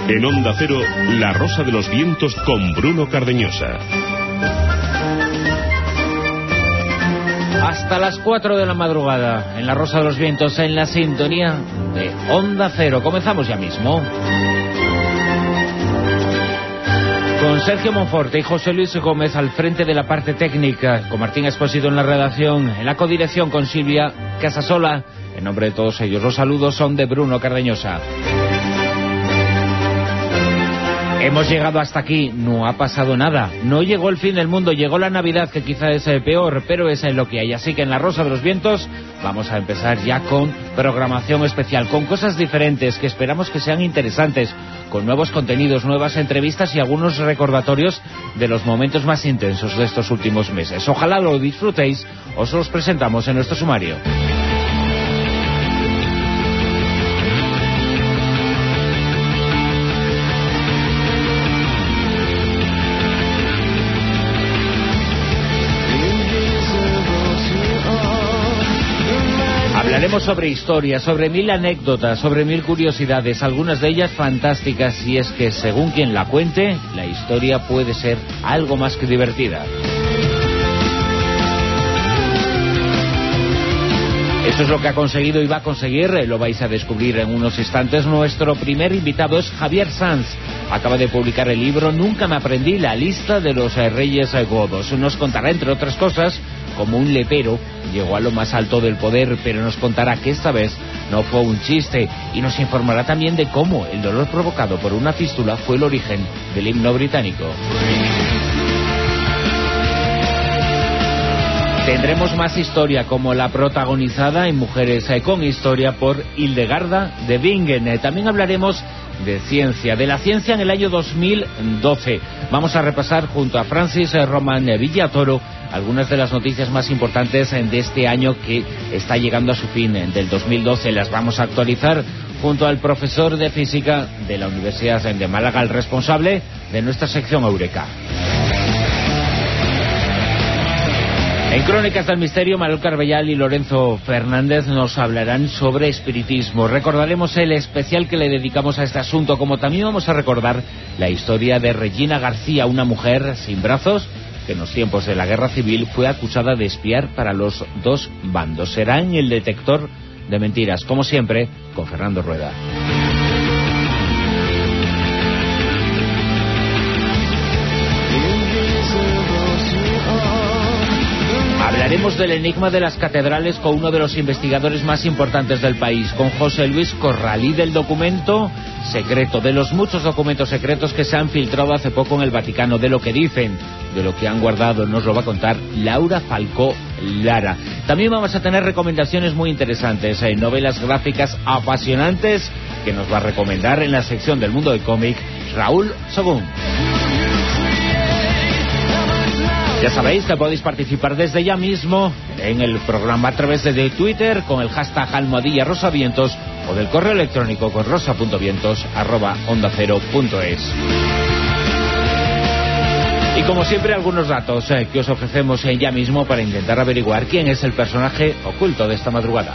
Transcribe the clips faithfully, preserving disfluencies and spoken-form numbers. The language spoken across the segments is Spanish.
En Onda Cero, La Rosa de los Vientos con Bruno Cardeñosa. Hasta las cuatro de la madrugada, en La Rosa de los Vientos, en la sintonía de Onda Cero. Comenzamos ya mismo. Con Sergio Monforte y José Luis Gómez al frente de la parte técnica, con Martín Expósito en la redacción, en la codirección con Silvia Casasola. En nombre de todos ellos, los saludos son de Bruno Cardeñosa. Hemos llegado hasta aquí, no ha pasado nada, no llegó el fin del mundo, llegó la Navidad, que quizá es el peor, pero es lo que hay. Así que en La Rosa de los Vientos vamos a empezar ya con programación especial, con cosas diferentes que esperamos que sean interesantes, con nuevos contenidos, nuevas entrevistas y algunos recordatorios de los momentos más intensos de estos últimos meses. Ojalá lo disfrutéis, os los presentamos en nuestro sumario. Hablaremos sobre historia, sobre mil anécdotas, sobre mil curiosidades, algunas de ellas fantásticas, y es que según quien la cuente, la historia puede ser algo más que divertida. Esto es lo que ha conseguido y va a conseguir, lo vais a descubrir en unos instantes. Nuestro primer invitado es Javier Sanz. Acaba de publicar el libro Nunca me aprendí la lista de los reyes godos. Nos contará, entre otras cosas, como un lepero llegó a lo más alto del poder, pero nos contará que esta vez no fue un chiste, y nos informará también de cómo el dolor provocado por una fístula fue el origen del himno británico. Tendremos más historia, como la protagonizada en Mujeres con Historia por Hildegarda de Bingen. También hablaremos de ciencia, de la ciencia en el año dos mil doce. Vamos a repasar junto a Francis Román Villatoro algunas de las noticias más importantes de este año que está llegando a su fin, del dos mil doce. Las vamos a actualizar junto al profesor de física de la Universidad de Málaga, el responsable de nuestra sección Eureka. En Crónicas del Misterio, Manuel Carbellal y Lorenzo Fernández nos hablarán sobre espiritismo. Recordaremos el especial que le dedicamos a este asunto, como también vamos a recordar la historia de Regina García, una mujer sin brazos que en los tiempos de la Guerra Civil fue acusada de espiar para los dos bandos. Será en el detector de mentiras, como siempre, con Fernando Rueda. Hablaremos del enigma de las catedrales con uno de los investigadores más importantes del país, con José Luis Corralí, del documento secreto, de los muchos documentos secretos que se han filtrado hace poco en el Vaticano, de lo que dicen, de lo que han guardado. Nos lo va a contar Laura Falcó Lara. También vamos a tener recomendaciones muy interesantes, eh, novelas gráficas apasionantes que nos va a recomendar en la sección del mundo del cómic Raúl Sogún. Ya sabéis que podéis participar desde ya mismo en el programa a través de Twitter con el hashtag almohadilla rosavientos o del correo electrónico con rosa.vientos arroba onda cero punto es. Y como siempre, algunos datos eh, que os ofrecemos eh, ya mismo para intentar averiguar quién es el personaje oculto de esta madrugada.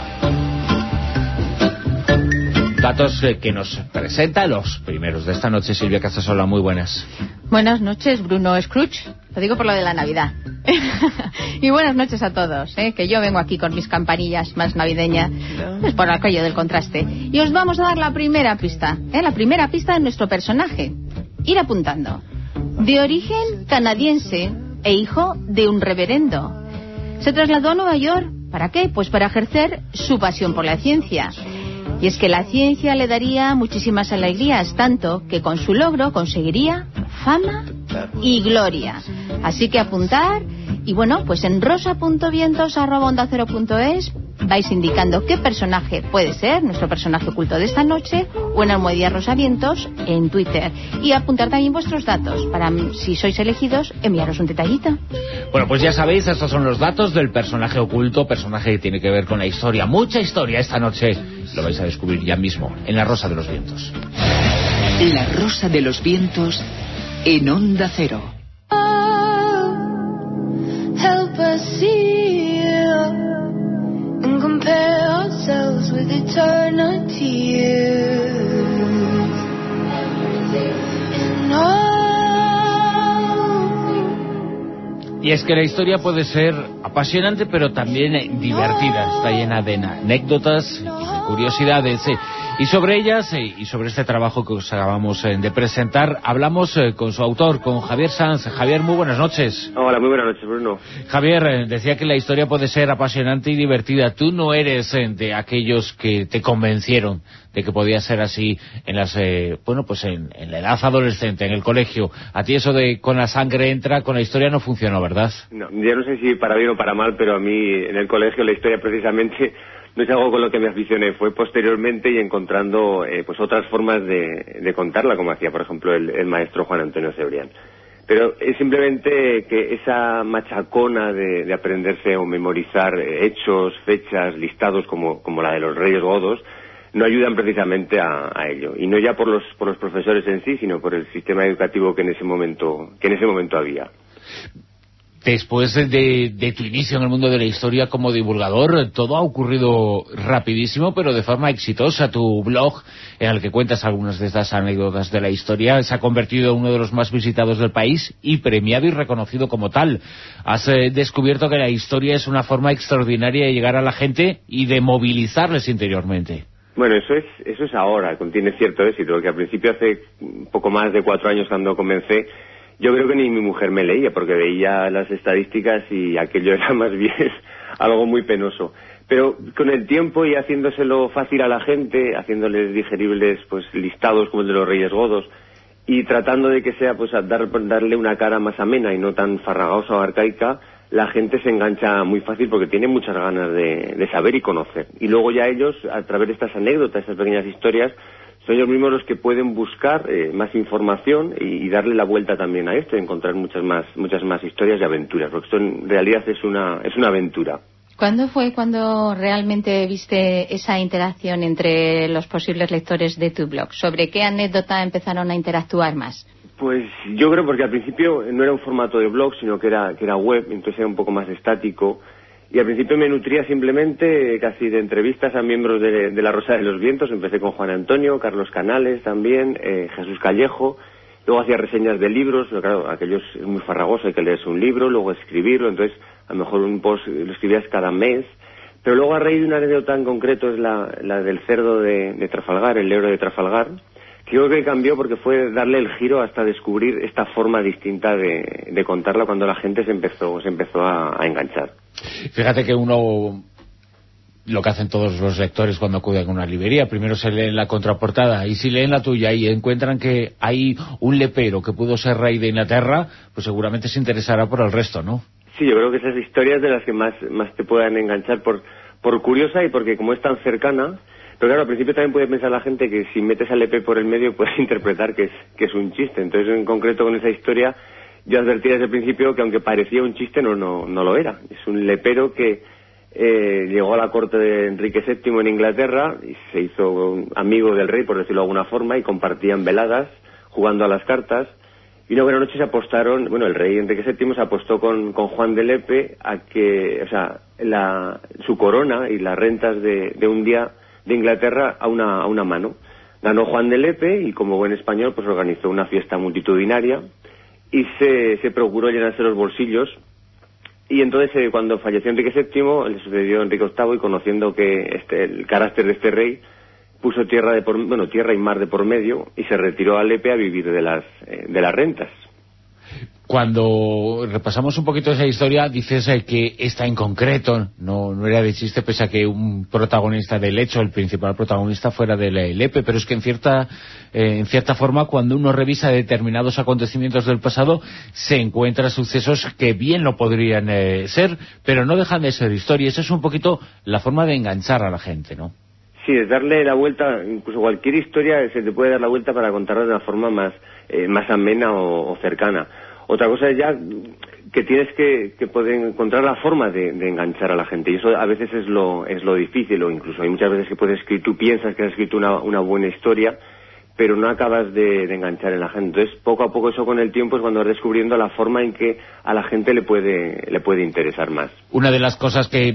Datos eh, que nos presenta los primeros de esta noche, Silvia Casasola. Muy buenas. Buenas noches, Bruno Scrooge. Lo digo por lo de la Navidad. Y buenas noches a todos, ¿eh? Que yo vengo aquí con mis campanillas más navideñas, pues por aquello del contraste. Y os vamos a dar la primera pista, ¿eh? La primera pista de nuestro personaje. Ir apuntando. De origen canadiense e hijo de un reverendo. Se trasladó a Nueva York. ¿Para qué? Pues para ejercer su pasión por la ciencia. Y es que la ciencia le daría muchísimas alegrías, tanto que con su logro conseguiría fama y gloria. Así que apuntar, y bueno, pues en rosa.vientos arroba onda cero punto es vais indicando qué personaje puede ser nuestro personaje oculto de esta noche, o en Almohadilla Rosavientos en Twitter. Y apuntar también vuestros datos para, si sois elegidos, enviaros un detallito. Bueno, pues ya sabéis, estos son los datos del personaje oculto, personaje que tiene que ver con la historia, mucha historia esta noche. Lo vais a descubrir ya mismo en La Rosa de los Vientos. La Rosa de los Vientos en Onda Cero. Oh, help us see and compare ourselves with eternity. Y es que la historia puede ser apasionante, pero también eh, divertida. Está llena de anécdotas y de curiosidades. Eh. Y sobre ellas, eh, y sobre este trabajo que os acabamos eh, de presentar, hablamos eh, con su autor, con Javier Sanz. Javier, muy buenas noches. Hola, muy buenas noches, Bruno. Javier, eh, decía que la historia puede ser apasionante y divertida. Tú no eres eh, de aquellos que te convencieron de que podía ser así en las eh, bueno pues en, en la edad adolescente, en el colegio. A ti eso de con la sangre entra, con la historia no funcionó, ¿verdad? No, yo no sé si para bien o para mal, pero a mí en el colegio la historia precisamente no es algo con lo que me aficioné. Fue posteriormente y encontrando eh, pues otras formas de, de contarla, como hacía por ejemplo el, el maestro Juan Antonio Cebrián. Pero es simplemente que esa machacona de, de aprenderse o memorizar hechos, fechas, listados como, como la de los Reyes Godos, no ayudan precisamente a, a ello, y no ya por los por los profesores en sí, sino por el sistema educativo que en ese momento que en ese momento había. Después de, de tu inicio en el mundo de la historia como divulgador, todo ha ocurrido rapidísimo, pero de forma exitosa. Tu blog, en el que cuentas algunas de estas anécdotas de la historia, se ha convertido en uno de los más visitados del país y premiado y reconocido como tal. Has eh, descubierto que la historia es una forma extraordinaria de llegar a la gente y de movilizarles interiormente. Bueno, eso es eso es ahora, contiene cierto éxito, porque al principio, hace un poco más de cuatro años cuando comencé, yo creo que ni mi mujer me leía, porque veía las estadísticas y aquello era más bien algo muy penoso. Pero con el tiempo y haciéndoselo fácil a la gente, haciéndoles digeribles pues listados como el de los Reyes Godos, y tratando de que sea pues a dar, darle una cara más amena y no tan farragosa o arcaica, la gente se engancha muy fácil porque tiene muchas ganas de, de saber y conocer. Y luego ya ellos, a través de estas anécdotas, estas pequeñas historias, son ellos mismos los que pueden buscar eh, más información y, y darle la vuelta también a esto, y encontrar muchas más muchas más historias y aventuras, porque esto en realidad es una es una aventura. ¿Cuándo fue cuando realmente viste esa interacción entre los posibles lectores de tu blog? ¿Sobre qué anécdota empezaron a interactuar más? Pues yo creo porque al principio no era un formato de blog, sino que era que era web, entonces era un poco más estático. Y al principio me nutría simplemente casi de entrevistas a miembros de, de La Rosa de los Vientos. Empecé con Juan Antonio, Carlos Canales también, eh, Jesús Callejo. Luego hacía reseñas de libros, pero claro, aquello es muy farragoso, hay que leerse un libro, luego escribirlo, entonces a lo mejor un post lo escribías cada mes. Pero luego a raíz de una anécdota en concreto es la, la del cerdo de, de Trafalgar, el Ebro de Trafalgar, que yo creo que cambió porque fue darle el giro hasta descubrir esta forma distinta de, de contarla cuando la gente se empezó se empezó a, a enganchar. Fíjate que uno, lo que hacen todos los lectores cuando acuden a una librería, primero se leen la contraportada, y si leen la tuya y encuentran que hay un lepero que pudo ser rey de Inglaterra, pues seguramente se interesará por el resto, ¿no? Sí, yo creo que esas historias de las que más, más te puedan enganchar por, por curiosa y porque como es tan cercana. Pero claro, al principio también puede pensar la gente que si metes al E P por el medio puedes interpretar que es que es un chiste. Entonces, en concreto con esa historia, yo advertí desde el principio que aunque parecía un chiste, no no no lo era. Es un lepero que eh, llegó a la corte de Enrique séptimo en Inglaterra y se hizo un amigo del rey, por decirlo de alguna forma, y compartían veladas jugando a las cartas. Y una buena noche se apostaron, bueno, el rey Enrique séptimo se apostó con, con Juan de Lepe a que, o sea, la, su corona y las rentas de, de un día de Inglaterra a una, a una mano. Ganó Juan de Lepe y como buen español pues organizó una fiesta multitudinaria y se, se procuró llenarse los bolsillos. Y entonces eh, cuando falleció Enrique séptimo le sucedió Enrique octavo y conociendo que este, el carácter de este rey puso tierra de por, bueno, tierra y mar de por medio y se retiró a Lepe a vivir de las, eh, de las rentas. Cuando repasamos un poquito esa historia, dices eh, que esta en concreto no, no era de chiste, pese a que un protagonista del hecho, el principal protagonista, fuera del Lepe, pero es que en cierta eh, en cierta forma, cuando uno revisa determinados acontecimientos del pasado, se encuentra sucesos que bien lo podrían eh, ser, pero no dejan de ser historia. Esa es un poquito la forma de enganchar a la gente, ¿no? Sí, es darle la vuelta, incluso cualquier historia se te puede dar la vuelta para contarla de una forma más, eh, más amena o, o cercana. Otra cosa es ya que tienes que, que poder encontrar la forma de, de enganchar a la gente, y eso a veces es lo es lo difícil, o incluso hay muchas veces que puedes escribir, tú piensas que has escrito una, una buena historia, pero no acabas de, de enganchar en la gente. Entonces, poco a poco, eso con el tiempo es cuando vas descubriendo la forma en que a la gente le puede le puede interesar más. Una de las cosas que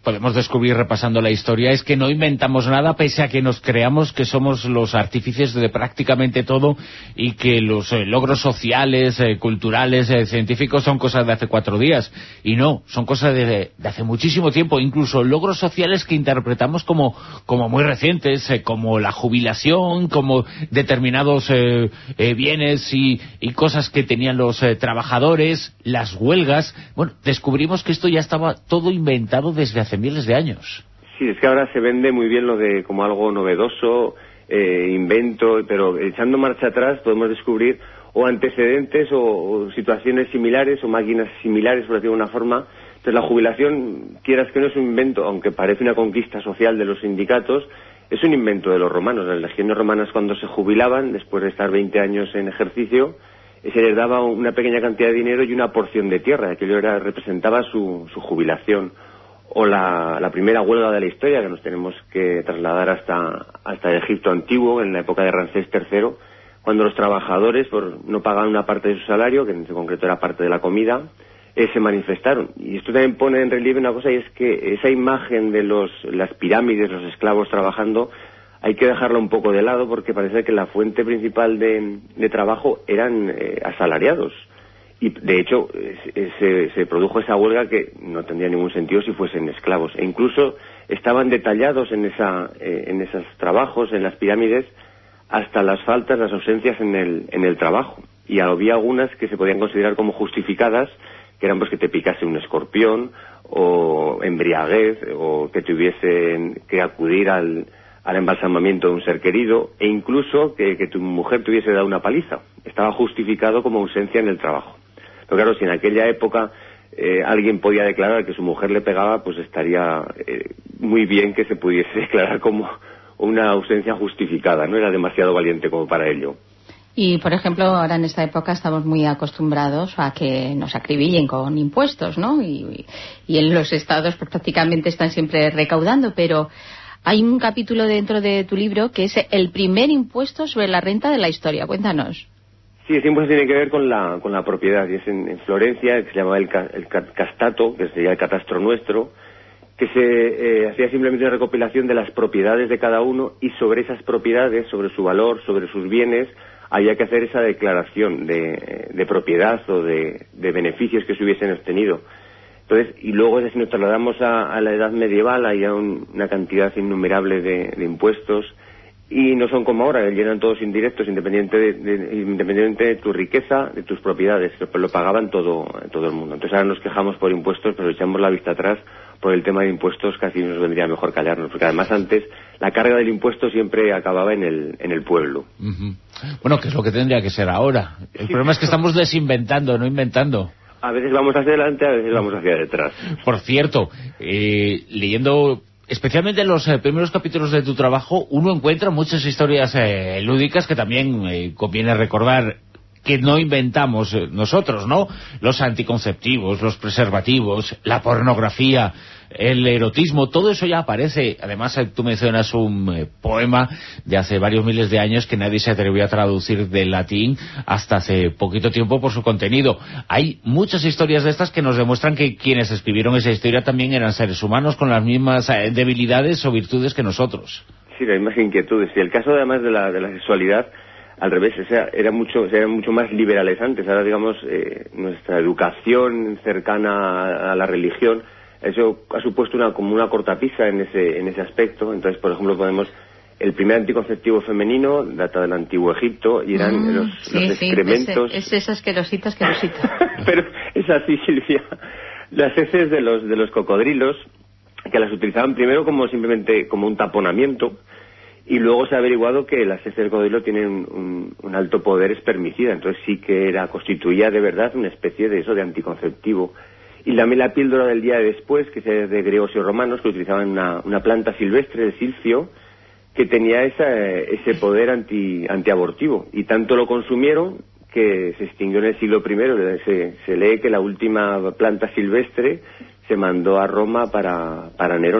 podemos descubrir repasando la historia es que no inventamos nada, pese a que nos creamos que somos los artífices de prácticamente todo y que los eh, logros sociales, eh, culturales, eh, científicos son cosas de hace cuatro días. Y no, son cosas de, de hace muchísimo tiempo, incluso logros sociales que interpretamos como, como muy recientes, eh, como la jubilación, como determinados eh, eh, bienes y, y cosas que tenían los eh, trabajadores, las huelgas. Bueno, descubrimos que esto ya estaba todo inventado desde hace miles de años. Sí, es que ahora se vende muy bien lo de como algo novedoso, eh, invento, pero echando marcha atrás podemos descubrir o antecedentes o, o situaciones similares o máquinas similares, por decirlo de una forma. Entonces la jubilación, quieras que no, es un invento, aunque parece una conquista social de los sindicatos, es un invento de los romanos. Las legiones romanas, cuando se jubilaban, después de estar veinte años en ejercicio, se les daba una pequeña cantidad de dinero y una porción de tierra, aquello era, representaba su, su jubilación. O la, la primera huelga de la historia, que nos tenemos que trasladar hasta, hasta el Egipto antiguo, en la época de Ramsés tercero, cuando los trabajadores por no pagaban una parte de su salario, que en concreto era parte de la comida, eh, se manifestaron. Y esto también pone en relieve una cosa, y es que esa imagen de los, las pirámides, los esclavos trabajando, hay que dejarla un poco de lado, porque parece que la fuente principal de, de trabajo eran eh, asalariados. Y de hecho se, se produjo esa huelga que no tendría ningún sentido si fuesen esclavos. E incluso estaban detallados en esa eh, en esos trabajos, en las pirámides, hasta las faltas, las ausencias en el en el trabajo. Y había algunas que se podían considerar como justificadas, que eran pues que te picase un escorpión, o embriaguez, o que tuviesen que acudir al, al embalsamamiento de un ser querido, e incluso que, que tu mujer te hubiese dado una paliza. Estaba justificado como ausencia en el trabajo. Pero claro, si en aquella época eh, alguien podía declarar que su mujer le pegaba, pues estaría eh, muy bien que se pudiese declarar como una ausencia justificada, no era demasiado valiente como para ello. Y, por ejemplo, ahora en esta época estamos muy acostumbrados a que nos acribillen con impuestos, ¿no? Y, y en los estados pues, prácticamente están siempre recaudando, pero hay un capítulo dentro de tu libro que es el primer impuesto sobre la renta de la historia. Cuéntanos. Sí, ese impuesto tiene que ver con la con la propiedad, y es en, en Florencia, que se llamaba el, ca, el castato, que sería el catastro nuestro, que se eh, hacía simplemente una recopilación de las propiedades de cada uno, y sobre esas propiedades, sobre su valor, sobre sus bienes, había que hacer esa declaración de, de propiedad o de, de beneficios que se hubiesen obtenido. Entonces, y luego si nos trasladamos a, a la edad medieval, había un, una cantidad innumerable de, de impuestos. Y no son como ahora, llenan todos indirectos, independiente de, de, independientemente de tu riqueza, de tus propiedades, lo, lo pagaban todo, todo el mundo. Entonces ahora nos quejamos por impuestos, pero echamos la vista atrás por el tema de impuestos, casi nos vendría mejor callarnos, porque además antes la carga del impuesto siempre acababa en el, en el pueblo. Uh-huh. Bueno, que es lo que tendría que ser ahora. El sí, problema es que estamos desinventando, no inventando. A veces vamos hacia adelante, a veces vamos hacia detrás. Por cierto, eh, leyendo especialmente en los eh, primeros capítulos de tu trabajo, uno encuentra muchas historias eh, lúdicas que también eh, conviene recordar que no inventamos eh, nosotros, ¿no? Los anticonceptivos, los preservativos, la pornografía, el erotismo, todo eso ya aparece. Además, eh, tú mencionas un eh, poema de hace varios miles de años que nadie se atrevió a traducir del latín hasta hace poquito tiempo por su contenido. Hay muchas historias de estas que nos demuestran que quienes escribieron esa historia también eran seres humanos con las mismas eh, debilidades o virtudes que nosotros. Sí, las mismas inquietudes. Y el caso además de la, de la sexualidad, al revés, o sea, era mucho, eran mucho más liberales antes. Ahora, digamos, eh, nuestra educación cercana a, a la religión, eso ha supuesto una como una cortapisa en ese en ese aspecto. Entonces, por ejemplo, podemos el primer anticonceptivo femenino data del antiguo Egipto y eran mm, los, sí, los sí, excrementos. Es, es esa asquerosita, asquerosita. Pero es así, Silvia. Las heces de los de los cocodrilos, que las utilizaban primero como simplemente como un taponamiento, y luego se ha averiguado que las heces del cocodrilo tienen un, un, un alto poder espermicida. Entonces sí que era constituía de verdad una especie de eso, de anticonceptivo. Y también la píldora del día de después, que es de griegos y romanos, que utilizaban una, una planta silvestre, el silfio, que tenía esa, ese poder anti, antiabortivo. Y tanto lo consumieron que se extinguió en el siglo primero. Se, se lee que la última planta silvestre se mandó a Roma para, para Nerón.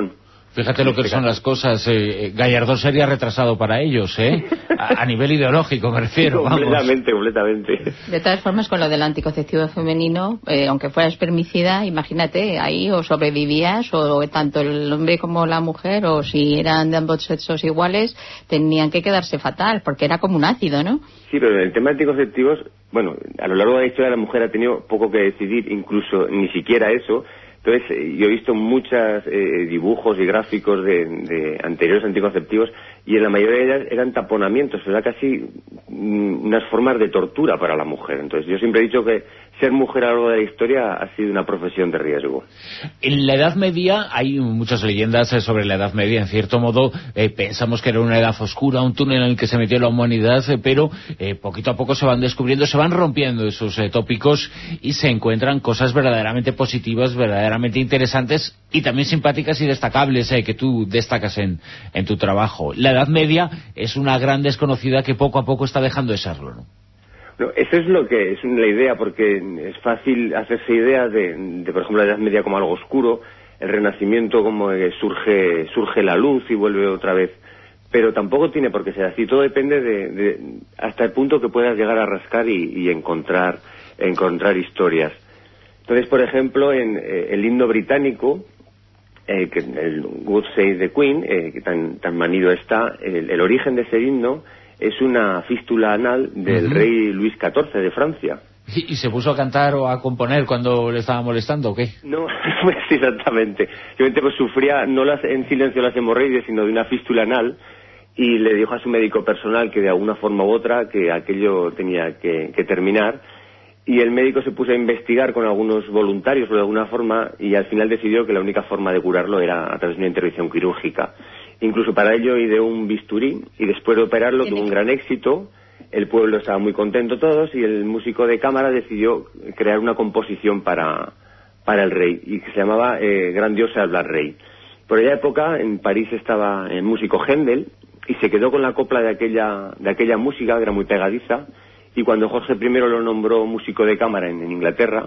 Fíjate lo que son las cosas. Eh, Gallardón sería retrasado para ellos, ¿eh? A, a nivel ideológico, me refiero. Vamos. Completamente, completamente. De todas formas, con lo del anticonceptivo femenino, eh, aunque fueras espermicida, imagínate, ahí o sobrevivías, o tanto el hombre como la mujer, o si eran de ambos sexos iguales, tenían que quedarse fatal, porque era como un ácido, ¿no? Sí, pero en el tema de anticonceptivos, bueno, a lo largo de la historia la mujer ha tenido poco que decidir, incluso ni siquiera eso. Entonces, yo he visto muchos eh, dibujos y gráficos de, de anteriores anticonceptivos y en la mayoría de ellas eran taponamientos, era casi mm, unas formas de tortura para la mujer. Entonces, yo siempre he dicho que ser mujer a lo largo de la historia ha sido una profesión de riesgo. En la Edad Media hay muchas leyendas sobre la Edad Media. En cierto modo, eh, pensamos que era una edad oscura, un túnel en el que se metió la humanidad, eh, pero eh, poquito a poco se van descubriendo, se van rompiendo esos eh, tópicos y se encuentran cosas verdaderamente positivas, verdaderamente interesantes y también simpáticas y destacables eh, que tú destacas en, en tu trabajo. La Edad Media es una gran desconocida que poco a poco está dejando de serlo, ¿no? No, eso es lo que es la idea, porque es fácil hacerse idea de, de, por ejemplo, la Edad Media como algo oscuro, el Renacimiento como que surge surge la luz y vuelve otra vez, pero tampoco tiene por qué ser así. Todo depende de, de hasta el punto que puedas llegar a rascar y, y encontrar encontrar historias. Entonces, por ejemplo, en eh, el himno británico, eh, que el God Save the Queen, eh, que tan, tan manido está, el, el origen de ese himno es una fístula anal del uh-huh. rey Luis catorce de Francia. ¿Y, ¿Y se puso a cantar o a componer cuando le estaba molestando o qué? No, pues exactamente. Simplemente pues sufría, no las, en silencio las hemorroides, sino de una fístula anal, y le dijo a su médico personal que de alguna forma u otra que aquello tenía que, que terminar. Y el médico se puso a investigar con algunos voluntarios o de alguna forma y al final decidió que la única forma de curarlo era a través de una intervención quirúrgica. Incluso para ello ideó un bisturí y después de operarlo tuvo un gran éxito, el pueblo estaba muy contento todos y el músico de cámara decidió crear una composición para, para el rey y que se llamaba eh, Grandiosa hablar rey. Por aquella época en París estaba el músico Händel y se quedó con la copla de aquella, de aquella música que era muy pegadiza. Y cuando Jorge primero lo nombró músico de cámara en, en Inglaterra,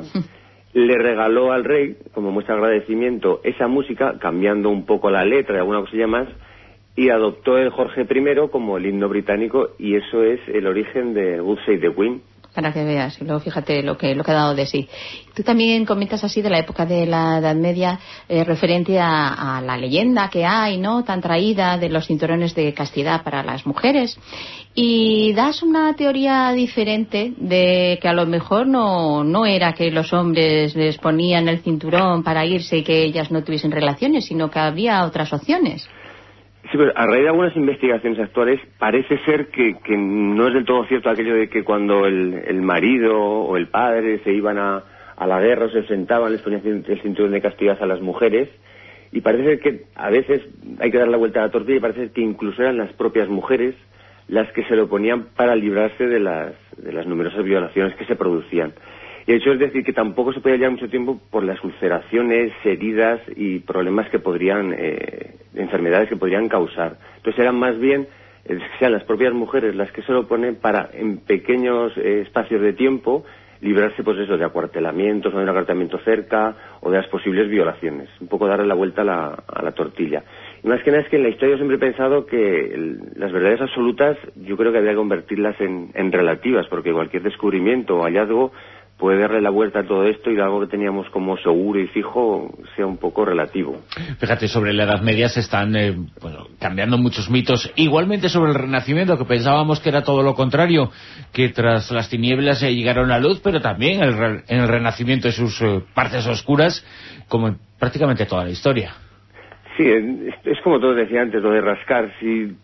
le regaló al rey, como muestra de agradecimiento, esa música, cambiando un poco la letra y alguna cosilla más, y adoptó el Jorge primero como el himno británico, y eso es el origen de God Save the Queen. Para que veas, y luego fíjate lo que, lo que ha dado de sí. Tú también comentas así de la época de la Edad Media, eh, referente a, a la leyenda que hay, ¿no?, tan traída de los cinturones de castidad para las mujeres. Y das una teoría diferente de que a lo mejor no, no era que los hombres les ponían el cinturón para irse y que ellas no tuviesen relaciones, sino que había otras opciones. Sí, pero a raíz de algunas investigaciones actuales parece ser que, que no es del todo cierto aquello de que cuando el, el marido o el padre se iban a, a la guerra o se enfrentaban les ponían el cinturón de castidad a las mujeres, y parece ser que a veces hay que dar la vuelta a la tortilla y parece ser que incluso eran las propias mujeres las que se lo ponían para librarse de las, de las numerosas violaciones que se producían. Y de hecho es decir que tampoco se podía llevar mucho tiempo por las ulceraciones, heridas y problemas que podrían, eh, enfermedades que podrían causar. Entonces eran más bien, eh, sean las propias mujeres las que se lo ponen para en pequeños eh, espacios de tiempo librarse pues eso de acuartelamientos o de un acuartelamiento cerca o de las posibles violaciones. Un poco darle la vuelta a la, a la tortilla. Y más que nada es que en la historia yo siempre he pensado que el, las verdades absolutas yo creo que había que convertirlas en, en relativas, porque cualquier descubrimiento o hallazgo puede darle la vuelta a todo esto y algo que teníamos como seguro y fijo sea un poco relativo. Fíjate, sobre la Edad Media se están eh, bueno, cambiando muchos mitos. Igualmente sobre el Renacimiento, que pensábamos que era todo lo contrario, que tras las tinieblas eh, llegaron la luz, pero también el re en el Renacimiento y sus eh, partes oscuras, como en prácticamente toda la historia. Sí, es, es como todos decía antes, lo de rascar. Si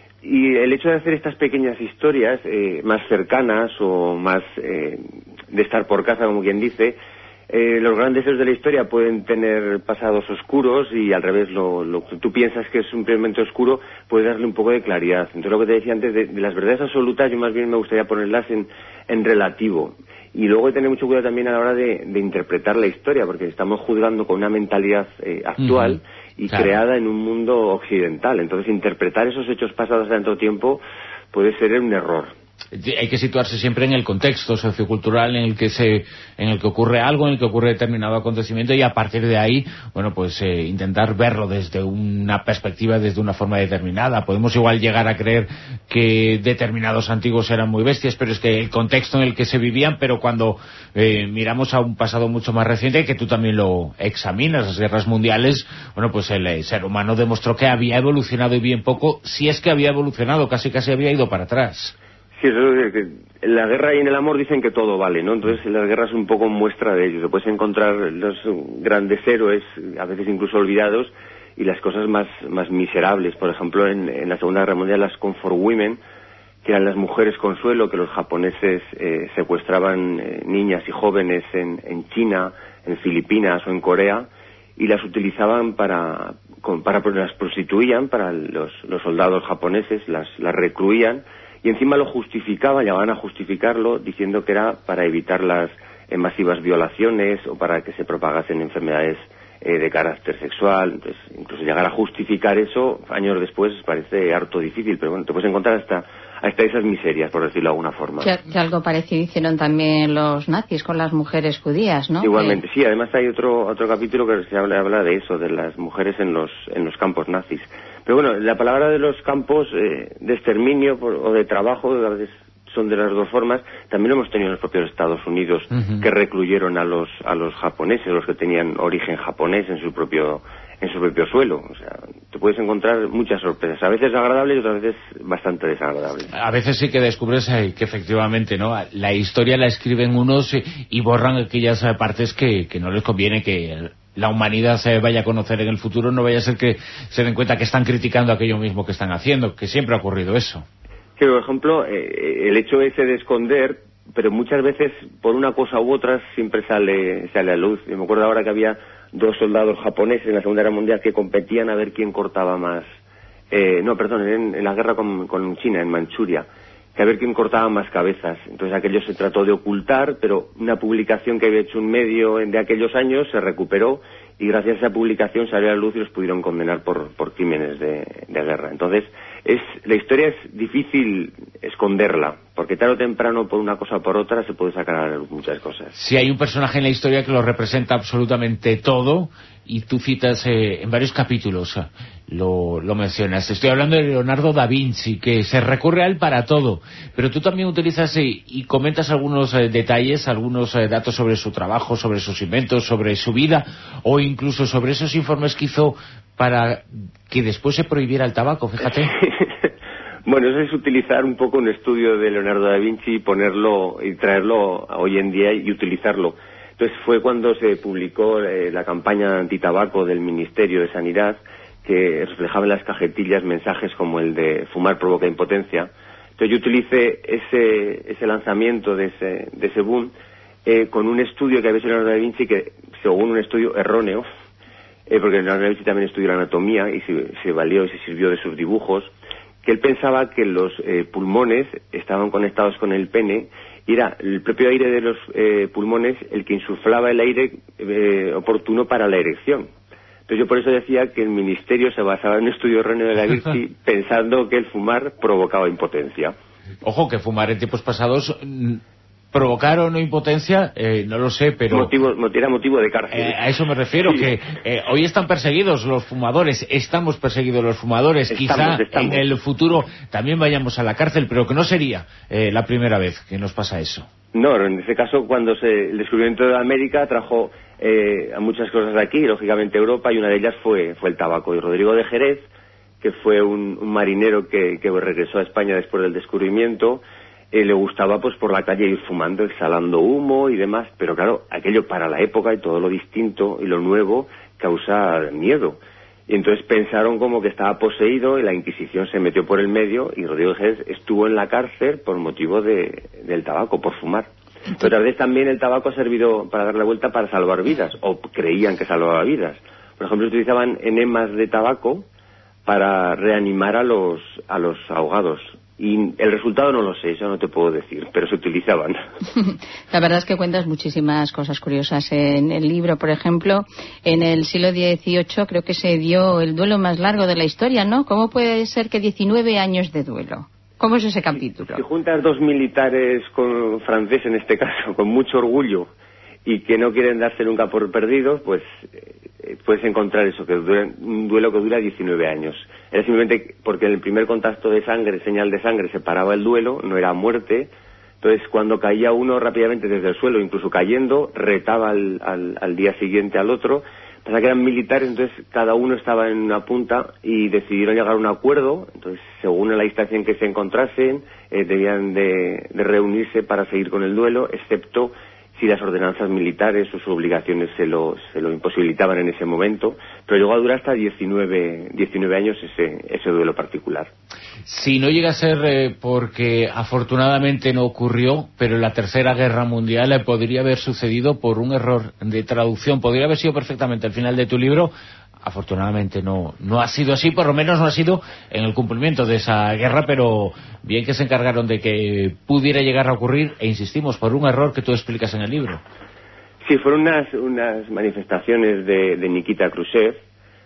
Y el hecho de hacer estas pequeñas historias eh, más cercanas o más eh, de estar por casa, como quien dice, eh, los grandes héroes de la historia pueden tener pasados oscuros y al revés, lo, lo que tú piensas que es simplemente oscuro puede darle un poco de claridad. Entonces lo que te decía antes, de, de las verdades absolutas, yo más bien me gustaría ponerlas en, en relativo. Y luego hay que tener mucho cuidado también a la hora de, de interpretar la historia, porque estamos juzgando con una mentalidad eh, actual uh-huh. y claro. creada en un mundo occidental. Entonces interpretar esos hechos pasados hace tanto tiempo puede ser un error. hay que situarse siempre en el contexto sociocultural en el que se en el que ocurre algo, en el que ocurre determinado acontecimiento, y a partir de ahí, bueno, pues eh, intentar verlo desde una perspectiva, desde una forma determinada. Podemos igual llegar a creer que determinados antiguos eran muy bestias, pero es que el contexto en el que se vivían, pero cuando eh, miramos a un pasado mucho más reciente, que tú también lo examinas, las guerras mundiales, bueno, pues el, el ser humano demostró que había evolucionado, y bien poco, si es que había evolucionado, casi casi había ido para atrás. Sí, eso es que en la guerra y en el amor dicen que todo vale, ¿no? Entonces las guerras son un poco muestra de ello. Te puedes encontrar los grandes héroes, a veces incluso olvidados, y las cosas más, más miserables. Por ejemplo, en, en la Segunda Guerra Mundial, las Comfort Women, que eran las mujeres consuelo que los japoneses eh, secuestraban eh, niñas y jóvenes en, en China, en Filipinas o en Corea, y las utilizaban para, con, para las prostituían para los, los soldados japoneses, las, las recluían, y encima lo justificaban, llegaban a justificarlo diciendo que era para evitar las eh, masivas violaciones o para que se propagasen enfermedades eh, de carácter sexual. Entonces, incluso llegar a justificar eso años después parece harto difícil, pero bueno, te puedes encontrar hasta hasta esas miserias, por decirlo de alguna forma. Que, que algo parecido hicieron también los nazis con las mujeres judías, ¿no? Igualmente, sí. Además hay otro otro capítulo que se habla, habla de eso, de las mujeres en los en los campos nazis. Pero bueno, la palabra de los campos eh, de exterminio por, o de trabajo, a veces son de las dos formas, también lo hemos tenido en los propios Estados Unidos, uh-huh. que recluyeron a los a los japoneses, los que tenían origen japonés en su propio en su propio suelo. O sea, te puedes encontrar muchas sorpresas, a veces agradables y otras veces bastante desagradables. A veces sí que descubres eh, que efectivamente, ¿no?, la historia la escriben unos y, y borran aquellas eh, partes que, que no les conviene que la humanidad se vaya a conocer en el futuro. No vaya a ser que se den cuenta que están criticando aquello mismo que están haciendo, que siempre ha ocurrido eso. Sí, por ejemplo, eh, el hecho ese de esconder, pero muchas veces por una cosa u otra siempre sale sale a luz. Yo me acuerdo ahora que había dos soldados japoneses en la Segunda Guerra Mundial que competían a ver quién cortaba más. Eh, no, perdón, en, en la guerra con, con China, en Manchuria, que a ver quién cortaba más cabezas. Entonces aquello se trató de ocultar, pero una publicación que había hecho un medio de aquellos años se recuperó, y gracias a esa publicación salió a la luz y los pudieron condenar por, por crímenes de, de guerra. Entonces, es la historia es difícil esconderla, porque tarde o temprano, por una cosa o por otra, se puede sacar a la luz muchas cosas. Sí, hay un personaje en la historia que lo representa absolutamente todo, y tú citas eh, en varios capítulos, lo, lo mencionas. Estoy hablando de Leonardo da Vinci, que se recurre a él para todo, pero tú también utilizas eh, y comentas algunos eh, detalles, algunos eh, datos sobre su trabajo, sobre sus inventos, sobre su vida, o incluso sobre esos informes que hizo para que después se prohibiera el tabaco, fíjate. Bueno, eso es utilizar un poco un estudio de Leonardo da Vinci y ponerlo y traerlo a hoy en día y utilizarlo. Entonces fue cuando se publicó eh, la campaña antitabaco del Ministerio de Sanidad, que reflejaba en las cajetillas mensajes como el de fumar provoca impotencia. Entonces yo utilicé ese ese lanzamiento de ese de ese boom eh, con un estudio que había hecho Leonardo da Vinci, que según un estudio erróneo, eh, porque Leonardo da Vinci también estudió la anatomía y se, se valió y se sirvió de sus dibujos, que él pensaba que los eh, pulmones estaban conectados con el pene, y era el propio aire de los eh, pulmones el que insuflaba el aire eh, oportuno para la erección. Entonces yo por eso decía que el ministerio se basaba en un estudio erróneo de da Vinci pensando que el fumar provocaba impotencia. Ojo, que fumar en tiempos pasados provocar o no impotencia, eh, no lo sé, pero... Motivo, era motivo de cárcel. Eh, a eso me refiero, sí. que eh, hoy están perseguidos los fumadores, estamos perseguidos los fumadores, estamos, quizá estamos. En el futuro también vayamos a la cárcel, pero que no sería eh, la primera vez que nos pasa eso. No, en ese caso, cuando se, el descubrimiento de América trajo eh, a muchas cosas de aquí, lógicamente Europa, y una de ellas fue, fue el tabaco. Y Rodrigo de Jerez, que fue un, un marinero que, que regresó a España después del descubrimiento, Eh, le gustaba pues por la calle ir fumando, exhalando humo y demás, pero claro, aquello para la época y todo lo distinto y lo nuevo causa miedo. Y entonces pensaron como que estaba poseído, y la Inquisición se metió por el medio, y Rodrigo Jerez estuvo en la cárcel por motivo de, del tabaco, por fumar. Pero tal vez también el tabaco ha servido para dar la vuelta para salvar vidas, o creían que salvaba vidas. Por ejemplo, utilizaban enemas de tabaco para reanimar a los a los ahogados. Y el resultado no lo sé, eso no te puedo decir, pero se utilizaban. La verdad es que cuentas muchísimas cosas curiosas en el libro. Por ejemplo, en el siglo dieciocho creo que se dio el duelo más largo de la historia, ¿no? ¿Cómo puede ser que diecinueve años de duelo? ¿Cómo es ese capítulo? Si juntas dos militares con franceses, en este caso, con mucho orgullo, y que no quieren darse nunca por perdidos, pues eh, puedes encontrar eso, que dura, un duelo que dura diecinueve años. Era simplemente porque en el primer contacto de sangre, señal de sangre, se paraba el duelo, no era muerte. Entonces, cuando caía uno rápidamente desde el suelo, incluso cayendo, retaba al, al, al día siguiente al otro. Pasa que eran militares, entonces cada uno estaba en una punta y decidieron llegar a un acuerdo. Entonces, según la distancia en que se encontrasen, eh, debían de, de reunirse para seguir con el duelo, excepto si las ordenanzas militares o sus obligaciones se lo, se lo imposibilitaban en ese momento, pero llegó a durar hasta diecinueve, diecinueve años ese, ese duelo particular. Si no llega a ser eh, porque afortunadamente no ocurrió, pero en la Tercera Guerra Mundial eh, podría haber sucedido por un error de traducción, podría haber sido perfectamente el final de tu libro. Afortunadamente no no ha sido así, por lo menos no ha sido en el cumplimiento de esa guerra, pero bien que se encargaron de que pudiera llegar a ocurrir, e insistimos, por un error que tú explicas en el libro. Sí, fueron unas, unas manifestaciones de, de Nikita Khrushchev,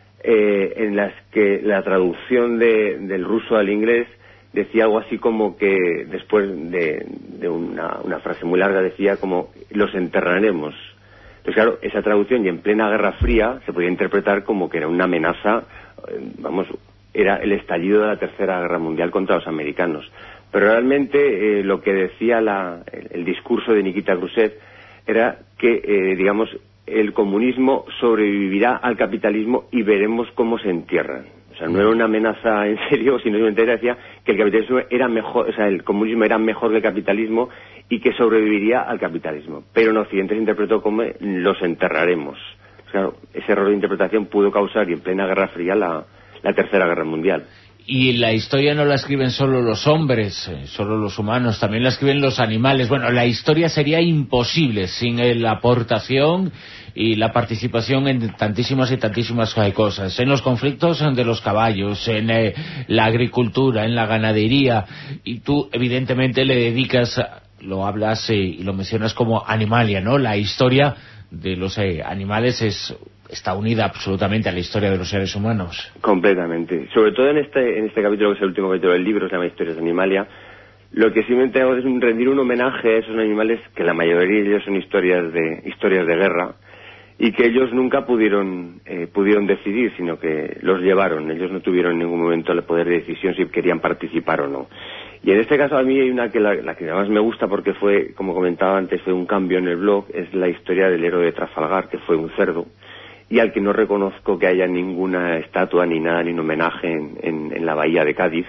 eh, en las que la traducción de, del ruso al inglés decía algo así como que, después de, de una, una frase muy larga, decía como, los enterraremos. Entonces, claro, esa traducción, y en plena Guerra Fría, se podía interpretar como que era una amenaza, eh, vamos, era el estallido de la Tercera Guerra Mundial contra los americanos. Pero realmente eh, lo que decía la, el, el discurso de Nikita Khrushchev era que, eh, digamos, el comunismo sobrevivirá al capitalismo y veremos cómo se entierran. O sea, no era una amenaza en serio, sino que decía que el capitalismo era mejor, o sea, el comunismo era mejor que el capitalismo y que sobreviviría al capitalismo. Pero en Occidente se interpretó como los enterraremos. Claro, ese error de interpretación pudo causar, y en plena Guerra Fría, la, la Tercera Guerra Mundial. Y la historia no la escriben solo los hombres, eh, solo los humanos, también la escriben los animales. Bueno, la historia sería imposible sin eh, la aportación y la participación en tantísimas y tantísimas cosas. En los conflictos de los caballos, en eh, la agricultura, en la ganadería. Y tú, evidentemente, le dedicas, lo hablas eh, y lo mencionas como Animalia, ¿no? La historia de los eh, animales es... está unida absolutamente a la historia de los seres humanos. Completamente. Sobre todo en este en este capítulo, que es el último capítulo del libro, se llama Historias de Animalia, lo que simplemente hago es rendir un homenaje a esos animales que la mayoría de ellos son historias de historias de guerra, y que ellos nunca pudieron eh, pudieron decidir, sino que los llevaron. Ellos no tuvieron en ningún momento el poder de decisión si querían participar o no. Y en este caso a mí hay una que la, la que más me gusta, porque fue, como comentaba antes, fue un cambio en el blog, es la historia del héroe de Trafalgar, que fue un cerdo, y al que no reconozco que haya ninguna estatua ni nada, ni un homenaje en, en, en la bahía de Cádiz.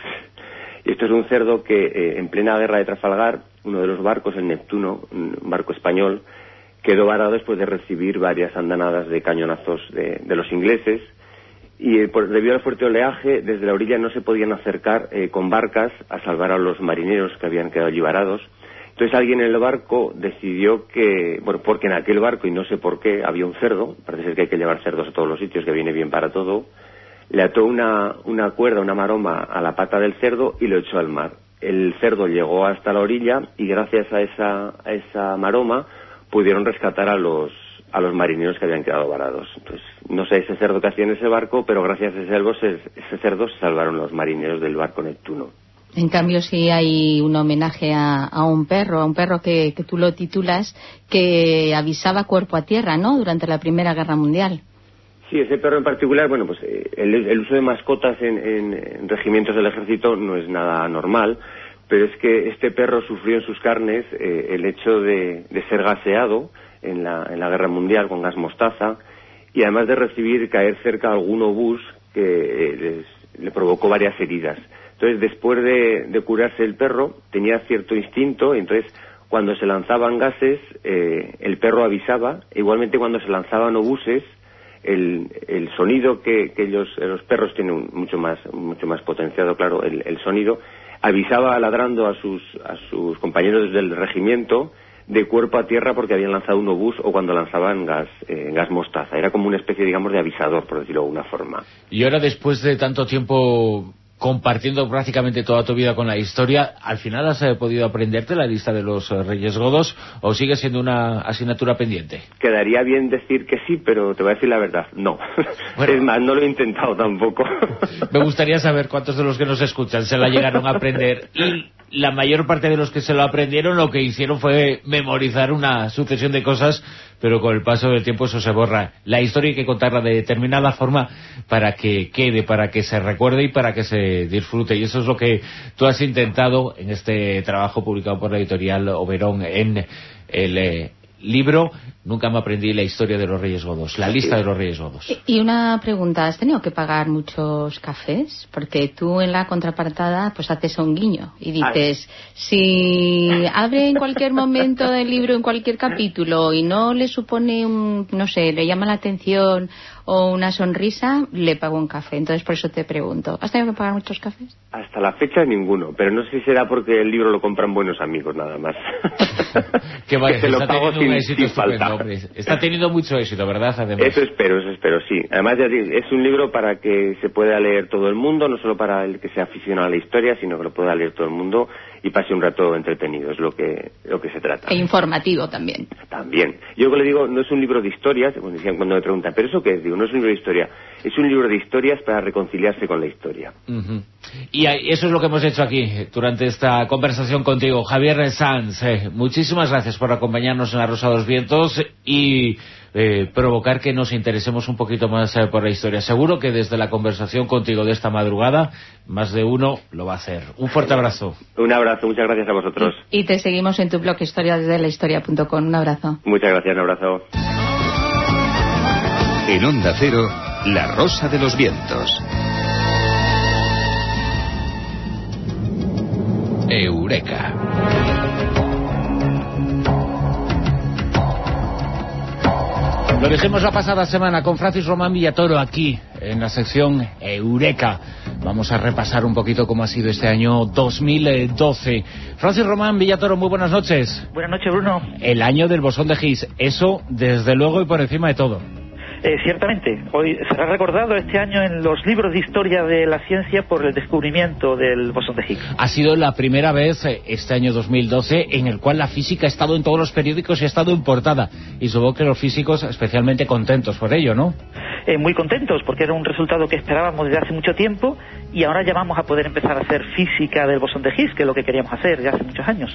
Y esto es un cerdo que eh, en plena guerra de Trafalgar, uno de los barcos, el Neptuno, un barco español, quedó varado después de recibir varias andanadas de cañonazos de, de los ingleses, y eh, por, debido al fuerte oleaje, desde la orilla no se podían acercar eh, con barcas a salvar a los marineros que habían quedado allí varados. Entonces alguien en el barco decidió que, bueno, porque en aquel barco, y no sé por qué, había un cerdo, parece ser que hay que llevar cerdos a todos los sitios, que viene bien para todo, le ató una, una cuerda, una maroma a la pata del cerdo y lo echó al mar. El cerdo llegó hasta la orilla y gracias a esa, a esa maroma pudieron rescatar a los, a los marineros que habían quedado varados. Entonces, no sé ese cerdo que hacía en ese barco, pero gracias a ese cerdo se, ese cerdo se salvaron los marineros del barco Neptuno. En cambio, sí hay un homenaje a, a un perro, a un perro que, que tú lo titulas, que avisaba cuerpo a tierra, ¿no?, durante la Primera Guerra Mundial. Sí, ese perro en particular, bueno, pues eh, el, el uso de mascotas en, en, en regimientos del ejército no es nada normal, pero es que este perro sufrió en sus carnes eh, el hecho de, de ser gaseado en la, en la Guerra Mundial con gas mostaza, y además de recibir, caer cerca de algún obús que eh, les, le provocó varias heridas. Entonces, después de, de curarse el perro, tenía cierto instinto, y entonces cuando se lanzaban gases, eh, el perro avisaba. Igualmente, cuando se lanzaban obuses, el, el sonido que, que ellos, los perros tienen un, mucho más mucho más potenciado, claro, el, el sonido, avisaba ladrando a sus a sus compañeros del regimiento de cuerpo a tierra porque habían lanzado un obús, o cuando lanzaban gas eh, gas mostaza. Era como una especie, digamos, de avisador, por decirlo de alguna forma. Y ahora, después de tanto tiempo compartiendo prácticamente toda tu vida con la historia, ¿al final has eh, podido aprenderte la lista de los eh, Reyes Godos o sigue siendo una asignatura pendiente? Quedaría bien decir que sí, pero te voy a decir la verdad, no. Bueno, es más, no lo he intentado tampoco. Me gustaría saber cuántos de los que nos escuchan se la llegaron a aprender, y la mayor parte de los que se lo aprendieron lo que hicieron fue memorizar una sucesión de cosas, pero con el paso del tiempo eso se borra. La historia hay que contarla de determinada forma para que quede, para que se recuerde y para que se disfrute, y eso es lo que tú has intentado en este trabajo publicado por la editorial Oberón en el eh, libro Nunca me aprendí la historia de los Reyes Godos, la lista de los Reyes Godos. Y una pregunta, ¿has tenido que pagar muchos cafés? Porque tú en la contrapartada pues haces un guiño y dices, Ay. si abre en cualquier momento del libro, en cualquier capítulo, y no le supone un, no sé, le llama la atención o una sonrisa, le pago un café. Entonces por eso te pregunto, ¿has tenido que pagar muchos cafés? Hasta la fecha ninguno, pero no sé si será porque el libro lo compran buenos amigos nada más. que vaya, que se lo está pago teniendo sin, un éxito sin falta. Hombre. Está teniendo mucho éxito, ¿verdad? Además. Eso espero, eso espero, sí. Además ya digo, es un libro para que se pueda leer todo el mundo, no solo para el que sea aficionado a la historia, sino que lo pueda leer todo el mundo y pase un rato entretenido, es lo que lo que se trata. E informativo también. También. Yo le digo, no es un libro de historias, cuando decían cuando me preguntan, ¿pero eso qué es? Digo, no es un libro de historia, es un libro de historias para reconciliarse con la historia. Uh-huh. Y eso es lo que hemos hecho aquí durante esta conversación contigo, Javier Sanz. Eh, muchísimas gracias por acompañarnos en La Rosa de los Vientos y eh, provocar que nos interesemos un poquito más eh, por la historia. Seguro que desde la conversación contigo de esta madrugada, más de uno lo va a hacer. Un fuerte abrazo. Un abrazo, muchas gracias a vosotros. Y, y te seguimos en tu blog historias de la historia punto com. Un abrazo. Muchas gracias, un abrazo. En Onda Cero, La Rosa de los Vientos. Eureka. Lo dijimos la pasada semana con Francis Román Villatoro aquí en la sección Eureka. Vamos a repasar un poquito cómo ha sido este año dos mil doce. Francis Román Villatoro, muy buenas noches. Buenas noches, Bruno. El año del bosón de Higgs, eso desde luego y por encima de todo. Eh, ciertamente, hoy será recordado este año en los libros de historia de la ciencia por el descubrimiento del bosón de Higgs. Ha sido la primera vez este año dos mil doce en el cual la física ha estado en todos los periódicos y ha estado en portada, y supongo que los físicos especialmente contentos por ello, ¿no? Eh, muy contentos, porque era un resultado que esperábamos desde hace mucho tiempo y ahora ya vamos a poder empezar a hacer física del bosón de Higgs, que es lo que queríamos hacer ya hace muchos años.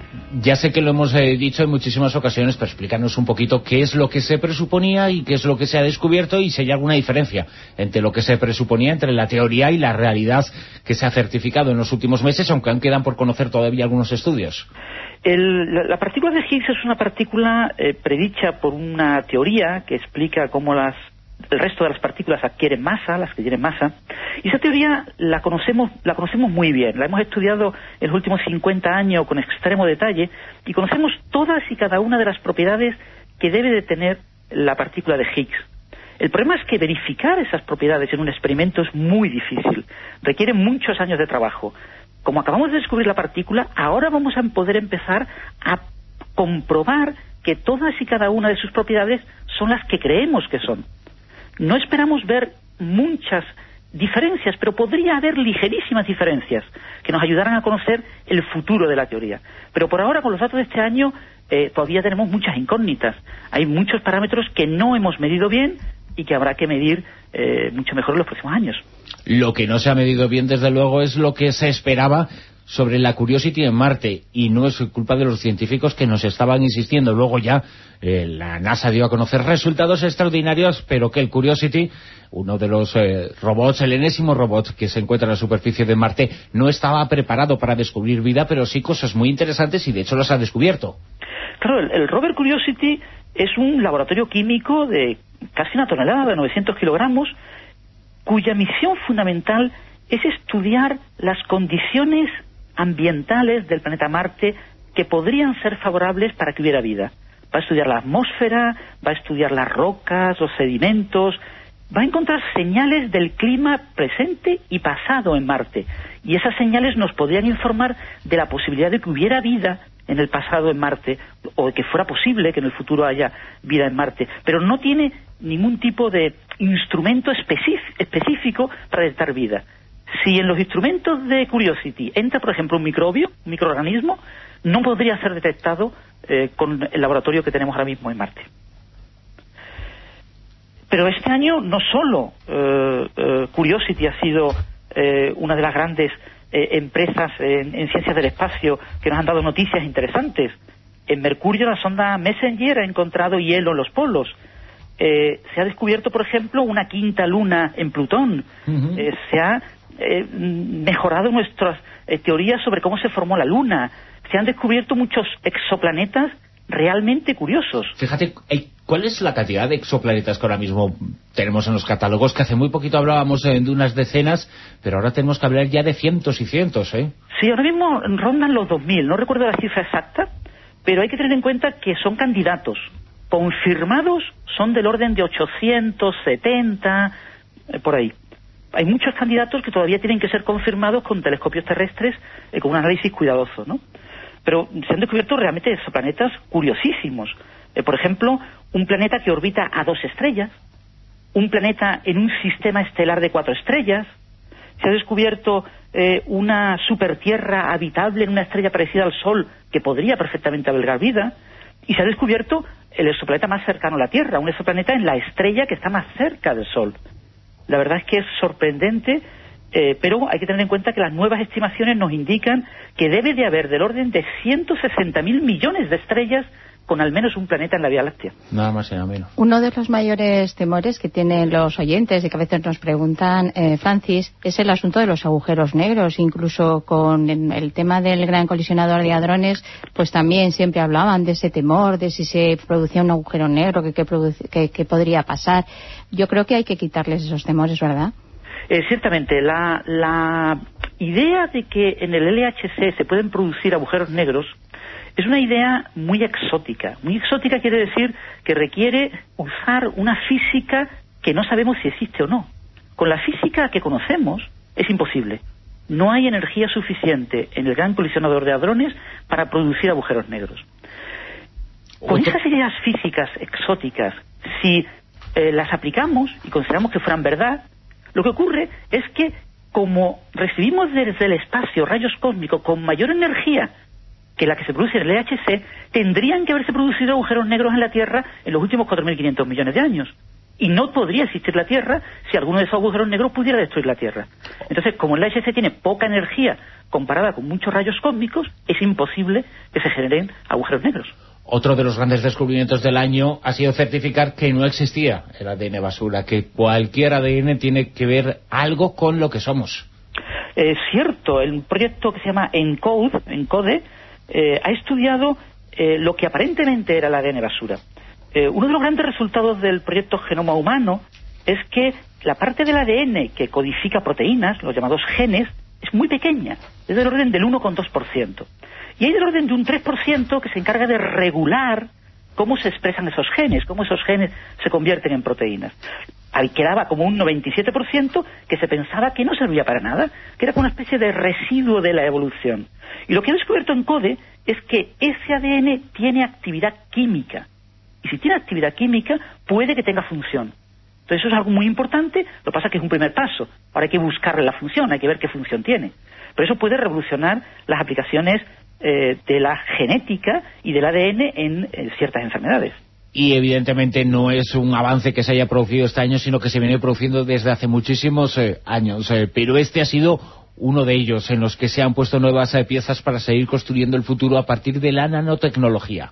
Ya sé que lo hemos eh, dicho en muchísimas ocasiones, pero explícanos un poquito qué es lo que se presuponía y qué es lo que se ha descubierto, y si hay alguna diferencia entre lo que se presuponía, entre la teoría y la realidad que se ha certificado en los últimos meses, aunque aún quedan por conocer todavía algunos estudios. El, la, la partícula de Higgs es una partícula eh, predicha por una teoría que explica cómo las el resto de las partículas adquieren masa, las que tienen masa, y esa teoría la conocemos la conocemos muy bien, la hemos estudiado en los últimos cincuenta años con extremo detalle, y conocemos todas y cada una de las propiedades que debe de tener la partícula de Higgs. El problema es que verificar esas propiedades en un experimento es muy difícil, requiere muchos años de trabajo. Como acabamos de descubrir la partícula, ahora vamos a poder empezar a comprobar que todas y cada una de sus propiedades son las que creemos que son. No esperamos ver muchas diferencias, pero podría haber ligerísimas diferencias que nos ayudaran a conocer el futuro de la teoría. Pero por ahora, con los datos de este año, eh, todavía tenemos muchas incógnitas. Hay muchos parámetros que no hemos medido bien y que habrá que medir eh, mucho mejor en los próximos años. Lo que no se ha medido bien, desde luego, es lo que se esperaba sobre la Curiosity en Marte, y no es culpa de los científicos que nos estaban insistiendo. Luego ya eh, la NASA dio a conocer resultados extraordinarios, pero que el Curiosity, uno de los eh, robots, el enésimo robot que se encuentra en la superficie de Marte, no estaba preparado para descubrir vida, pero sí cosas muy interesantes, y de hecho las ha descubierto. Claro, el, el rover Curiosity es un laboratorio químico de casi una tonelada, de novecientos kilogramos, cuya misión fundamental es estudiar las condiciones ambientales del planeta Marte que podrían ser favorables para que hubiera vida. Va a estudiar la atmósfera, va a estudiar las rocas, los sedimentos, va a encontrar señales del clima presente y pasado en Marte, y esas señales nos podrían informar de la posibilidad de que hubiera vida en el pasado en Marte, o de que fuera posible que en el futuro haya vida en Marte, pero no tiene ningún tipo de instrumento específico para detectar vida. Si en los instrumentos de Curiosity entra, por ejemplo, un microbio, un microorganismo, no podría ser detectado eh, con el laboratorio que tenemos ahora mismo en Marte. Pero este año no solo eh, eh, Curiosity ha sido eh, una de las grandes eh, empresas en, en ciencias del espacio que nos han dado noticias interesantes. En Mercurio la sonda Messenger ha encontrado hielo en los polos. Eh, se ha descubierto, por ejemplo, una quinta luna en Plutón. Uh-huh. Eh, se ha eh, mejorado nuestras eh, teorías sobre cómo se formó la Luna. Se han descubierto muchos exoplanetas realmente curiosos. Fíjate, ¿cuál es la cantidad de exoplanetas que ahora mismo tenemos en los catálogos? Que hace muy poquito hablábamos de unas decenas, pero ahora tenemos que hablar ya de cientos y cientos, ¿eh? Sí, ahora mismo rondan los dos mil, no recuerdo la cifra exacta, pero hay que tener en cuenta que son candidatos. Confirmados son del orden de ochocientos setenta, eh, por ahí. Hay muchos candidatos que todavía tienen que ser confirmados con telescopios terrestres, eh, con un análisis cuidadoso, ¿no? Pero se han descubierto realmente exoplanetas curiosísimos. Eh, por ejemplo, un planeta que orbita a dos estrellas, un planeta en un sistema estelar de cuatro estrellas. Se ha descubierto eh, una supertierra habitable en una estrella parecida al Sol que podría perfectamente albergar vida. Y se ha descubierto el exoplaneta más cercano a la Tierra, un exoplaneta en la estrella que está más cerca del Sol. La verdad es que es sorprendente. Eh, pero hay que tener en cuenta que las nuevas estimaciones nos indican que debe de haber del orden de ciento sesenta mil millones de estrellas con al menos un planeta en la Vía Láctea. Nada más y nada menos. Uno de los mayores temores que tienen los oyentes y que a veces nos preguntan, eh, Francis, es el asunto de los agujeros negros. Incluso con el tema del gran colisionador de hadrones, pues también siempre hablaban de ese temor, de si se producía un agujero negro, que, que, produce, que, que podría pasar. Yo creo que hay que quitarles esos temores, ¿verdad? Eh, ciertamente, la, la idea de que en el L H C se pueden producir agujeros negros es una idea muy exótica. Muy exótica quiere decir que requiere usar una física que no sabemos si existe o no. Con la física que conocemos es imposible. No hay energía suficiente en el gran colisionador de hadrones para producir agujeros negros. Con esas ideas físicas exóticas, si eh, las aplicamos y consideramos que fueran verdad, lo que ocurre es que, como recibimos desde el espacio rayos cósmicos con mayor energía que la que se produce en el L H C, tendrían que haberse producido agujeros negros en la Tierra en los últimos cuatro mil quinientos millones de años. Y no podría existir la Tierra si alguno de esos agujeros negros pudiera destruir la Tierra. Entonces, como el L H C tiene poca energía comparada con muchos rayos cósmicos, es imposible que se generen agujeros negros. Otro de los grandes descubrimientos del año ha sido certificar que no existía el A D N basura, que cualquier A D N tiene que ver algo con lo que somos. Es cierto, el proyecto que se llama ENCODE, ENCODE eh, ha estudiado eh, lo que aparentemente era el A D N basura. Eh, uno de los grandes resultados del proyecto Genoma Humano es que la parte del A D N que codifica proteínas, los llamados genes, es muy pequeña, es del orden del uno coma dos por ciento. Y hay del orden de un tres por ciento que se encarga de regular cómo se expresan esos genes, cómo esos genes se convierten en proteínas. Ahí quedaba como un noventa y siete por ciento que se pensaba que no servía para nada, que era como una especie de residuo de la evolución. Y lo que ha descubierto ENCODE es que ese A D N tiene actividad química. Y si tiene actividad química, puede que tenga función. Entonces eso es algo muy importante, lo que pasa es que es un primer paso. Ahora hay que buscarle la función, hay que ver qué función tiene. Pero eso puede revolucionar las aplicaciones eh, de la genética y del A D N en, en ciertas enfermedades. Y evidentemente no es un avance que se haya producido este año, sino que se viene produciendo desde hace muchísimos eh, años. Eh, pero este ha sido uno de ellos en los que se han puesto nuevas eh, piezas para seguir construyendo el futuro a partir de la nanotecnología.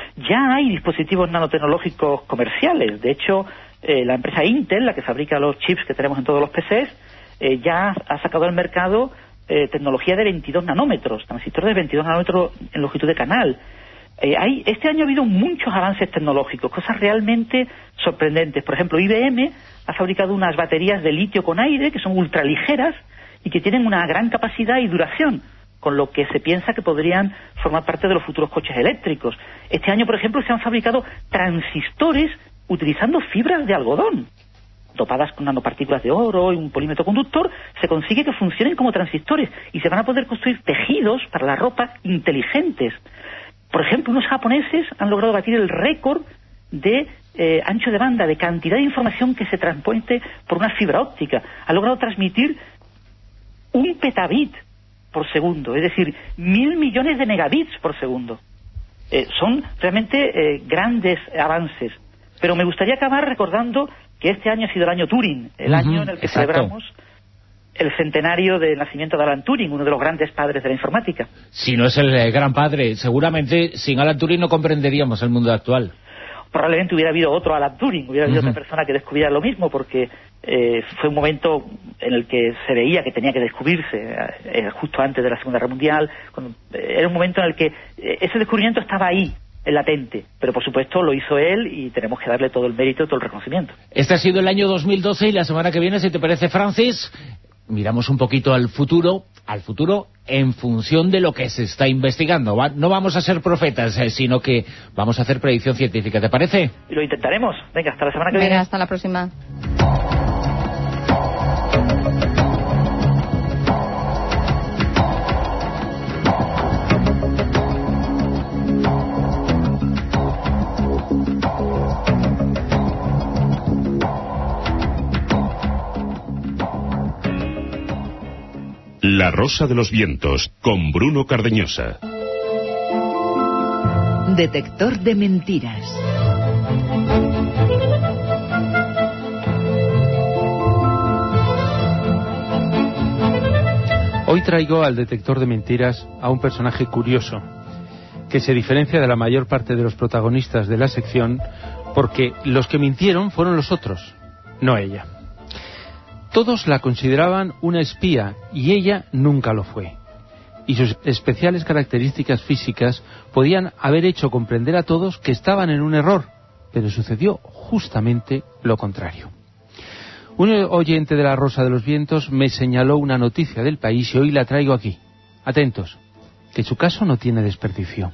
Ya hay dispositivos nanotecnológicos comerciales. De hecho, eh, la empresa Intel, la que fabrica los chips que tenemos en todos los P Cs, eh, ya ha sacado al mercado eh, tecnología de veintidós nanómetros, transistores de veintidós nanómetros en longitud de canal. Eh, hay, este año ha habido muchos avances tecnológicos, cosas realmente sorprendentes. Por ejemplo, I B M ha fabricado unas baterías de litio con aire que son ultraligeras y que tienen una gran capacidad y duración, con lo que se piensa que podrían formar parte de los futuros coches eléctricos. Este año, por ejemplo, se han fabricado transistores utilizando fibras de algodón, dopadas con nanopartículas de oro y un polímetro conductor. Se consigue que funcionen como transistores y se van a poder construir tejidos para la ropa inteligentes. Por ejemplo, unos japoneses han logrado batir el récord de eh, ancho de banda, de cantidad de información que se transporte por una fibra óptica. Han logrado transmitir un petabit por segundo, es decir, mil millones de megabits por segundo. Eh, son realmente eh, grandes avances. Pero me gustaría acabar recordando que este año ha sido el año Turing, el uh-huh, año en el que exacto. celebramos el centenario del nacimiento de Alan Turing, uno de los grandes padres de la informática. Si no es el eh, gran padre, seguramente sin Alan Turing no comprenderíamos el mundo actual. Probablemente hubiera habido otro Alan Turing, hubiera habido uh-huh. otra persona que descubriera lo mismo, porque eh, fue un momento en el que se veía que tenía que descubrirse, eh, justo antes de la Segunda Guerra Mundial. Cuando, eh, era un momento en el que eh, ese descubrimiento estaba ahí, latente, pero por supuesto lo hizo él y tenemos que darle todo el mérito, todo el reconocimiento. Este ha sido el año dos mil doce y la semana que viene, si te parece, Francis, miramos un poquito al futuro, al futuro en función de lo que se está investigando. No vamos a ser profetas, eh, sino que vamos a hacer predicción científica, ¿te parece? Y lo intentaremos. Venga, hasta la semana que Venga, viene. Hasta la próxima. La Rosa de los Vientos, con Bruno Cardeñosa. Detector de mentiras. Hoy traigo al detector de mentiras a un personaje curioso, que se diferencia de la mayor parte de los protagonistas de la sección, porque los que mintieron fueron los otros, no ella. Todos la consideraban una espía y ella nunca lo fue. Y sus especiales características físicas podían haber hecho comprender a todos que estaban en un error, pero sucedió justamente lo contrario. Un oyente de La Rosa de los Vientos me señaló una noticia del país y hoy la traigo aquí. Atentos, que su caso no tiene desperdicio.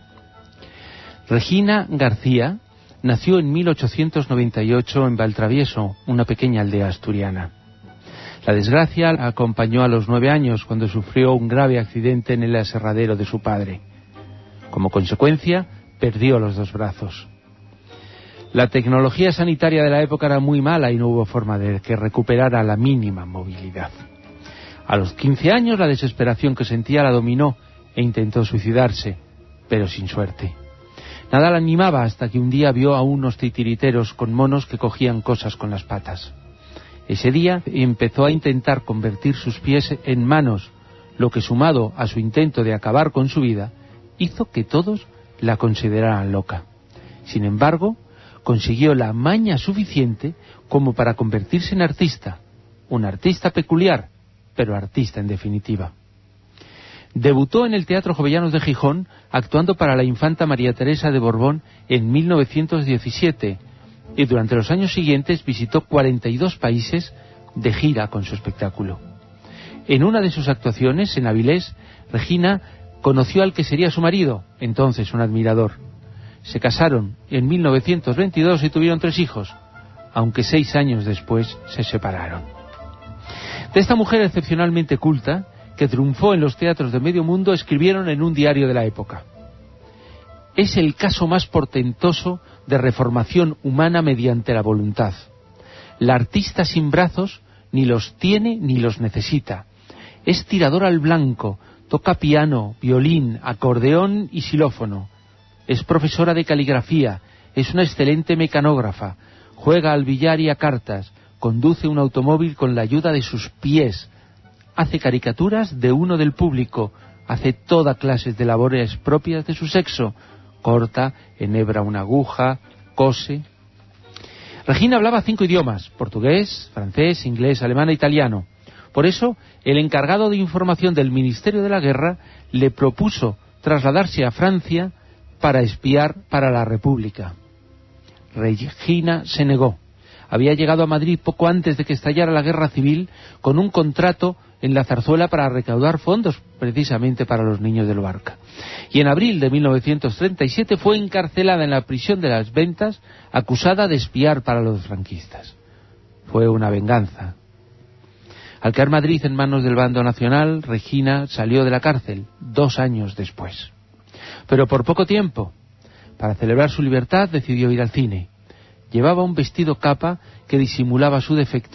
Regina García nació en mil ochocientos noventa y ocho en Valtravieso, una pequeña aldea asturiana. La desgracia la acompañó a los nueve años cuando sufrió un grave accidente en el aserradero de su padre. Como consecuencia, perdió los dos brazos. La tecnología sanitaria de la época era muy mala y no hubo forma de que recuperara la mínima movilidad. A los quince años la desesperación que sentía la dominó e intentó suicidarse, pero sin suerte. Nada la animaba hasta que un día vio a unos titiriteros con monos que cogían cosas con las patas. Ese día empezó a intentar convertir sus pies en manos, lo que sumado a su intento de acabar con su vida, hizo que todos la consideraran loca. Sin embargo, consiguió la maña suficiente como para convertirse en artista, un artista peculiar, pero artista en definitiva. Debutó en el Teatro Jovellanos de Gijón actuando para la infanta María Teresa de Borbón en mil novecientos diecisiete, y durante los años siguientes visitó cuarenta y dos países de gira con su espectáculo. En una de sus actuaciones, en Avilés, Regina conoció al que sería su marido, entonces un admirador. Se casaron en mil novecientos veintidós y tuvieron tres hijos, aunque seis años después se separaron. De esta mujer excepcionalmente culta, que triunfó en los teatros de medio mundo, escribieron en un diario de la época: es el caso más portentoso de reformación humana mediante la voluntad. La artista sin brazos ni los tiene ni los necesita. Es tiradora al blanco, toca piano, violín, acordeón y xilófono. Es profesora de caligrafía, es una excelente mecanógrafa, juega al billar y a cartas, conduce un automóvil con la ayuda de sus pies, hace caricaturas de uno del público, hace toda clase de labores propias de su sexo, corta, enhebra una aguja, cose. Regina hablaba cinco idiomas: portugués, francés, inglés, alemán e italiano. Por eso, el encargado de información del Ministerio de la Guerra le propuso trasladarse a Francia para espiar para la República. Regina se negó. Había llegado a Madrid poco antes de que estallara la guerra civil con un contrato en la Zarzuela para recaudar fondos precisamente para los niños del Barca. Y en abril de mil novecientos treinta y siete fue encarcelada en la prisión de las Ventas, acusada de espiar para los franquistas. Fue una venganza. Al caer Madrid en manos del bando nacional, Regina salió de la cárcel dos años después. Pero por poco tiempo. Para celebrar su libertad decidió ir al cine. Llevaba un vestido capa que disimulaba su defecto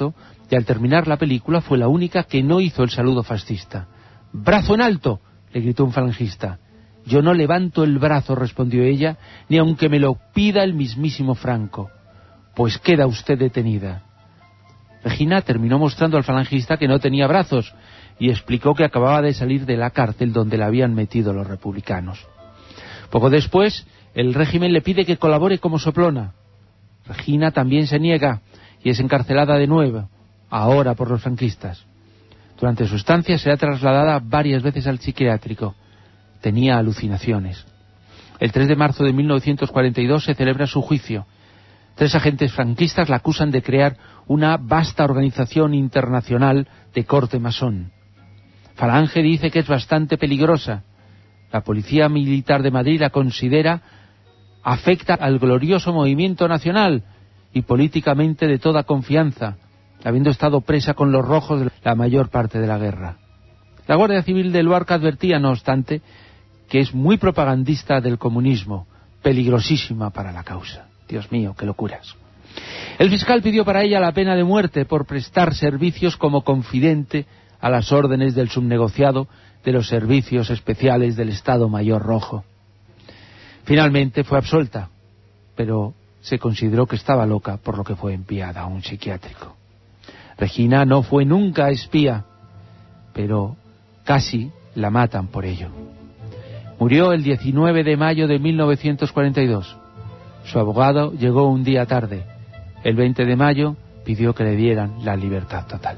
y al terminar la película fue la única que no hizo el saludo fascista. «¡Brazo en alto!», le gritó un falangista. «Yo no levanto el brazo», respondió ella, «ni aunque me lo pida el mismísimo Franco». «Pues queda usted detenida». Regina terminó mostrando al falangista que no tenía brazos y explicó que acababa de salir de la cárcel donde la habían metido los republicanos. Poco después, el régimen le pide que colabore como soplona. Regina también se niega y es encarcelada de nuevo, ahora por los franquistas. Durante su estancia será trasladada varias veces al psiquiátrico. Tenía alucinaciones. El tres de marzo de mil novecientos cuarenta y dos se celebra su juicio. Tres agentes franquistas la acusan de crear una vasta organización internacional de corte masón. Falange dice que es bastante peligrosa. La Policía Militar de Madrid la considera afecta al glorioso movimiento nacional y políticamente de toda confianza, habiendo estado presa con los rojos la mayor parte de la guerra. La Guardia Civil de Luarca advertía, no obstante, que es muy propagandista del comunismo, peligrosísima para la causa. Dios mío, qué locuras. El fiscal pidió para ella la pena de muerte por prestar servicios como confidente a las órdenes del subnegociado de los servicios especiales del Estado Mayor Rojo. Finalmente fue absuelta, pero se consideró que estaba loca, por lo que fue enviada a un psiquiátrico. Regina no fue nunca espía, pero casi la matan por ello. Murió el diecinueve de mayo de mil novecientos cuarenta y dos. Su abogado llegó un día tarde. El veinte de mayo pidió que le dieran la libertad total.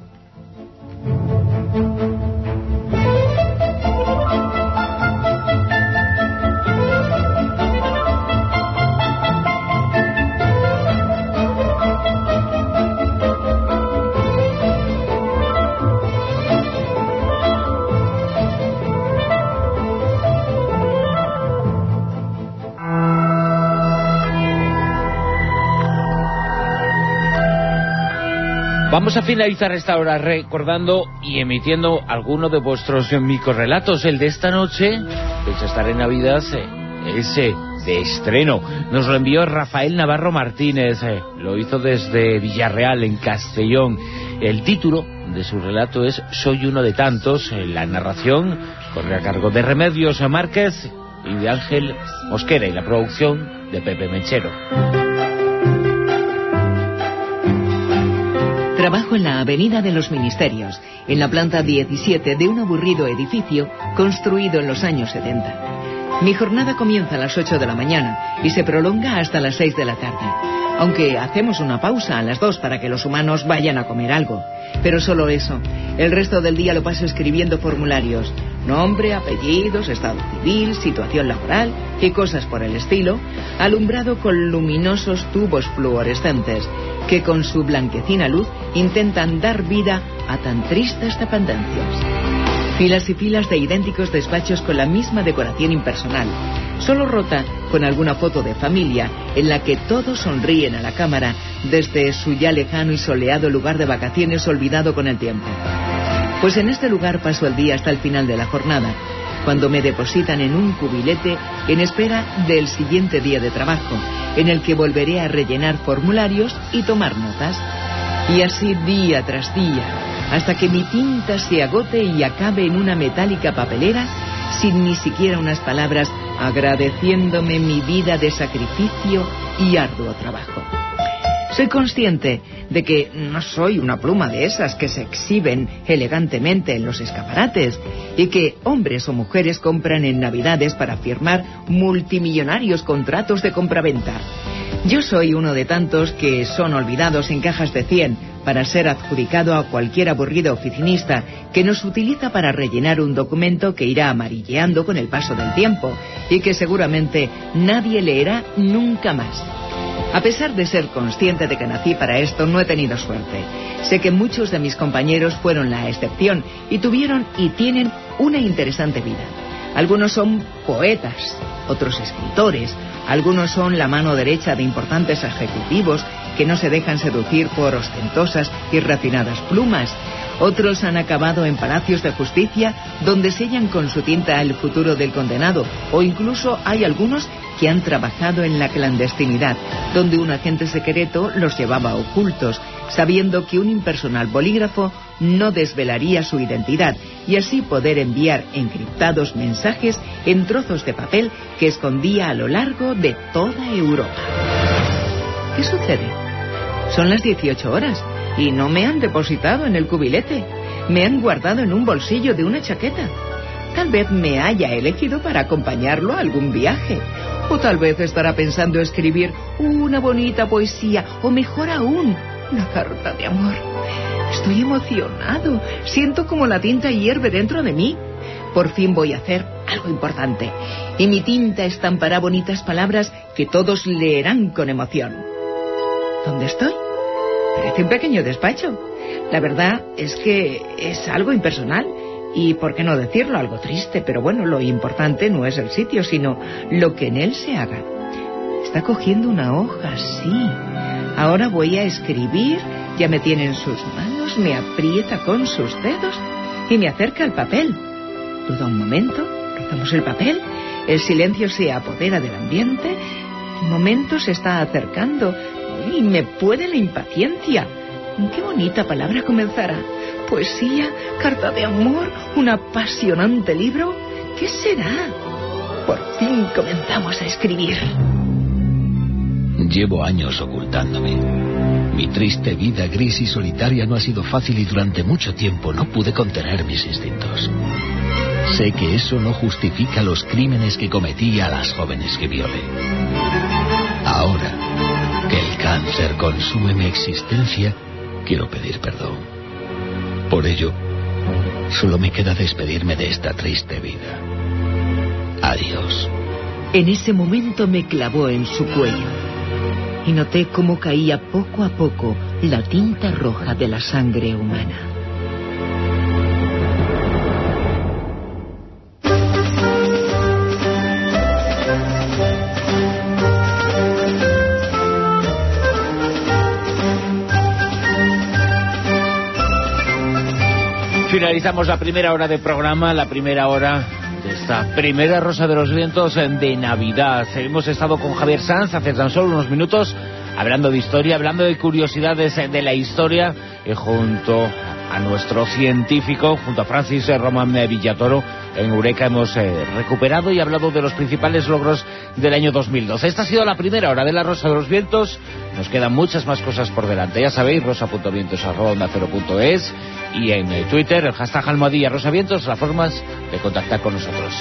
Vamos a finalizar esta hora recordando y emitiendo algunos de vuestros microrelatos. El de esta noche, fecha estar en Navidad, ese de estreno. Nos lo envió Rafael Navarro Martínez, lo hizo desde Villarreal, en Castellón. El título de su relato es Soy uno de tantos. La narración corre a cargo de Remedios Márquez y de Ángel Mosquera, y la producción de Pepe Menchero. Trabajo en la Avenida de los Ministerios, en la planta diecisiete de un aburrido edificio construido en los años setenta. Mi jornada comienza a las ocho de la mañana y se prolonga hasta las seis de la tarde, aunque hacemos una pausa a las dos para que los humanos vayan a comer algo. Pero solo eso. El resto del día lo paso escribiendo formularios: nombre, apellidos, estado civil, situación laboral y cosas por el estilo, alumbrado con luminosos tubos fluorescentes que con su blanquecina luz intentan dar vida a tan tristes dependencias. Filas y filas de idénticos despachos con la misma decoración impersonal, solo rota con alguna foto de familia en la que todos sonríen a la cámara desde su ya lejano y soleado lugar de vacaciones olvidado con el tiempo. Pues en este lugar paso el día hasta el final de la jornada, cuando me depositan en un cubilete en espera del siguiente día de trabajo, en el que volveré a rellenar formularios y tomar notas. Y así día tras día, hasta que mi tinta se agote y acabe en una metálica papelera, sin ni siquiera unas palabras agradeciéndome mi vida de sacrificio y arduo trabajo. Soy consciente de que no soy una pluma de esas que se exhiben elegantemente en los escaparates y que hombres o mujeres compran en Navidades para firmar multimillonarios contratos de compraventa. Yo soy uno de tantos que son olvidados en cajas de cien para ser adjudicado a cualquier aburrido oficinista que nos utiliza para rellenar un documento que irá amarilleando con el paso del tiempo y que seguramente nadie leerá nunca más. A pesar de ser consciente de que nací para esto, no he tenido suerte. Sé que muchos de mis compañeros fueron la excepción y tuvieron y tienen una interesante vida. Algunos son poetas, otros escritores, algunos son la mano derecha de importantes ejecutivos que no se dejan seducir por ostentosas y refinadas plumas. Otros han acabado en palacios de justicia donde sellan con su tinta el futuro del condenado, o incluso hay algunos que han trabajado en la clandestinidad, donde un agente secreto los llevaba ocultos, sabiendo que un impersonal bolígrafo no desvelaría su identidad y así poder enviar encriptados mensajes en trozos de papel que escondía a lo largo de toda Europa. ¿Qué sucede? Son las dieciocho horas y no me han depositado en el cubilete. Me han guardado en un bolsillo de una chaqueta. Tal vez me haya elegido para acompañarlo a algún viaje. O tal vez estará pensando escribir una bonita poesía, o mejor aún, una carta de amor. Estoy emocionado. Siento como la tinta hierve dentro de mí. Por fin voy a hacer algo importante. Y mi tinta estampará bonitas palabras que todos leerán con emoción. ¿Dónde estoy? Parece un pequeño despacho. La verdad es que es algo impersonal. Y, por qué no decirlo, algo triste. Pero bueno, lo importante no es el sitio, sino lo que en él se haga. Está cogiendo una hoja, sí. Ahora voy a escribir. Ya me tiene en sus manos, me aprieta con sus dedos y me acerca al papel. Duda un momento, rozamos el papel. El silencio se apodera del ambiente. El momento se está acercando y me puede la impaciencia. Qué bonita palabra comenzará. Poesía, carta de amor, un apasionante libro. ¿Qué será? Por fin comenzamos a escribir. Llevo años ocultándome. Mi triste vida gris y solitaria no ha sido fácil y durante mucho tiempo no pude contener mis instintos. Sé que eso no justifica los crímenes que cometí a las jóvenes que violé. Ahora que el cáncer consume mi existencia, quiero pedir perdón. Por ello, solo me queda despedirme de esta triste vida. Adiós. En ese momento me clavó en su cuello y noté cómo caía poco a poco la tinta roja de la sangre humana. Finalizamos la primera hora de programa, la primera hora de esta primera Rosa de los Vientos de Navidad. Hemos estado con Javier Sanz hace tan solo unos minutos, hablando de historia, hablando de curiosidades de la historia, y junto a nuestro científico, junto a Francis Román Villatoro, en Eureka hemos eh, recuperado y hablado de los principales logros del año dos mil doce. Esta ha sido la primera hora de la Rosa de los Vientos. Nos quedan muchas más cosas por delante. Ya sabéis, rosa punto vientos arroba onda cero punto es, y en eh, Twitter, el hashtag almohadilla rosavientos, las formas de contactar con nosotros.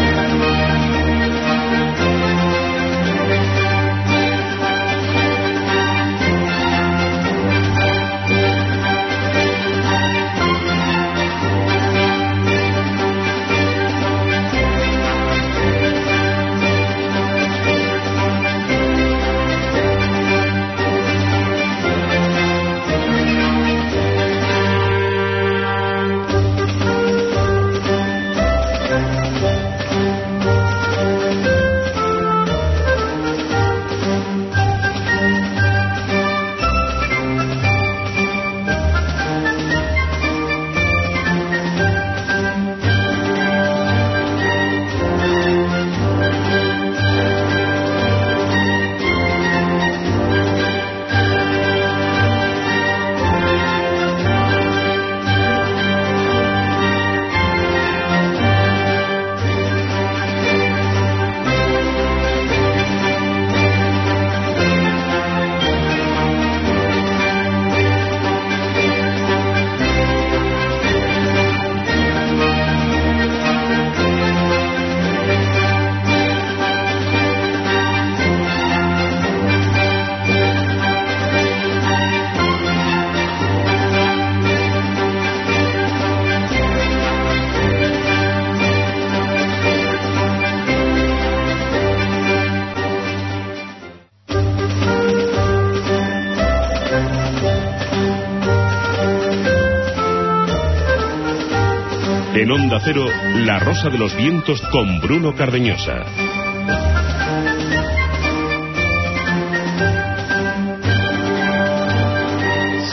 En Onda Cero, La Rosa de los Vientos con Bruno Cardeñosa.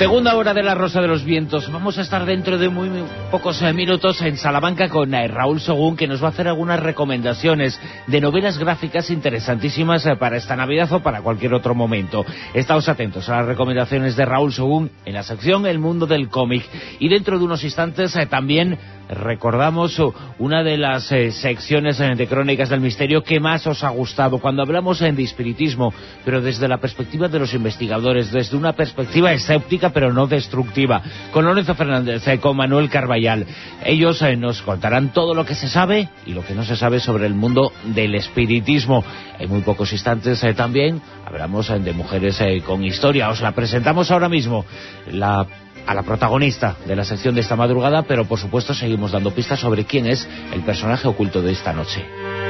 Segunda hora de La Rosa de los Vientos. Vamos a estar dentro de muy, muy pocos eh, minutos en Salamanca con eh, Raúl Sogún, que nos va a hacer algunas recomendaciones de novelas gráficas interesantísimas eh, para esta Navidad o para cualquier otro momento. Estamos atentos a las recomendaciones de Raúl Sogún en la sección El Mundo del Cómic. Y dentro de unos instantes eh, también recordamos uh, una de las eh, secciones eh, de Crónicas del Misterio que más os ha gustado, cuando hablamos eh, de espiritismo, pero desde la perspectiva de los investigadores, desde una perspectiva escéptica pero no destructiva, con Lorenzo Fernández, eh, con Manuel Carballal. Ellos eh, nos contarán todo lo que se sabe y lo que no se sabe sobre el mundo del espiritismo. En muy pocos instantes eh, también hablamos eh, de Mujeres eh, con Historia. Os la presentamos ahora mismo, la a la protagonista de la sección de esta madrugada, pero por supuesto seguimos dando pistas sobre quién es el personaje oculto de esta noche.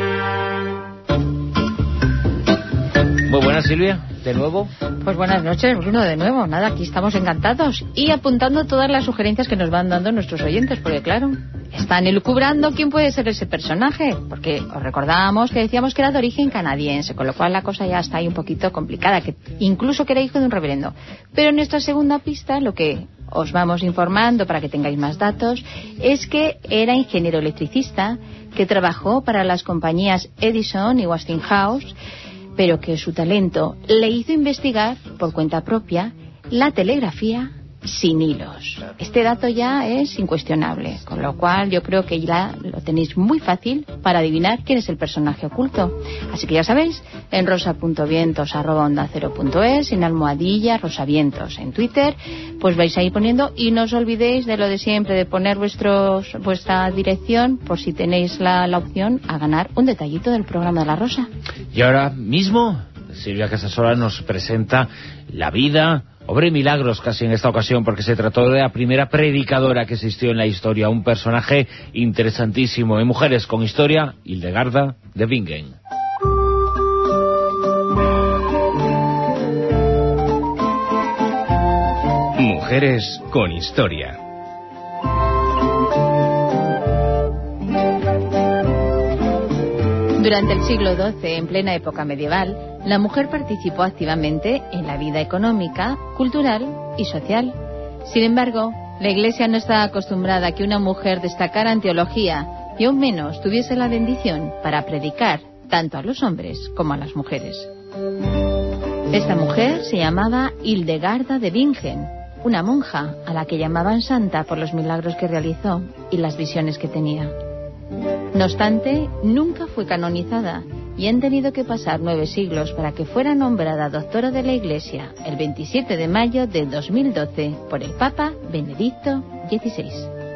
Muy buenas, Silvia, de nuevo. Pues buenas noches, Bruno, de nuevo. Nada, aquí estamos encantados y apuntando todas las sugerencias que nos van dando nuestros oyentes, porque claro, están elucubrando quién puede ser ese personaje, porque os recordábamos que decíamos que era de origen canadiense, con lo cual la cosa ya está ahí un poquito complicada, que incluso que era hijo de un reverendo. Pero en esta segunda pista, lo que os vamos informando para que tengáis más datos, es que era ingeniero electricista, que trabajó para las compañías Edison y Westinghouse, pero que su talento le hizo investigar por cuenta propia la telegrafía sin hilos. Este dato ya es incuestionable, con lo cual yo creo que ya lo tenéis muy fácil para adivinar quién es el personaje oculto. Así que ya sabéis, en rosa.vientos arroba onda cero punto es, en almohadilla rosavientos en Twitter, pues vais ahí poniendo, y no os olvidéis de lo de siempre, de poner vuestros vuestra dirección por si tenéis la, la opción a ganar un detallito del programa de La Rosa. Y ahora mismo Silvia Casasola nos presenta la vida, obra y milagros casi en esta ocasión, porque se trató de la primera predicadora que existió en la historia, un personaje interesantísimo. En Mujeres con Historia, Hildegarda de Bingen. Mujeres con Historia. Durante el siglo doce, en plena época medieval, la mujer participó activamente en la vida económica, cultural y social. Sin embargo, la Iglesia no estaba acostumbrada a que una mujer destacara en teología y aún menos tuviese la bendición para predicar tanto a los hombres como a las mujeres. Esta mujer se llamaba Hildegarda de Bingen, una monja a la que llamaban santa por los milagros que realizó y las visiones que tenía. No obstante, nunca fue canonizada y han tenido que pasar nueve siglos para que fuera nombrada doctora de la Iglesia el veintisiete de mayo de dos mil doce por el Papa Benedicto dieciséis.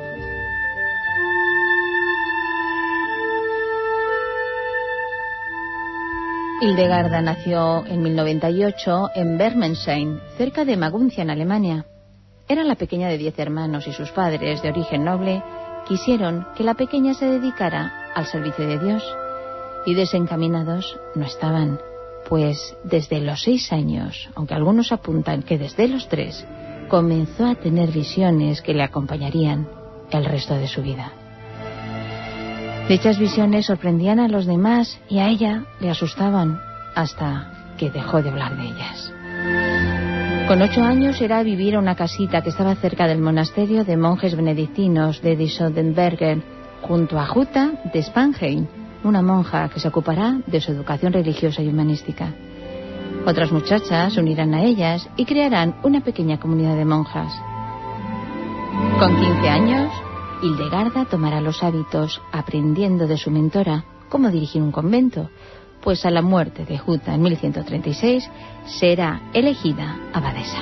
Hildegarda nació en mil noventa y ocho en Bermensheim, cerca de Maguncia, en Alemania. Era la pequeña de diez hermanos y sus padres, de origen noble, quisieron que la pequeña se dedicara al servicio de Dios, y desencaminados no estaban, pues desde los seis años, aunque algunos apuntan que desde los tres, comenzó a tener visiones que le acompañarían el resto de su vida. Dichas visiones sorprendían a los demás y a ella le asustaban, hasta que dejó de hablar de ellas. Con ocho años era a vivir a una casita que estaba cerca del monasterio de monjes benedictinos de Disodenberger, junto a Jutta de Spanheim, una monja que se ocupará de su educación religiosa y humanística. Otras muchachas se unirán a ellas y crearán una pequeña comunidad de monjas. Con quince años, Hildegarda tomará los hábitos, aprendiendo de su mentora cómo dirigir un convento, pues a la muerte de Jutta en mil ciento treinta y seis será elegida abadesa.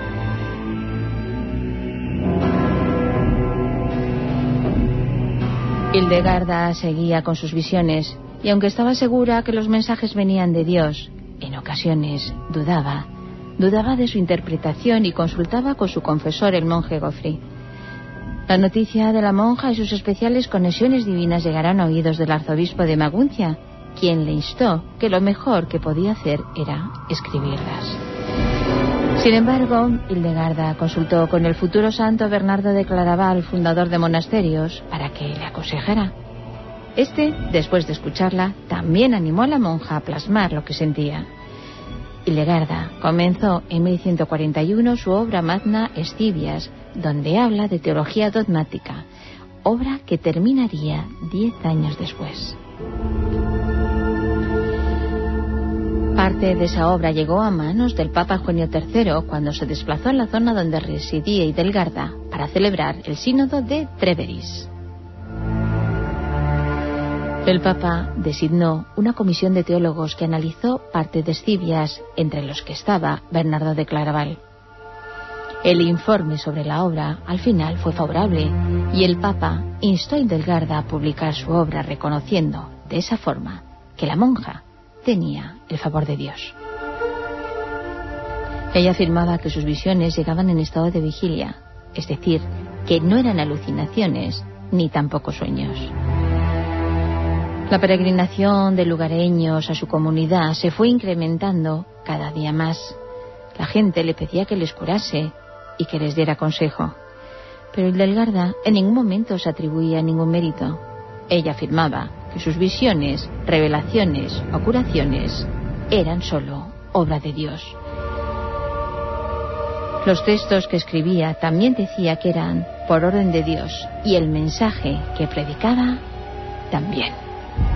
Hildegarda seguía con sus visiones, y aunque estaba segura que los mensajes venían de Dios, en ocasiones dudaba, dudaba de su interpretación y consultaba con su confesor, el monje Goffrey. La noticia de la monja y sus especiales conexiones divinas llegarán a oídos del arzobispo de Maguncia, quien le instó que lo mejor que podía hacer era escribirlas. Sin embargo, Hildegarda consultó con el futuro santo Bernardo de Claraval, fundador de monasterios, para que le aconsejara. Este, después de escucharla, también animó a la monja a plasmar lo que sentía. Hildegarda comenzó en mil ciento cuarenta y uno su obra magna Escivias, donde habla de teología dogmática, obra que terminaría diez años después. Parte de esa obra llegó a manos del Papa Eugenio tercero cuando se desplazó a la zona donde residía Hildegarda para celebrar el sínodo de Treveris. El Papa designó una comisión de teólogos que analizó parte de Escivias, entre los que estaba Bernardo de Claraval. El informe sobre la obra al final fue favorable y el Papa instó a Hildegarda a publicar su obra, reconociendo de esa forma que la monja tenía el favor de Dios. Ella afirmaba que sus visiones llegaban en estado de vigilia, es decir, que no eran alucinaciones ni tampoco sueños. La peregrinación de lugareños a su comunidad se fue incrementando cada día más. La gente le pedía que les curase y que les diera consejo. Pero Hildegarda en ningún momento se atribuía ningún mérito. Ella afirmaba que sus visiones, revelaciones o curaciones eran solo obra de Dios. Los textos que escribía también decía que eran por orden de Dios, y el mensaje que predicaba también.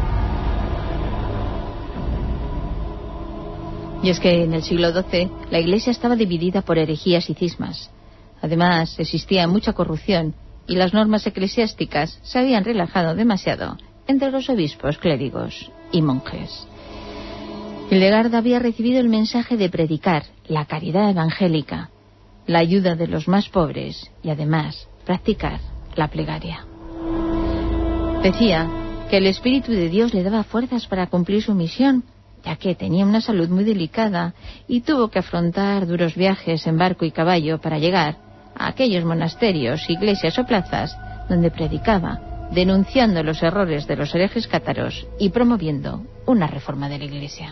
Y es que en el siglo doce la Iglesia estaba dividida por herejías y cismas. Además, existía mucha corrupción y las normas eclesiásticas se habían relajado demasiado entre los obispos, clérigos y monjes. Hildegarda había recibido el mensaje de predicar la caridad evangélica, la ayuda de los más pobres y además practicar la plegaria. Decía que el Espíritu de Dios le daba fuerzas para cumplir su misión, ya que tenía una salud muy delicada y tuvo que afrontar duros viajes en barco y caballo para llegar a aquellos monasterios, iglesias o plazas donde predicaba, denunciando los errores de los herejes cátaros y promoviendo una reforma de la Iglesia.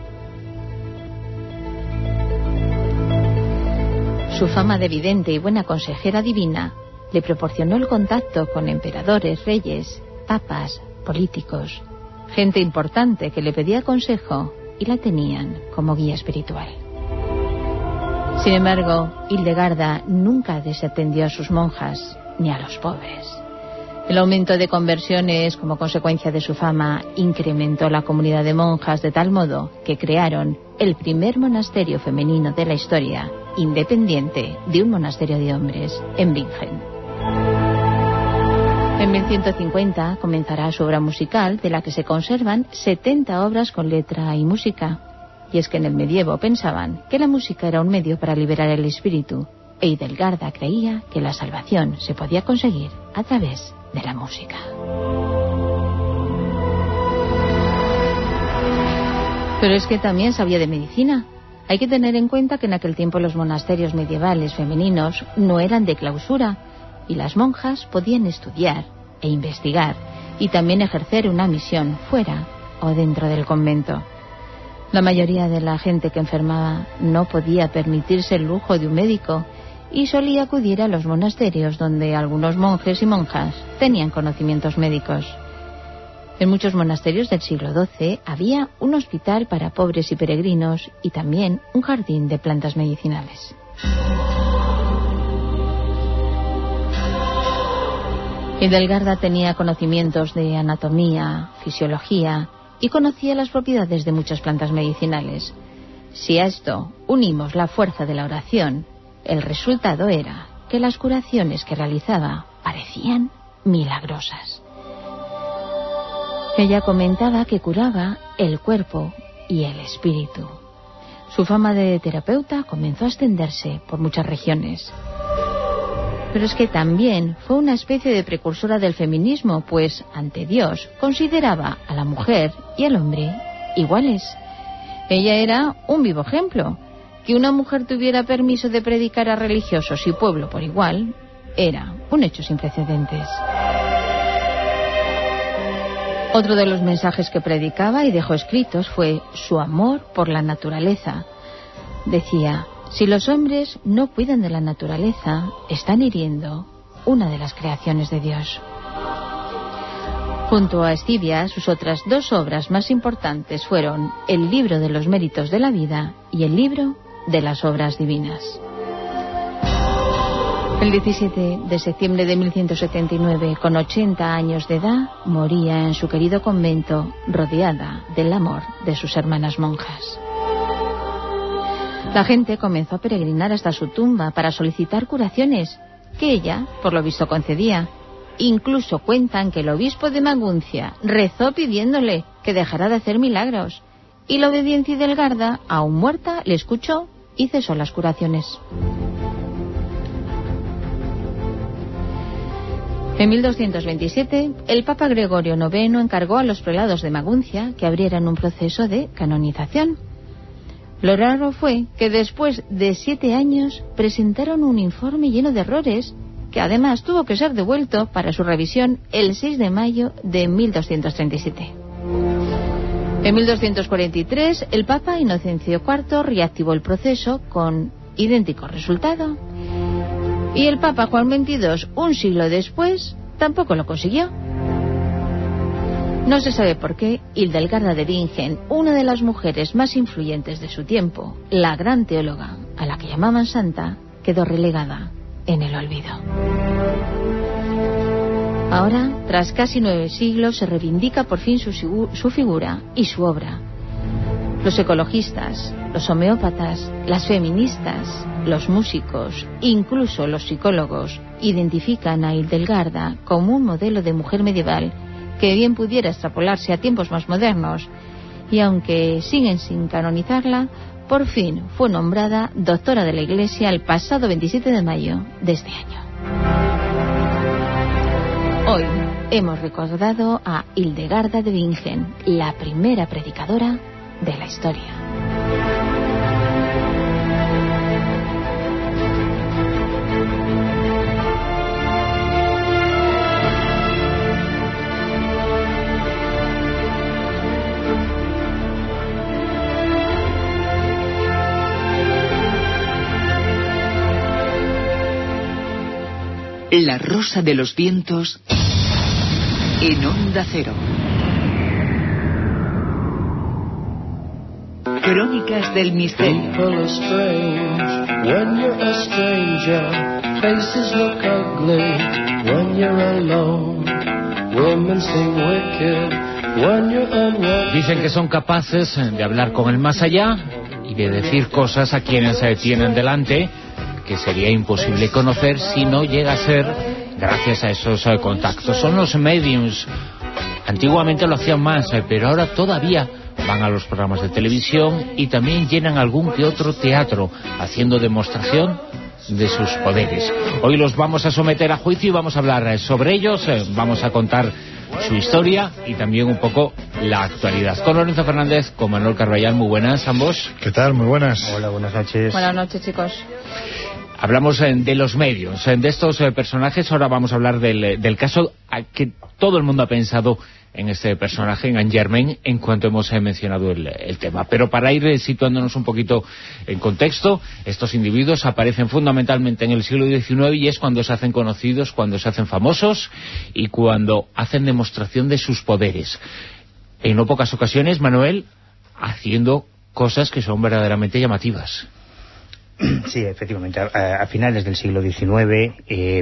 Su fama de vidente y buena consejera divina le proporcionó el contacto con emperadores, reyes, papas, políticos, gente importante que le pedía consejo y la tenían como guía espiritual. Sin embargo, Hildegarda nunca desatendió a sus monjas ni a los pobres. El aumento de conversiones como consecuencia de su fama incrementó la comunidad de monjas de tal modo que crearon el primer monasterio femenino de la historia, independiente de un monasterio de hombres, en Bingen. En mil ciento cincuenta comenzará su obra musical, de la que se conservan setenta obras con letra y música. Y es que en el medievo pensaban que la música era un medio para liberar el espíritu, e Hildegarda creía que la salvación se podía conseguir a través de la música. Pero es que también sabía de medicina. Hay que tener en cuenta que en aquel tiempo los monasterios medievales femeninos no eran de clausura, y las monjas podían estudiar e investigar y también ejercer una misión fuera o dentro del convento. La mayoría de la gente que enfermaba no podía permitirse el lujo de un médico y solía acudir a los monasterios donde algunos monjes y monjas tenían conocimientos médicos. En muchos monasterios del siglo doce había un hospital para pobres y peregrinos y también un jardín de plantas medicinales. Hildegarda tenía conocimientos de anatomía, fisiología y conocía las propiedades de muchas plantas medicinales. Si a esto unimos la fuerza de la oración, el resultado era que las curaciones que realizaba parecían milagrosas. Ella comentaba que curaba el cuerpo y el espíritu. Su fama de terapeuta comenzó a extenderse por muchas regiones. Pero es que también fue una especie de precursora del feminismo, pues ante Dios consideraba a la mujer y al hombre iguales. Ella era un vivo ejemplo. Que una mujer tuviera permiso de predicar a religiosos y pueblo por igual era un hecho sin precedentes. Otro de los mensajes que predicaba y dejó escritos fue su amor por la naturaleza. Decía: si los hombres no cuidan de la naturaleza, están hiriendo una de las creaciones de Dios. Junto a Escivia, sus otras dos obras más importantes fueron el Libro de los Méritos de la Vida y el Libro de las Obras Divinas. El diecisiete de septiembre de mil ciento setenta y nueve, con ochenta años de edad, moría en su querido convento, rodeada del amor de sus hermanas monjas. La gente comenzó a peregrinar hasta su tumba para solicitar curaciones, que ella, por lo visto, concedía. Incluso cuentan que el obispo de Maguncia rezó pidiéndole que dejara de hacer milagros, y la obediencia del Garda, aún muerta, le escuchó y cesó las curaciones. En mil doscientos veintisiete, el Papa Gregorio noveno encargó a los prelados de Maguncia que abrieran un proceso de canonización. Lo raro fue que después de siete años presentaron un informe lleno de errores, que además tuvo que ser devuelto para su revisión el seis de mayo de mil doscientos treinta y siete. En mil doscientos cuarenta y tres, el Papa Inocencio cuarto reactivó el proceso con idéntico resultado. Y el Papa Juan veintidós, un siglo después, tampoco lo consiguió. No se sabe por qué Hildegarda de Bingen, una de las mujeres más influyentes de su tiempo, la gran teóloga, a la que llamaban santa, quedó relegada en el olvido. Ahora, tras casi nueve siglos, se reivindica por fin su, su figura y su obra. Los ecologistas, los homeópatas, las feministas, los músicos, incluso los psicólogos, identifican a Hildegarda como un modelo de mujer medieval que bien pudiera extrapolarse a tiempos más modernos, y aunque siguen sin canonizarla, por fin fue nombrada doctora de la Iglesia el pasado veintisiete de mayo de este año. Hoy hemos recordado a Hildegarda de Bingen, la primera predicadora de la historia. La Rosa de los Vientos en Onda Cero. Crónicas del Misterio. Dicen que son capaces de hablar con el más allá y de decir cosas a quienes se tienen delante que sería imposible conocer si no llega a ser gracias a esos uh, contactos. Son los mediums. Antiguamente lo hacían más, eh, pero ahora todavía van a los programas de televisión y también llenan algún que otro teatro haciendo demostración de sus poderes. Hoy los vamos a someter a juicio y vamos a hablar eh, sobre ellos, eh, vamos a contar su historia y también un poco la actualidad. Con Lorenzo Fernández, con Manuel Carballal, muy buenas ambos. ¿Qué tal? Muy buenas. Hola, buenas noches. Buenas noches, chicos. Hablamos eh, de los medios, eh, de estos eh, personajes. Ahora vamos a hablar del, del caso a que todo el mundo ha pensado en este personaje, en Anne Germain, en cuanto hemos eh, mencionado el, el tema. Pero para ir eh, situándonos un poquito en contexto, estos individuos aparecen fundamentalmente en el siglo diecinueve y es cuando se hacen conocidos, cuando se hacen famosos y cuando hacen demostración de sus poderes. En no pocas ocasiones, Manuel, haciendo cosas que son verdaderamente llamativas. Sí, efectivamente. A, a finales del siglo diecinueve, eh,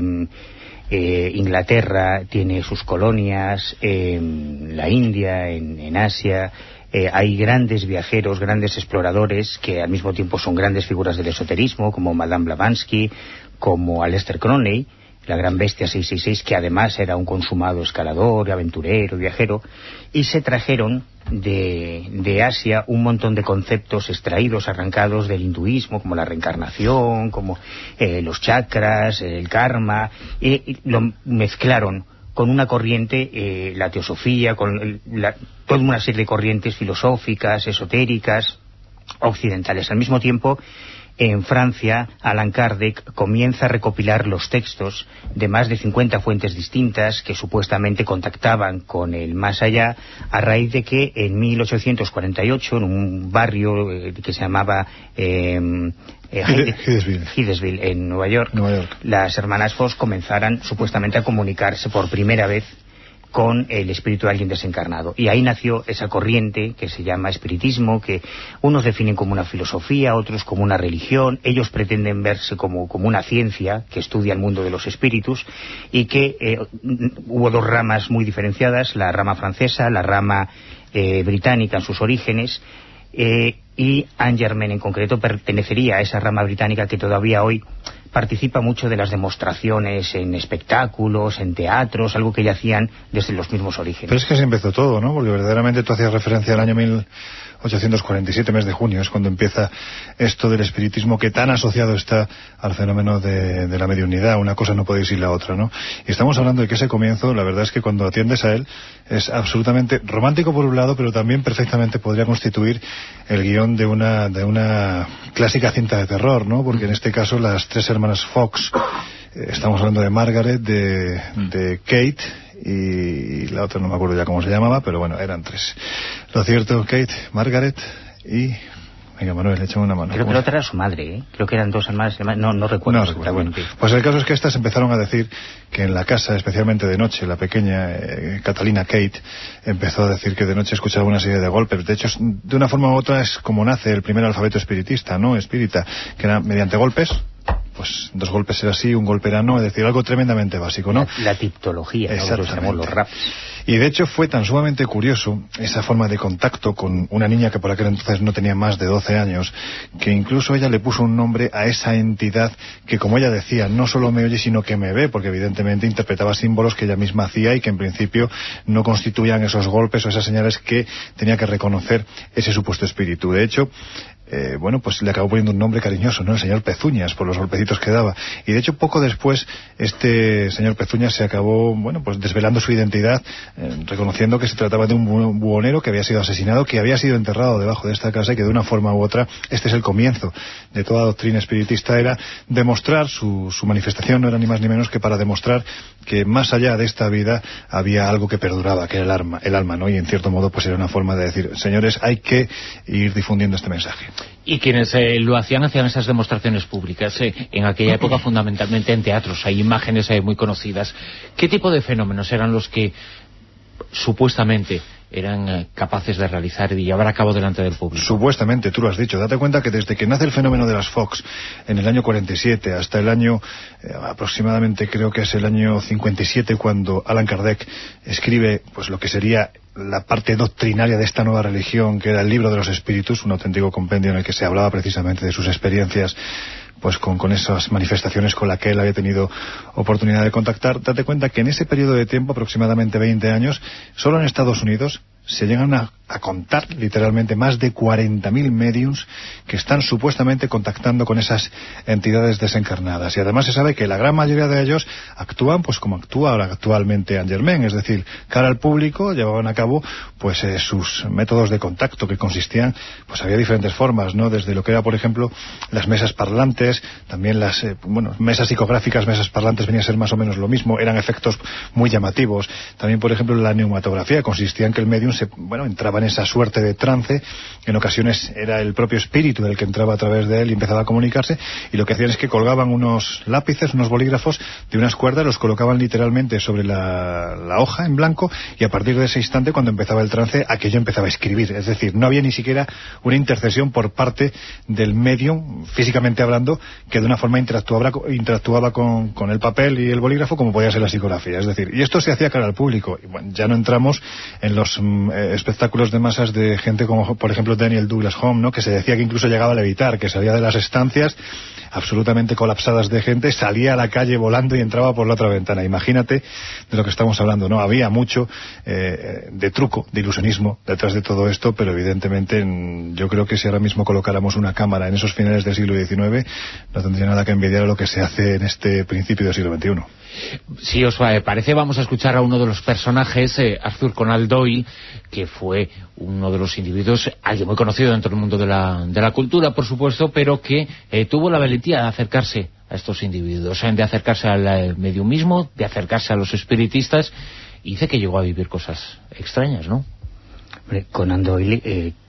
eh, Inglaterra tiene sus colonias, en la India, en, en Asia. Eh, hay grandes viajeros, grandes exploradores que al mismo tiempo son grandes figuras del esoterismo, como Madame Blavatsky, como Aleister Crowley, la gran bestia seiscientos sesenta y seis, que además era un consumado escalador, aventurero, viajero, y se trajeron de, de Asia un montón de conceptos extraídos, arrancados del hinduismo, como la reencarnación, como eh, los chakras, el karma, y, y lo mezclaron con una corriente, eh, la teosofía, con el, la, toda una serie de corrientes filosóficas, esotéricas, occidentales. Al mismo tiempo, en Francia, Allan Kardec comienza a recopilar los textos de más de cincuenta fuentes distintas que supuestamente contactaban con el más allá, a raíz de que en mil ochocientos cuarenta y ocho, en un barrio eh, que se llamaba eh, eh, Hydesville. Hydesville, en Nueva York, Nueva York, las hermanas Fox comenzaran supuestamente a comunicarse por primera vez con el espíritu de alguien desencarnado. Y ahí nació esa corriente que se llama espiritismo, que unos definen como una filosofía, otros como una religión. Ellos pretenden verse como, como una ciencia que estudia el mundo de los espíritus, y que eh, hubo dos ramas muy diferenciadas, la rama francesa, la rama eh, británica en sus orígenes, eh, y Anne Germain en concreto pertenecería a esa rama británica que todavía hoy participa mucho de las demostraciones en espectáculos, en teatros, algo que ya hacían desde los mismos orígenes. Pero es que así empezó todo, ¿no? Porque verdaderamente tú hacías referencia al año mil ochocientos cuarenta y siete, mes de junio, es cuando empieza esto del espiritismo que tan asociado está al fenómeno de, de la mediunidad. Una cosa no puede ir sin la otra, ¿no? Y estamos hablando de que ese comienzo, la verdad es que cuando atiendes a él, es absolutamente romántico por un lado, pero también perfectamente podría constituir el guión de una, de una clásica cinta de terror, ¿no? Porque en este caso las tres hermanas Fox, eh, estamos hablando de Margaret, de, de Kate, y la otra no me acuerdo ya cómo se llamaba, pero bueno, eran tres. Lo cierto, Kate, Margaret y... Venga, Manuel, échame una mano. Creo que la otra era su madre, ¿eh? Creo que eran dos hermanas, no, no recuerdo. No recuerdo, bueno. Pues el caso es que estas empezaron a decir que en la casa, especialmente de noche, la pequeña eh, Catalina Kate empezó a decir que de noche escuchaba una serie de golpes. De hecho, de una forma u otra es como nace el primer alfabeto espiritista, ¿no? Espírita, que era mediante golpes. Pues dos golpes era sí, un golpe era no, es decir, algo tremendamente básico, ¿no? La, la tiptología, ¿no? Exactamente. Los raps. Y de hecho fue tan sumamente curioso esa forma de contacto con una niña que por aquel entonces no tenía más de doce años, que incluso ella le puso un nombre a esa entidad que, como ella decía, no solo me oye sino que me ve, porque evidentemente interpretaba símbolos que ella misma hacía y que en principio no constituían esos golpes o esas señales que tenía que reconocer ese supuesto espíritu. De hecho, Eh, bueno, pues le acabó poniendo un nombre cariñoso, ¿no? El señor Pezuñas, por los golpecitos que daba. Y de hecho, poco después, este señor Pezuñas se acabó, bueno, pues desvelando su identidad, eh, reconociendo que se trataba de un bu buhonero que había sido asesinado, que había sido enterrado debajo de esta casa y que de una forma u otra, este es el comienzo de toda doctrina espiritista, era demostrar su, su manifestación, no era ni más ni menos que para demostrar que más allá de esta vida había algo que perduraba, que era el alma, el alma, ¿no? Y en cierto modo, pues era una forma de decir, señores, hay que ir difundiendo este mensaje. Y quienes eh, lo hacían, hacían esas demostraciones públicas, eh, en aquella época fundamentalmente en teatros, hay imágenes eh, muy conocidas. ¿Qué tipo de fenómenos eran los que supuestamente eran eh, capaces de realizar y llevar a cabo delante del público? Supuestamente, tú lo has dicho. Date cuenta que desde que nace el fenómeno de las Fox en el año cuarenta y siete hasta el año eh, aproximadamente, creo que es el año cincuenta y siete, cuando Allan Kardec escribe pues lo que sería la parte doctrinaria de esta nueva religión, que era el Libro de los Espíritus, un auténtico compendio en el que se hablaba precisamente de sus experiencias pues con, con esas manifestaciones con las que él había tenido oportunidad de contactar. Date cuenta que en ese periodo de tiempo, aproximadamente veinte años, solo en Estados Unidos se llegan a, a contar literalmente más de cuarenta mil mediums que están supuestamente contactando con esas entidades desencarnadas. Y además se sabe que la gran mayoría de ellos actúan pues como actúa ahora actualmente Anne Germain, es decir, cara al público, llevaban a cabo pues eh, sus métodos de contacto, que consistían, pues había diferentes formas, ¿no? Desde lo que era, por ejemplo, las mesas parlantes, también las eh, bueno, mesas psicográficas, mesas parlantes venía a ser más o menos lo mismo, eran efectos muy llamativos. También, por ejemplo, la neumatografía consistía en que el medium se, bueno, entraba en esa suerte de trance, en ocasiones era el propio espíritu el que entraba a través de él y empezaba a comunicarse, y lo que hacían es que colgaban unos lápices, unos bolígrafos de unas cuerdas, los colocaban literalmente sobre la, la hoja en blanco, y a partir de ese instante, cuando empezaba el trance, aquello empezaba a escribir. Es decir, no había ni siquiera una intercesión por parte del medium, físicamente hablando, que de una forma interactuaba, interactuaba con, con el papel y el bolígrafo, como podía ser la psicografía. Es decir, y esto se hacía cara al público. Y bueno, ya no entramos en los eh, espectáculos de masas de gente como, por ejemplo, Daniel Douglas Home, ¿no? Que se decía que incluso llegaba a levitar, que salía de las estancias absolutamente colapsadas de gente, salía a la calle volando y entraba por la otra ventana. Imagínate de lo que estamos hablando, ¿no? Había mucho eh, de truco, de ilusionismo detrás de todo esto, pero evidentemente yo creo que si ahora mismo colocáramos una cámara en esos finales del siglo diecinueve, no tendría nada que envidiar a lo que se hace en este principio del siglo veintiuno. Si os parece, vamos a escuchar a uno de los personajes, eh, Arthur Conan Doyle, que fue uno de los individuos, alguien muy conocido dentro del mundo de la, de la cultura, por supuesto, pero que eh, tuvo la valentía de acercarse a estos individuos, de acercarse al mediumismo, de acercarse a los espiritistas, y dice que llegó a vivir cosas extrañas, ¿no? Conan Doyle eh,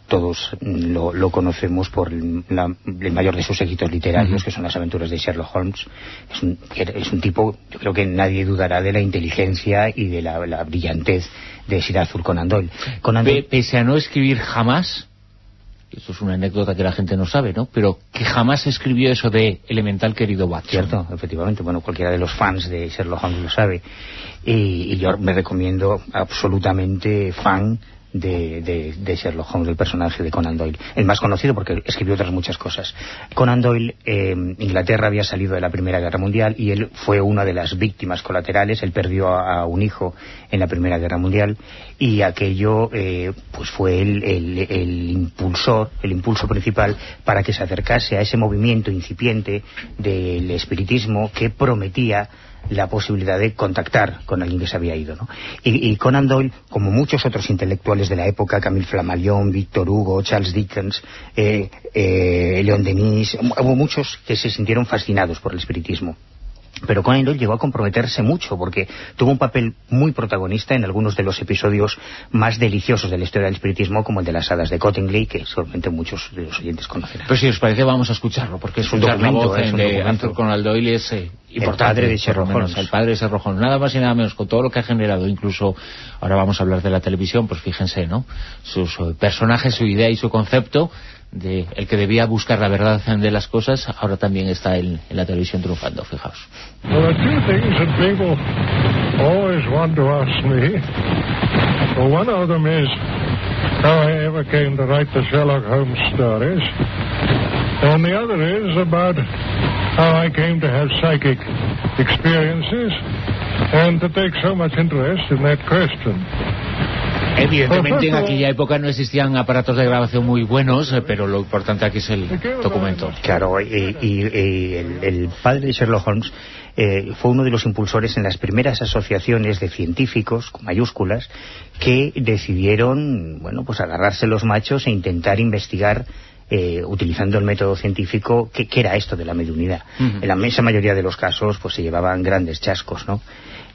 todos lo, lo conocemos por la, el mayor de sus éxitos literarios, uh-huh. que son las aventuras de Sherlock Holmes. Es un, es un tipo, yo creo que nadie dudará de la inteligencia y de la, la brillantez de Sir Arthur Conan Doyle. Conan Doyle... Pese a no escribir jamás, esto es una anécdota que la gente no sabe, ¿no? Pero que jamás escribió eso de Elemental querido Watson. Cierto, efectivamente. Bueno, cualquiera de los fans de Sherlock Holmes lo sabe. Y, y yo me recomiendo absolutamente fan de, de, de Sherlock Holmes, del personaje de Conan Doyle. El más conocido porque escribió otras muchas cosas. Conan Doyle, eh, Inglaterra había salido de la Primera Guerra Mundial y él fue una de las víctimas colaterales. Él perdió a, a un hijo en la Primera Guerra Mundial y aquello eh, pues fue el, el, el impulsor, el impulso principal para que se acercase a ese movimiento incipiente del espiritismo que prometía la posibilidad de contactar con alguien que se había ido, ¿no? Y, y Conan Doyle, como muchos otros intelectuales de la época, Camille Flammarion, Victor Hugo, Charles Dickens, eh, eh, Leon Denis, hubo muchos que se sintieron fascinados por el espiritismo. Pero Conan Doyle llegó a comprometerse mucho porque tuvo un papel muy protagonista en algunos de los episodios más deliciosos de la historia del espiritismo, como el de las hadas de Cottingley, que seguramente muchos de los oyentes conocerán. Pues si os parece vamos a escucharlo, porque es un documento de Arthur Conan Doyle es eh, importante. El padre de Sherlock Holmes. El padre de Sherlock Holmes, nada más y nada menos, con todo lo que ha generado, incluso ahora vamos a hablar de la televisión, pues fíjense, ¿no? Sus uh, personajes, su idea y su concepto de el que debía buscar la verdad de las cosas, ahora también está en, en la televisión triunfando, fijaos. There are two things that people always want to ask me. Well, one of them is how I ever came to write the Sherlock Holmes stories, and the other is about how I came to have psychic experiences and to take so much interest in that question. Evidentemente en aquella época no existían aparatos de grabación muy buenos, pero lo importante aquí es el documento. Claro, y, y, y el, el padre de Sherlock Holmes eh, fue uno de los impulsores en las primeras asociaciones de científicos, con mayúsculas, que decidieron, bueno, pues agarrarse los machos e intentar investigar Eh, utilizando el método científico qué era esto de la mediunidad. Uh-huh. En la inmensa mayoría de los casos pues se llevaban grandes chascos, ¿no?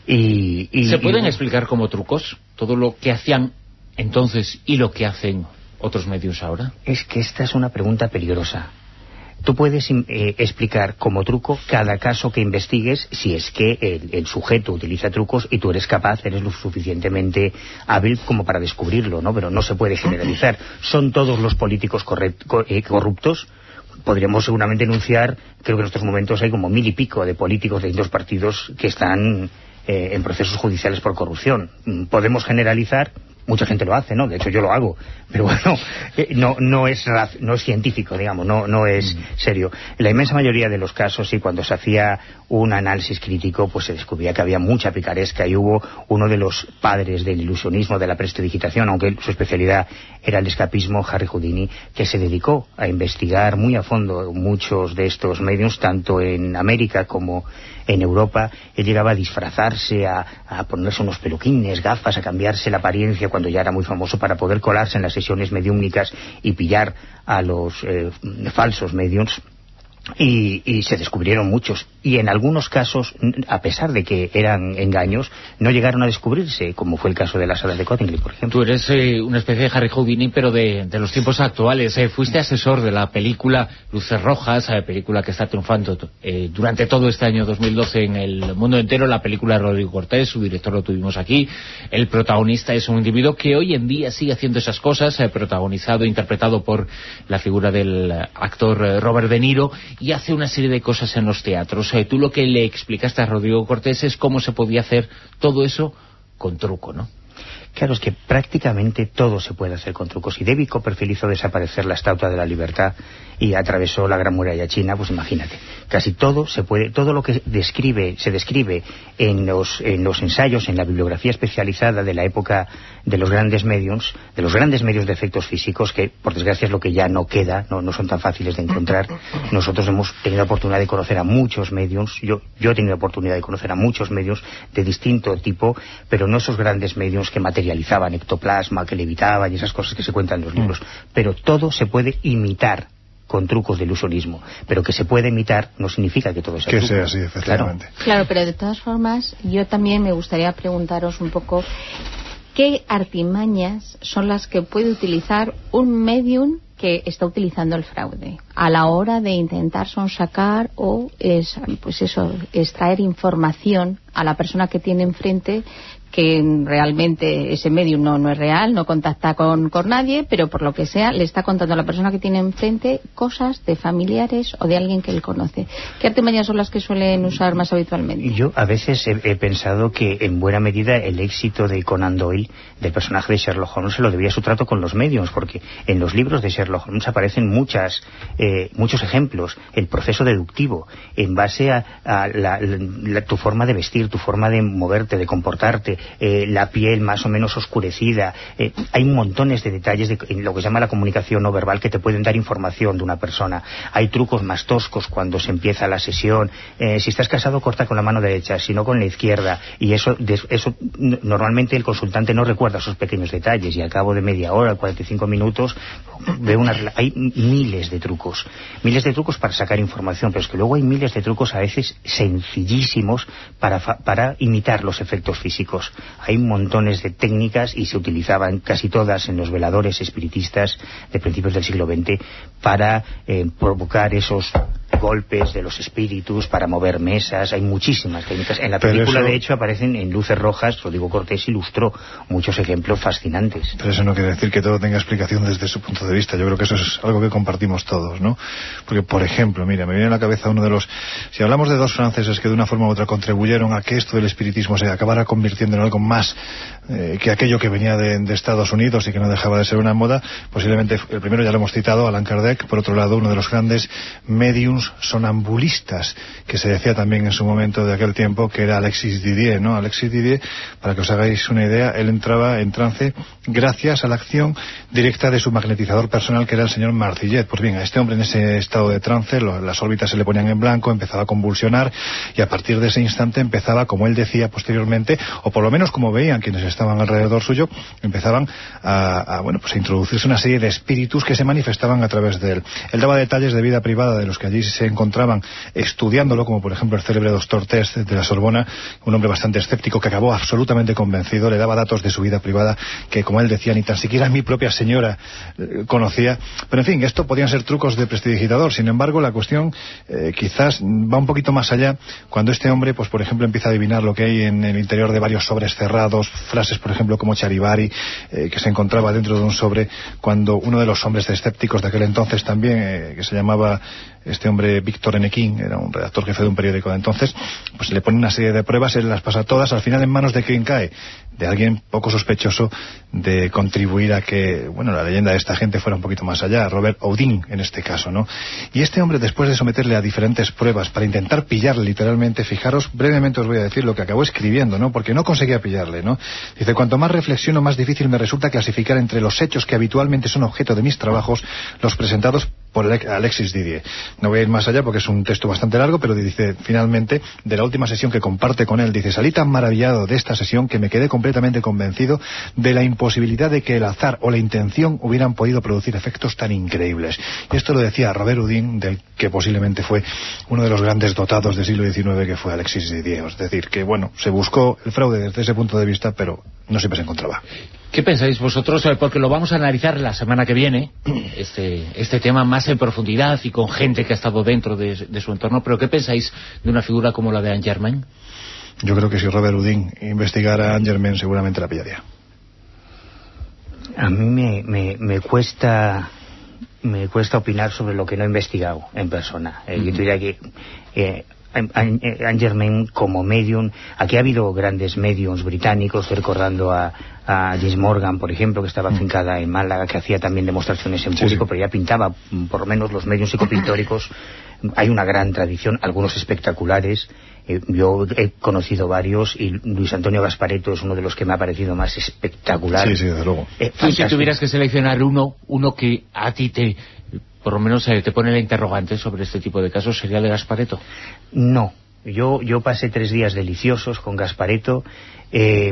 Y, y, ¿Se pueden y, explicar como trucos todo lo que hacían entonces y lo que hacen otros medios ahora? Es que esta es una pregunta peligrosa. Tú puedes eh, explicar como truco cada caso que investigues si es que el, el sujeto utiliza trucos y tú eres capaz, eres lo suficientemente hábil como para descubrirlo, ¿no? Pero no se puede generalizar. ¿Son todos los políticos correct, co, eh, corruptos? Podríamos seguramente enunciar, creo que en estos momentos hay como mil y pico de políticos de distintos partidos que están eh, en procesos judiciales por corrupción. ¿Podemos generalizar? Mucha gente lo hace, ¿no? De hecho yo lo hago, pero bueno, eh, no no es no es científico, digamos, no no es serio. En la inmensa mayoría de los casos, y cuando se hacía un análisis crítico, pues se descubría que había mucha picaresca y hubo uno de los padres del ilusionismo, de la prestidigitación, aunque su especialidad era el escapismo, Harry Houdini, que se dedicó a investigar muy a fondo muchos de estos medios, tanto en América como en Europa. Él llegaba a disfrazarse, a, a ponerse unos peluquines, gafas, a cambiarse la apariencia cuando ya era muy famoso para poder colarse en las sesiones mediúmnicas y pillar a los eh, falsos mediums. Y, y se descubrieron muchos, y en algunos casos, a pesar de que eran engaños, no llegaron a descubrirse, como fue el caso de las hadas de Cottingley, por ejemplo. Tú eres eh, una especie de Harry Houdini, pero de, de los tiempos actuales. Eh, fuiste asesor de la película Luces Rojas, eh, película que está triunfando eh, durante todo este año dos mil doce en el mundo entero, la película de Rodrigo Cortés, su director lo tuvimos aquí. El protagonista es un individuo que hoy en día sigue haciendo esas cosas, eh, protagonizado, interpretado por la figura del actor eh, Robert De Niro, y hace una serie de cosas en los teatros. Eh, tú lo que le explicaste a Rodrigo Cortés es cómo se podía hacer todo eso con truco, ¿no? Claro, es que prácticamente todo se puede hacer con trucos. Si David Copperfield hizo desaparecer la Estatua de la Libertad y atravesó la Gran Muralla China, pues imagínate, casi todo se puede, todo lo que describe, se describe en los, en los ensayos, en la bibliografía especializada de la época de los grandes mediums, de los grandes medios de efectos físicos, que por desgracia es lo que ya no queda, no, no son tan fáciles de encontrar. Nosotros hemos tenido la oportunidad de conocer a muchos mediums, yo, yo he tenido la oportunidad de conocer a muchos mediums de distinto tipo, pero no esos grandes mediums que materializaban ectoplasma, que levitaban y esas cosas que se cuentan en los libros, pero todo se puede imitar con trucos de ilusionismo, pero que se puede imitar no significa que todo sea que truco. sea así, efectivamente. Claro. Claro, pero de todas formas yo también me gustaría preguntaros un poco ¿qué artimañas son las que puede utilizar un medium que está utilizando el fraude a la hora de intentar sonsacar o es, pues eso, extraer información a la persona que tiene enfrente, que realmente ese medium no, no es real, no contacta con, con nadie, pero por lo que sea le está contando a la persona que tiene enfrente cosas de familiares o de alguien que él conoce? ¿Qué artimañas son las que suelen usar más habitualmente? Yo a veces he, he pensado que en buena medida el éxito de Conan Doyle, del personaje de Sherlock Holmes, se lo debía a su trato con los mediums, porque en los libros de Sherlock Holmes aparecen muchas eh, muchos ejemplos. El proceso deductivo en base a, a la, la, tu forma de vestir, tu forma de moverte, de comportarte, eh, la piel más o menos oscurecida, eh, hay montones de detalles de, en lo que se llama la comunicación no verbal, que te pueden dar información de una persona. Hay trucos más toscos cuando se empieza la sesión, eh, si estás casado corta con la mano derecha, si no con la izquierda, y eso, de, eso normalmente el consultante no recuerda esos pequeños detalles, y al cabo de media hora, cuarenta y cinco minutos, ve una, hay miles de trucos, miles de trucos para sacar información, pero es que luego hay miles de trucos a veces sencillísimos para, para imitar los efectos físicos. Hay montones de técnicas y se utilizaban casi todas en los veladores espiritistas de principios del siglo veinte para eh, provocar esos golpes de los espíritus, para mover mesas. Hay muchísimas técnicas. En la pero película, eso... de hecho, aparecen en luces rojas. Rodrigo Cortés ilustró muchos ejemplos fascinantes. Pero eso no quiere decir que todo tenga explicación desde su punto de vista. Yo creo que eso es algo que compartimos todos, ¿no? Porque, por ejemplo, mira, me viene a la cabeza uno de los... Si hablamos de dos franceses que de una forma u otra contribuyeron a que esto del espiritismo se acabara convirtiendo en algo más eh, que aquello que venía de, de Estados Unidos y que no dejaba de ser una moda, posiblemente el primero ya lo hemos citado, Allan Kardec. Por otro lado, uno de los grandes médiums sonambulistas, que se decía también en su momento de aquel tiempo, que era Alexis Didier, ¿no? Alexis Didier, para que os hagáis una idea, él entraba en trance gracias a la acción directa de su magnetizador personal, que era el señor Marcillet. Pues bien, a este hombre en ese estado de trance, lo, las órbitas se le ponían en blanco, empezaba a convulsionar, y a partir de ese instante empezaba, como él decía posteriormente, o por lo menos como veían quienes estaban alrededor suyo, empezaban a, a bueno, pues a introducirse una serie de espíritus que se manifestaban a través de él. Él daba detalles de vida privada de los que allí se encontraban estudiándolo, como por ejemplo el célebre doctor Test de la Sorbona, un hombre bastante escéptico que acabó absolutamente convencido. Le daba datos de su vida privada que, como él decía, ni tan siquiera mi propia señora eh, conocía. Pero en fin, esto podían ser trucos de prestidigitador. Sin embargo, la cuestión eh, quizás va un poquito más allá cuando este hombre, pues por ejemplo, empieza a adivinar lo que hay en el interior de varios sobres cerrados, frases por ejemplo como Charivari, eh, que se encontraba dentro de un sobre, cuando uno de los hombres escépticos de aquel entonces también, eh, que se llamaba este hombre Víctor Enequín, era un redactor jefe de un periódico de entonces, pues le pone una serie de pruebas, él las pasa todas, al final en manos de quien cae, de alguien poco sospechoso de contribuir a que, bueno, la leyenda de esta gente fuera un poquito más allá, Robert Houdin en este caso, ¿no? Y este hombre, después de someterle a diferentes pruebas para intentar pillarle literalmente, fijaros, brevemente os voy a decir lo que acabó escribiendo, ¿no? Porque no conseguía pillarle, ¿no? Dice: cuanto más reflexiono, más difícil me resulta clasificar entre los hechos que habitualmente son objeto de mis trabajos los presentados por Alexis Didier. No voy a ir más allá porque es un texto bastante largo, pero dice finalmente, de la última sesión que comparte con él, dice: salí tan maravillado de esta sesión que me quedé completamente convencido de la imposibilidad de que el azar o la intención hubieran podido producir efectos tan increíbles. Y esto lo decía Robert Houdin, del que posiblemente fue uno de los grandes dotados del siglo diecinueve, que fue Alexis Didier. Es decir, que bueno, se buscó el fraude desde ese punto de vista, pero no siempre se encontraba. ¿Qué pensáis vosotros? Porque lo vamos a analizar la semana que viene, este, este tema más en profundidad y con gente que ha estado dentro de, de su entorno, pero ¿qué pensáis de una figura como la de Angermain? Yo creo que si Robert Houdin investigara a Angermain seguramente la pillaría. A mí me, me, me cuesta me cuesta opinar sobre lo que no he investigado en persona. Eh, mm-hmm. Yo diría que eh, Angermain como medium, aquí ha habido grandes mediums británicos, estoy recordando a, a James Morgan, por ejemplo, que estaba afincada en Málaga, que hacía también demostraciones en público, sí, sí. Pero ya pintaba, por lo menos los mediums psicopictóricos. Hay una gran tradición, algunos espectaculares. Eh, yo he conocido varios y Luis Antonio Gasparetto es uno de los que me ha parecido más espectacular. Sí, sí, desde luego. Eh, y si tuvieras que seleccionar uno, uno que a ti te, por lo menos eh, te pone la interrogante sobre este tipo de casos, ¿sería de Gasparetto? No. Yo, yo pasé tres días deliciosos con Gasparetto. Eh,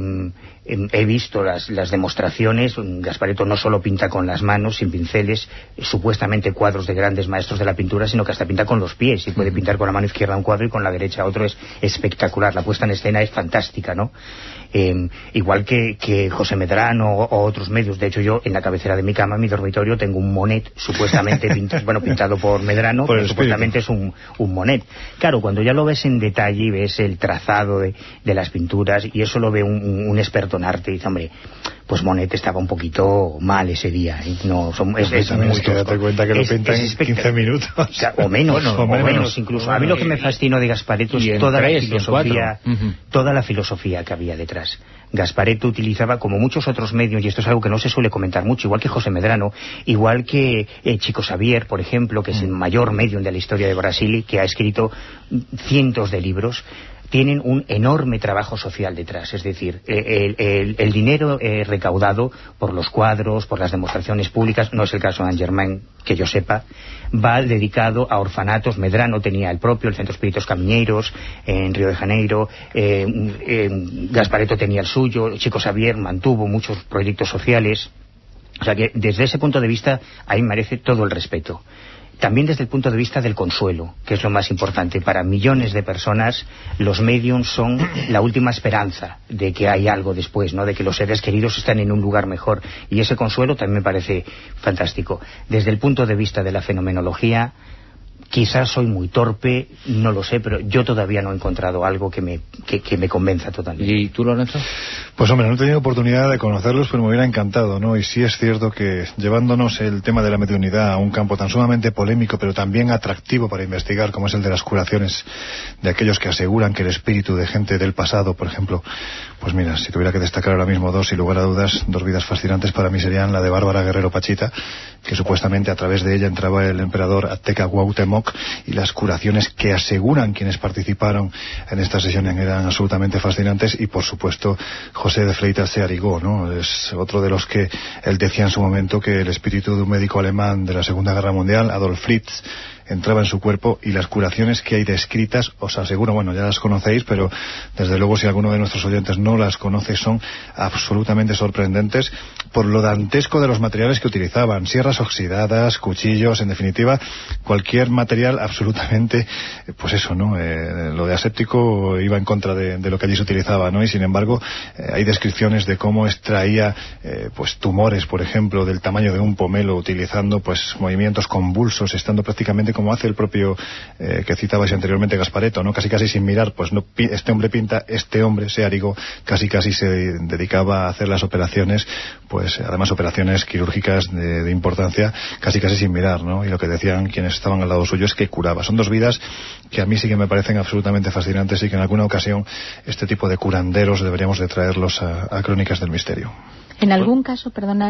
he visto las, las demostraciones. Gasparetto no solo pinta con las manos, sin pinceles, supuestamente cuadros de grandes maestros de la pintura, sino que hasta pinta con los pies, y puede pintar con la mano izquierda un cuadro y con la derecha otro. Es espectacular, la puesta en escena es fantástica, ¿no? Eh, igual que, que José Medrano o, o otros medios. De hecho, yo en la cabecera de mi cama, en mi dormitorio, tengo un Monet supuestamente pintado, bueno, pintado por Medrano, por pero supuestamente es un, un Monet. Claro, cuando ya lo ves en detalle y ves el trazado de, de las pinturas, y eso lo ve un, un, un experto en arte, y dice, hombre, pues Monet estaba un poquito mal ese día, ¿eh? No, son, es, es muy tosco. Date cuenta que lo pinta en quince minutos. O, sea, o menos, bueno, o, o menos, menos incluso. A mí lo que me fascinó de Gasparetto es toda la filosofía, uh-huh. toda la filosofía que había detrás. Gasparetto utilizaba, como muchos otros medios, y esto es algo que no se suele comentar mucho, igual que José Medrano, igual que eh, Chico Xavier, por ejemplo, que es el mayor medium de la historia de Brasil, que ha escrito cientos de libros, tienen un enorme trabajo social detrás. Es decir, el, el, el dinero eh, recaudado por los cuadros, por las demostraciones públicas, no es el caso de Angermain, que yo sepa, va dedicado a orfanatos. Medrano tenía el propio, el Centro Espíritos Camiñeiros, en Río de Janeiro, eh, eh, Gasparetto tenía el suyo, Chico Xavier mantuvo muchos proyectos sociales. O sea que desde ese punto de vista ahí merece todo el respeto. También desde el punto de vista del consuelo, que es lo más importante. Para millones de personas, los mediums son la última esperanza de que hay algo después, ¿no? De que los seres queridos están en un lugar mejor. Y ese consuelo también me parece fantástico. Desde el punto de vista de la fenomenología, quizás soy muy torpe, no lo sé, pero yo todavía no he encontrado algo que me, que, que me convenza totalmente. ¿Y tú, Lorenzo? Pues hombre, no he tenido oportunidad de conocerlos, pero me hubiera encantado, ¿no? Y sí es cierto que llevándonos el tema de la mediunidad a un campo tan sumamente polémico, pero también atractivo para investigar, como es el de las curaciones de aquellos que aseguran que el espíritu de gente del pasado, por ejemplo, pues mira, si tuviera que destacar ahora mismo dos, sin lugar a dudas, dos vidas fascinantes para mí serían la de Bárbara Guerrero Pachita, que supuestamente a través de ella entraba el emperador Azteca Cuauhtémoc, y las curaciones que aseguran quienes participaron en esta sesión eran absolutamente fascinantes. Y por supuesto José de Freitas de Arigó, ¿no? Es otro de los que él decía en su momento que el espíritu de un médico alemán de la Segunda Guerra Mundial, Adolf Fritz, entraba en su cuerpo, y las curaciones que hay descritas, os aseguro, bueno, ya las conocéis, pero desde luego si alguno de nuestros oyentes no las conoce, son absolutamente sorprendentes por lo dantesco de los materiales que utilizaban. Sierras oxidadas, cuchillos, en definitiva, cualquier material absolutamente, pues eso, ¿no? Eh, lo de aséptico iba en contra de, de lo que allí se utilizaba, ¿no? Y sin embargo, eh, hay descripciones de cómo extraía, eh, pues tumores, por ejemplo, del tamaño de un pomelo, utilizando, pues, movimientos convulsos, estando prácticamente como hace el propio eh, que citabais anteriormente, Gasparetto, ¿no? Casi casi sin mirar, pues no, este hombre pinta, este hombre, se Arigó, casi casi se dedicaba a hacer las operaciones, pues además operaciones quirúrgicas de, de importancia, casi casi sin mirar, ¿no? Y lo que decían quienes estaban al lado suyo es que curaba. Son dos vidas que a mí sí que me parecen absolutamente fascinantes, y que en alguna ocasión este tipo de curanderos deberíamos de traerlos a, a Crónicas del Misterio. En algún caso, perdonar,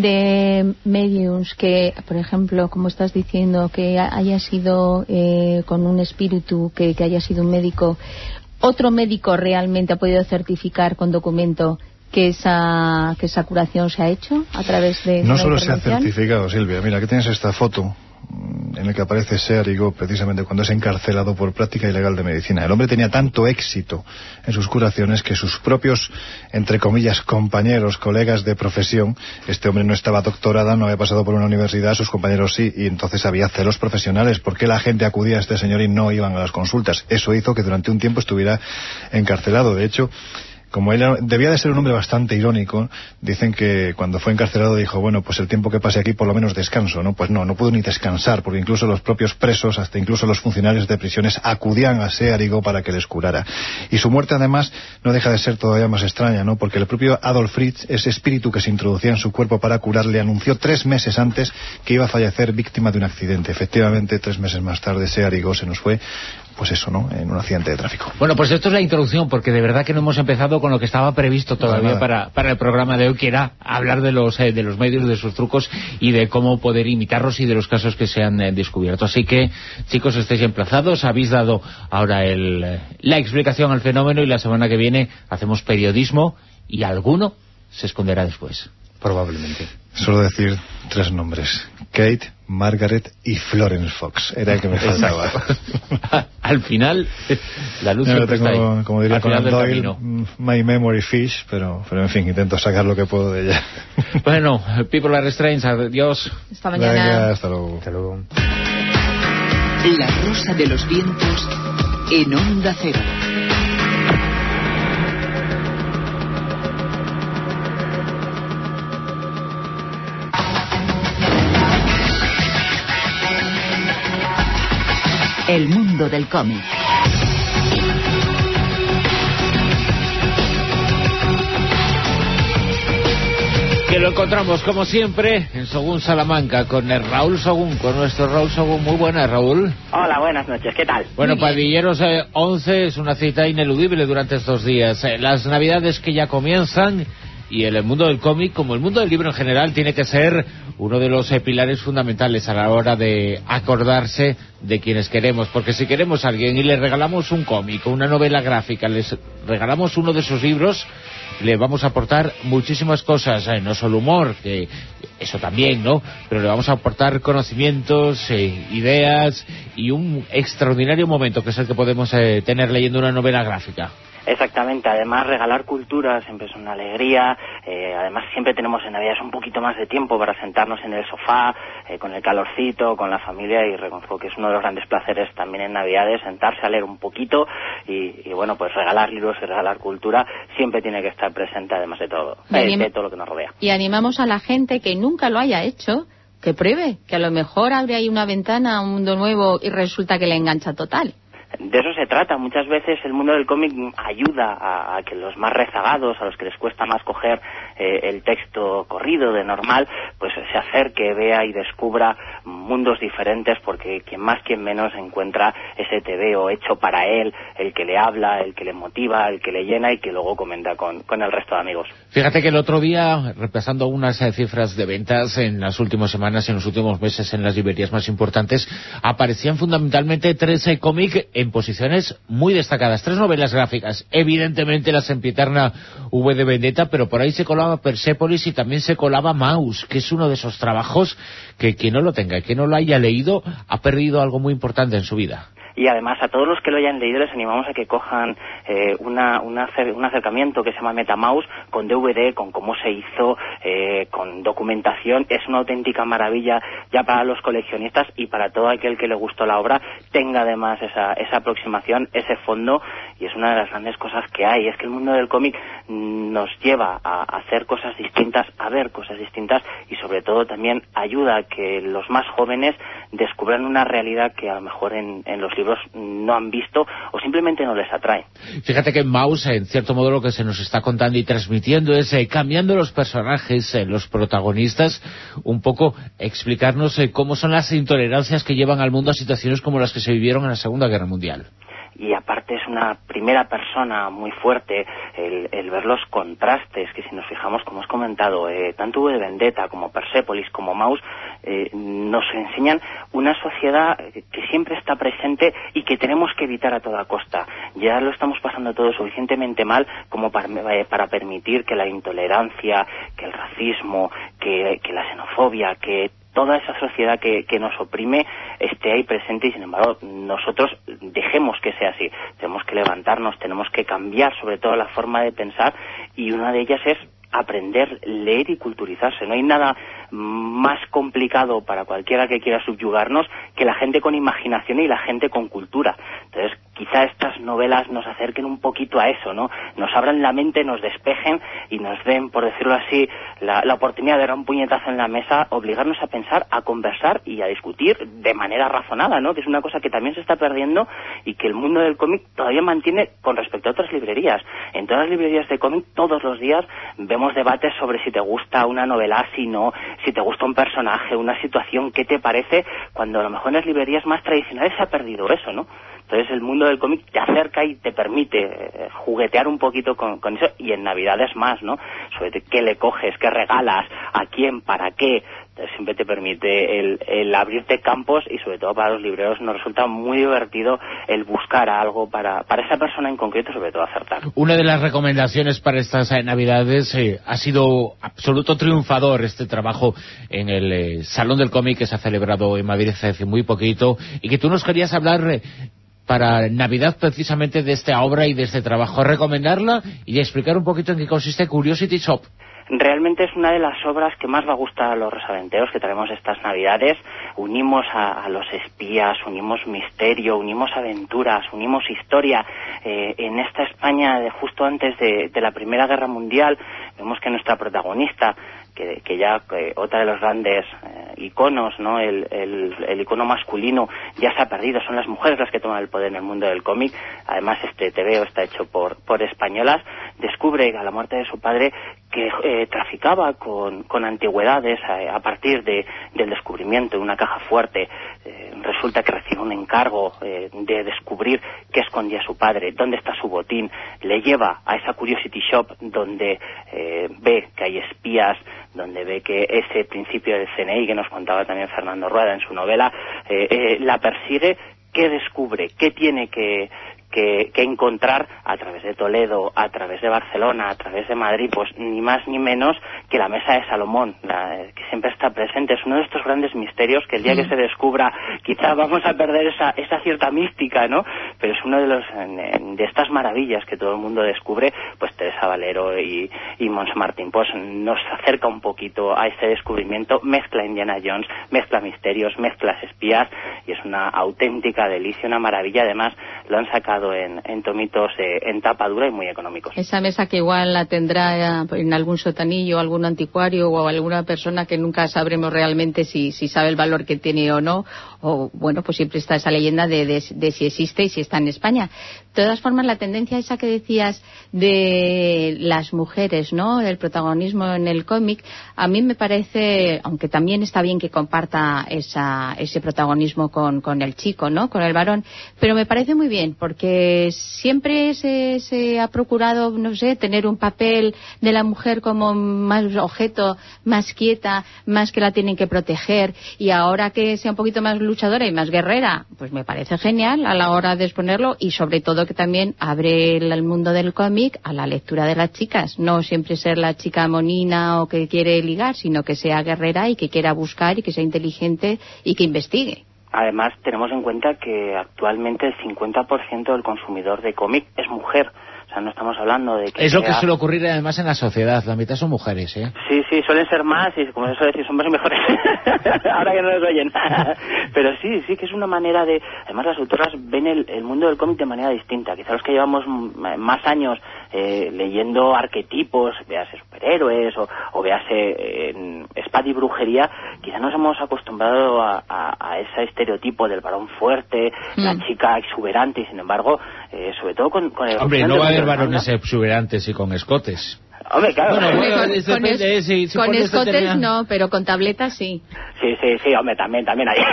de mediums que, por ejemplo, como estás diciendo, que haya sido eh, con un espíritu, que, que haya sido un médico, ¿otro médico realmente ha podido certificar con documento que esa que esa curación se ha hecho a través de no solo se ha certificado, Silvia? Mira, aquí tienes esta foto en la que aparece se Arigó precisamente cuando es encarcelado por práctica ilegal de medicina. El hombre tenía tanto éxito en sus curaciones que sus propios, entre comillas, compañeros, colegas de profesión, este hombre no estaba doctorado, no había pasado por una universidad, sus compañeros sí, y entonces había celos profesionales. ¿Por qué la gente acudía a este señor y no iban a las consultas? Eso hizo que durante un tiempo estuviera encarcelado. De hecho, como él debía de ser un hombre bastante irónico, dicen que cuando fue encarcelado dijo, bueno, pues el tiempo que pase aquí por lo menos descanso, ¿no? Pues no, no pudo ni descansar, porque incluso los propios presos, hasta incluso los funcionarios de prisiones, acudían a se Arigó para que les curara. Y su muerte además no deja de ser todavía más extraña, ¿no? Porque el propio Adolf Fritz, ese espíritu que se introducía en su cuerpo para curarle, anunció tres meses antes que iba a fallecer víctima de un accidente. Efectivamente, tres meses más tarde se Arigó se nos fue, pues eso, ¿no?, en un accidente de tráfico. Bueno, pues esto es la introducción, porque de verdad que no hemos empezado con lo que estaba previsto todavía para, para el programa de hoy, que era hablar de los eh, de los medios, de sus trucos y de cómo poder imitarlos y de los casos que se han eh, descubierto. Así que, chicos, estáis emplazados, habéis dado ahora el, la explicación al fenómeno, y la semana que viene hacemos periodismo y alguno se esconderá después. Probablemente. Solo decir tres nombres: Kate, Margaret y Florence Fox. Era el que me faltaba. Al final, la luz Yo siempre tengo, está ahí. como diría Al final Conan del Doyle, camino. my memory fish, pero, pero en fin, intento sacar lo que puedo de ella. Bueno, People are strange, adiós. Hasta mañana. Venga, hasta luego. Hasta luego. La rosa de los vientos en Onda Cero. El mundo del cómic. Que lo encontramos, como siempre, en Sogún Salamanca, con el Raúl Sogún, con nuestro Raúl Sogún. Muy buenas, Raúl. Hola, buenas noches, ¿qué tal? Bueno, Padilleros eh, once es una cita ineludible durante estos días. Eh, las navidades que ya comienzan, y el mundo del cómic, como el mundo del libro en general, tiene que ser uno de los eh, pilares fundamentales a la hora de acordarse de quienes queremos. Porque si queremos a alguien y le regalamos un cómic, una novela gráfica, les regalamos uno de esos libros, le vamos a aportar muchísimas cosas, eh, no solo humor, que eso también, ¿no? Pero le vamos a aportar conocimientos, eh, ideas y un extraordinario momento, que es el que podemos eh, tener leyendo una novela gráfica. Exactamente, además regalar cultura siempre es una alegría, eh, además siempre tenemos en Navidades un poquito más de tiempo para sentarnos en el sofá, eh, con el calorcito, con la familia, y reconozco que es uno de los grandes placeres también en Navidades, sentarse a leer un poquito y, y bueno, pues regalar libros y regalar cultura siempre tiene que estar presente, además de todo, eh, de todo lo que nos rodea. Y animamos a la gente que nunca lo haya hecho, que pruebe, que a lo mejor abre ahí una ventana a un mundo nuevo y resulta que le engancha total. De eso se trata. Muchas veces el mundo del cómic ayuda a, a que los más rezagados, a los que les cuesta más coger eh, el texto corrido de normal, pues se acerque, vea y descubra mundos diferentes, porque quien más, quien menos encuentra ese tebeo hecho para él, el que le habla, el que le motiva, el que le llena y que luego comenta con, con el resto de amigos. Fíjate que el otro día, repasando unas eh, cifras de ventas en las últimas semanas, en los últimos meses en las librerías más importantes, aparecían fundamentalmente trece cómics en posiciones muy destacadas, tres novelas gráficas, evidentemente la sempiterna V de Vendetta, pero por ahí se colaba Persepolis y también se colaba Maus, que es uno de esos trabajos que quien no lo tenga, que no lo haya leído, ha perdido algo muy importante en su vida. Y además a todos los que lo hayan leído les animamos a que cojan eh, una, una, un acercamiento que se llama Metamaus, con D V D, con cómo se hizo, eh, con documentación. Es una auténtica maravilla ya para los coleccionistas y para todo aquel que le gustó la obra, tenga además esa, esa aproximación, ese fondo, y es una de las grandes cosas que hay. Es que el mundo del cómic nos lleva a hacer cosas distintas, a ver cosas distintas, y sobre todo también ayuda a que los más jóvenes descubran una realidad que a lo mejor en, en los libros no han visto o simplemente no les atrae. Fíjate que en Maus, en cierto modo, lo que se nos está contando y transmitiendo es eh, cambiando los personajes, eh, los protagonistas, un poco explicarnos eh, cómo son las intolerancias que llevan al mundo a situaciones como las que se vivieron en la Segunda Guerra Mundial. Y aparte es una primera persona muy fuerte, el, el ver los contrastes, que si nos fijamos, como os he comentado, eh, tanto V de Vendetta como Persepolis como Maus, eh, nos enseñan una sociedad que siempre está presente y que tenemos que evitar a toda costa. Ya lo estamos pasando todo suficientemente mal como para, eh, para permitir que la intolerancia, que el racismo, que, que la xenofobia, que toda esa sociedad que, que nos oprime esté ahí presente, y sin embargo nosotros dejemos que sea así. Tenemos que levantarnos, tenemos que cambiar sobre todo la forma de pensar, y una de ellas es aprender, leer y culturizarse. No hay nada más complicado para cualquiera que quiera subyugarnos que la gente con imaginación y la gente con cultura. Entonces quizá estas novelas nos acerquen un poquito a eso, ¿no? Nos abran la mente, nos despejen y nos den, por decirlo así, la, la oportunidad de dar un puñetazo en la mesa, obligarnos a pensar, a conversar y a discutir de manera razonada, ¿no? Que es una cosa que también se está perdiendo y que el mundo del cómic todavía mantiene con respecto a otras librerías. En todas las librerías de cómic todos los días vemos debates sobre si te gusta una novela, si no, si te gusta un personaje, una situación, qué te parece, cuando a lo mejor en las librerías más tradicionales se ha perdido eso, ¿no? Entonces el mundo mundo del cómic te acerca y te permite eh, juguetear un poquito con, con eso, y en Navidades más, ¿no? Sobre qué le coges, qué regalas, a quién, para qué. Siempre te permite el, el abrirte campos, y sobre todo para los libreros nos resulta muy divertido el buscar algo para, para esa persona en concreto, sobre todo acertar. Una de las recomendaciones para estas eh, Navidades eh, ha sido absoluto triunfador este trabajo en el eh, Salón del Cómic que se ha celebrado en Madrid hace muy poquito, y que tú nos querías hablar eh, para Navidad precisamente de esta obra y de este trabajo, recomendarla y explicar un poquito en qué consiste Curiosity Shop. Realmente es una de las obras que más va a gustar a los rosaventeros que traemos estas Navidades. Unimos a, a los espías, unimos misterio, unimos aventuras, unimos historia. Eh, en esta España de justo antes de, de la Primera Guerra Mundial, vemos que nuestra protagonista, que, que ya eh, otra de los grandes eh, iconos, ¿no? El, el, el icono masculino ya se ha perdido, son las mujeres las que toman el poder en el mundo del cómic. Además, este tebeo está hecho por, por españolas. Descubre a la muerte de su padre que eh, traficaba con, con antigüedades a, a partir de, del descubrimiento de una caja fuerte. Eh, resulta que recibe un encargo eh, de descubrir qué escondía su padre, dónde está su botín. Le lleva a esa Curiosity Shop donde eh, ve que hay espías, donde ve que ese principio del C N I que nos contaba también Fernando Rueda en su novela, eh, eh, la persigue. ¿Qué descubre? ¿Qué tiene que, que, que encontrar a través de Toledo, a través de Barcelona, a través de Madrid? Pues ni más ni menos que la Mesa de Salomón, la, que siempre está presente. Es uno de estos grandes misterios que el día mm. que se descubra quizá vamos a perder esa, esa cierta mística, ¿no? Pero es uno de los de estas maravillas que todo el mundo descubre. Pues Teresa Valero y, y Mons Martín pues nos acerca un poquito a este descubrimiento, mezcla Indiana Jones, mezcla misterios, mezcla espías, y es una auténtica delicia, una maravilla. Además lo han sacado en, en tomitos eh, en tapa dura y muy económicos. Esa mesa que igual la tendrá en algún sotanillo, algún anticuario o alguna persona que nunca sabremos realmente si, si sabe el valor que tiene o no, o bueno, pues siempre está esa leyenda de, de, de si existe y si está en España. De todas formas, la tendencia esa que decías de las mujeres, ¿no?, el protagonismo en el cómic, a mí me parece, aunque también está bien que comparta esa, ese protagonismo con, con el chico, ¿no?, con el varón, pero me parece muy bien, porque siempre se, se ha procurado, no sé, tener un papel de la mujer como más objeto, más quieta, más que la tienen que proteger, y ahora que sea un poquito más luchadora y más guerrera, pues me parece genial a la hora de exponerlo, y sobre todo que también abre el, el mundo del cómic a la lectura de las chicas, no siempre ser la chica monina o que quiere ligar, sino que sea guerrera y que quiera buscar y que sea inteligente y que investigue. Además, tenemos en cuenta que actualmente el cincuenta por ciento del consumidor de cómic es mujer. O sea, no estamos hablando de que... Es lo que sea... suele ocurrir además en la sociedad, la mitad son mujeres, ¿eh? Sí, sí, suelen ser más, y como eso decir, son más mejores, ahora que no los oyen. Pero sí, sí que es una manera de... Además, las autoras ven el, el mundo del cómic de manera distinta. Quizá los que llevamos más años eh, leyendo arquetipos, véase superhéroes o, o véase eh, espada y brujería, quizá nos hemos acostumbrado a, a, a ese estereotipo del varón fuerte, mm. la chica exuberante, y sin embargo, eh, sobre todo con, con el... Hombre, no va a haber varones exuberantes y con escotes. Hombre, claro. Bueno, Hombre, bueno, con, es, con, depende, es, si, si con escotes determinado... no, pero con tabletas sí. Sí, sí, sí, hombre, también, también hay.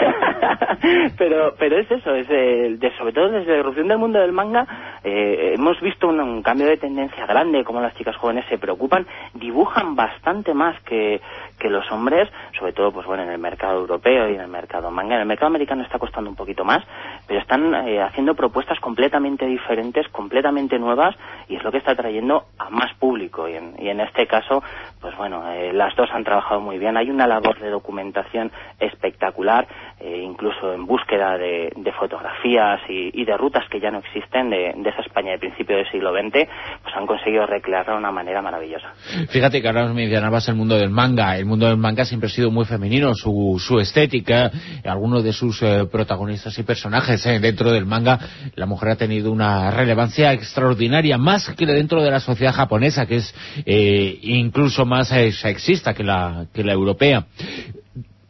pero pero es eso, es eh, de, sobre todo desde la irrupción del mundo del manga, eh, hemos visto un, un cambio de tendencia grande, como las chicas jóvenes se preocupan, dibujan bastante más que, que los hombres, sobre todo, pues bueno, en el mercado europeo y en el mercado manga. En el mercado americano está costando un poquito más, pero están eh, haciendo propuestas completamente diferentes, completamente nuevas, y es lo que está trayendo a más público, y en, y en este caso, pues bueno, eh, las dos han trabajado muy bien. Hay una labor de documentación espectacular, eh, incluso en búsqueda de, de fotografías y, y de rutas que ya no existen de, de esa España de principio del siglo veinte, pues han conseguido recrearla de una manera maravillosa. Fíjate que ahora mencionabas el mundo del manga. El mundo del manga siempre ha sido muy femenino, su, su estética, algunos de sus eh, protagonistas y personajes eh, dentro del manga. La mujer ha tenido una relevancia extraordinaria, más que dentro de la sociedad japonesa, que es eh, incluso más eh, sexista que la, que la europea.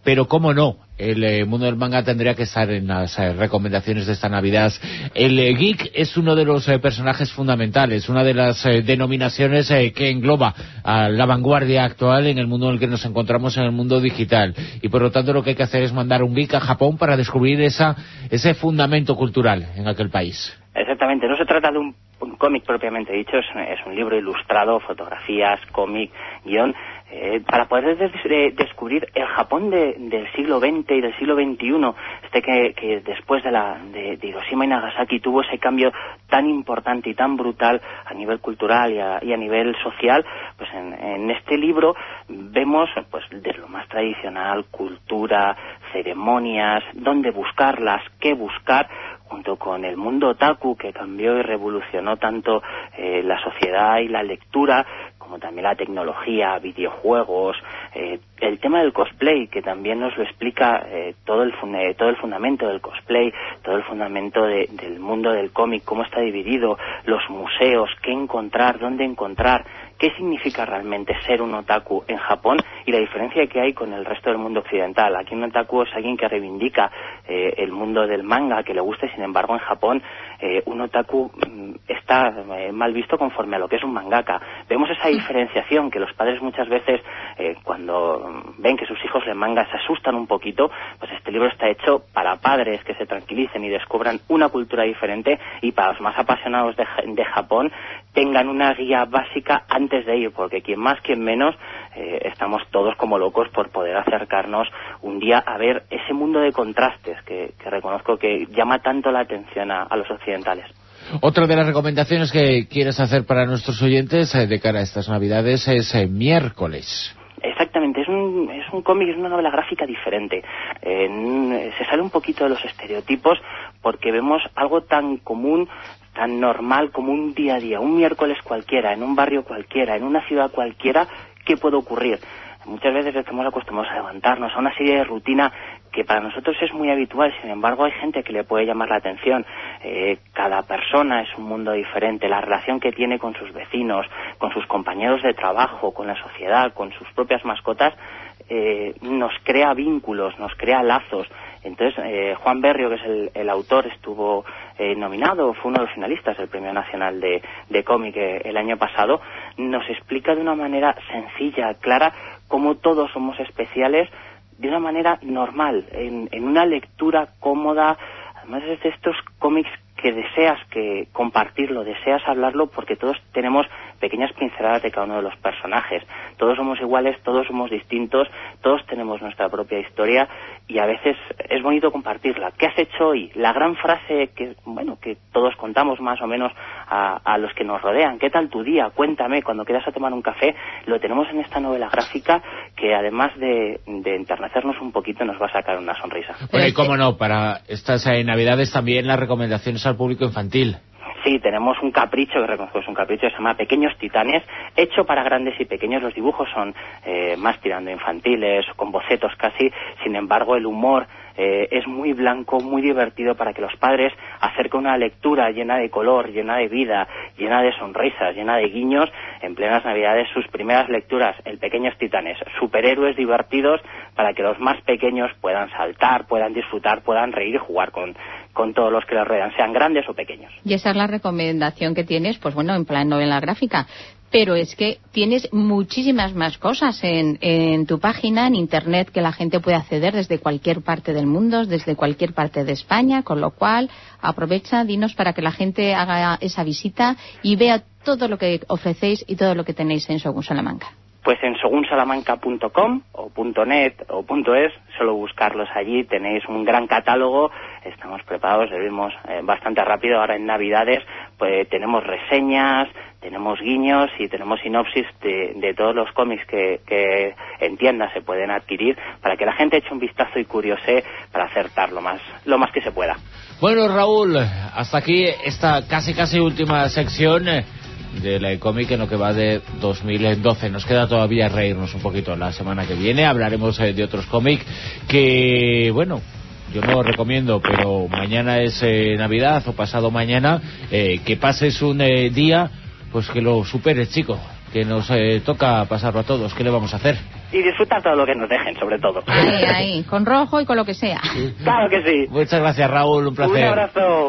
pero cómo no, el eh, mundo del manga tendría que estar en las eh, recomendaciones de esta Navidad. El eh, geek es uno de los eh, personajes fundamentales, una de las eh, denominaciones eh, que engloba a la vanguardia actual en el mundo en el que nos encontramos, en el mundo digital, y por lo tanto lo que hay que hacer es mandar un geek a Japón para descubrir esa ese fundamento cultural en aquel país. Exactamente, no se trata de un, un cómic propiamente dicho, es, es un libro ilustrado, fotografías, cómic, guión, eh, para poder des, de, descubrir el Japón de, del siglo veinte y del siglo veintiuno, este que, que después de, la, de, de Hiroshima y Nagasaki tuvo ese cambio tan importante y tan brutal a nivel cultural y a, y a nivel social. Pues en, en este libro vemos pues de lo más tradicional, cultura, ceremonias, dónde buscarlas, qué buscar, junto con el mundo otaku, que cambió y revolucionó tanto eh, la sociedad y la lectura, como también la tecnología, videojuegos, eh, el tema del cosplay, que también nos lo explica eh, todo el fun eh, todo el fundamento del cosplay, todo el fundamento de, del mundo del cómic, cómo está dividido, los museos, qué encontrar, dónde encontrar, qué significa realmente ser un otaku en Japón y la diferencia que hay con el resto del mundo occidental. Aquí un otaku es alguien que reivindica eh, el mundo del manga, que le gusta, y sin embargo en Japón eh, un otaku mm, está eh, mal visto conforme a lo que es un mangaka. Vemos esa diferenciación que los padres muchas veces eh, cuando ven que sus hijos leen manga se asustan un poquito. Pues este libro está hecho para padres que se tranquilicen y descubran una cultura diferente, y para los más apasionados de, de Japón tengan una guía básica antes de ir, porque quien más, quien menos, eh, estamos todos como locos por poder acercarnos un día a ver ese mundo de contrastes que, que reconozco que llama tanto la atención a, a los occidentales. Otra de las recomendaciones que quieres hacer para nuestros oyentes eh, de cara a estas Navidades es eh, Miércoles. Exactamente, es un, es un cómic, es una novela gráfica diferente. Eh, se sale un poquito de los estereotipos porque vemos algo tan común, tan normal como un día a día, un miércoles cualquiera, en un barrio cualquiera, en una ciudad cualquiera. ¿Qué puede ocurrir? Muchas veces estamos acostumbrados a levantarnos a una serie de rutina que para nosotros es muy habitual, sin embargo hay gente que le puede llamar la atención. Eh, cada persona es un mundo diferente, la relación que tiene con sus vecinos, con sus compañeros de trabajo, con la sociedad, con sus propias mascotas, eh, nos crea vínculos, nos crea lazos. Entonces, eh, Juan Berrio, que es el, el autor, estuvo eh, nominado, fue uno de los finalistas del Premio Nacional de, de Cómic eh, el año pasado. Nos explica de una manera sencilla, clara, cómo todos somos especiales, de una manera normal, en, en una lectura cómoda. Además es de estos cómics que deseas que compartirlo, deseas hablarlo, porque todos tenemos pequeñas pinceladas de cada uno de los personajes. Todos somos iguales, todos somos distintos, todos tenemos nuestra propia historia, y a veces es bonito compartirla. ¿Qué has hecho hoy? La gran frase que, bueno, que todos contamos más o menos a, a los que nos rodean. ¿Qué tal tu día? Cuéntame, cuando quieras a tomar un café. Lo tenemos en esta novela gráfica que, además de, de enternecernos un poquito, nos va a sacar una sonrisa. Bueno, y cómo no, para estas eh, Navidades también las recomendaciones al público infantil. Sí, tenemos un capricho, que reconozco es un capricho, que se llama Pequeños Titanes, hecho para grandes y pequeños. Los dibujos son eh, más tirando infantiles, con bocetos casi. Sin embargo, el humor eh, es muy blanco, muy divertido, para que los padres acerquen una lectura llena de color, llena de vida, llena de sonrisas, llena de guiños, en plenas Navidades. Sus primeras lecturas, el Pequeños Titanes, superhéroes divertidos para que los más pequeños puedan saltar, puedan disfrutar, puedan reír y jugar con, con todos los que les rodean, sean grandes o pequeños. Y esa es la recomendación que tienes, pues bueno, en plan novela gráfica. Pero es que tienes muchísimas más cosas en, en tu página, en Internet, que la gente puede acceder desde cualquier parte del mundo, desde cualquier parte de España, con lo cual aprovecha, dinos, para que la gente haga esa visita y vea todo lo que ofrecéis y todo lo que tenéis en Shogun Salamanca. Pues en shogun salamanca punto com o .net o .es, solo buscarlos allí, tenéis un gran catálogo, estamos preparados, servimos eh, bastante rápido. Ahora en Navidades pues tenemos reseñas, tenemos guiños y tenemos sinopsis de, de todos los cómics que, que en tiendas se pueden adquirir, para que la gente eche un vistazo y curiose para acertar lo más, lo más que se pueda. Bueno, Raúl, hasta aquí esta casi casi última sección del cómic en lo que va de dos mil doce. Nos queda todavía reírnos un poquito. La semana que viene hablaremos eh, de otros cómics que, bueno, yo no recomiendo, pero mañana es eh, Navidad o pasado mañana, eh, que pases un eh, día, pues que lo superes, chico, que nos eh, toca pasarlo a todos. ¿Qué le vamos a hacer? y disfrutar todo lo que nos dejen, sobre todo. Ahí, ahí, con rojo y con lo que sea. Claro que sí. Muchas gracias, Raúl, un placer. Un abrazo.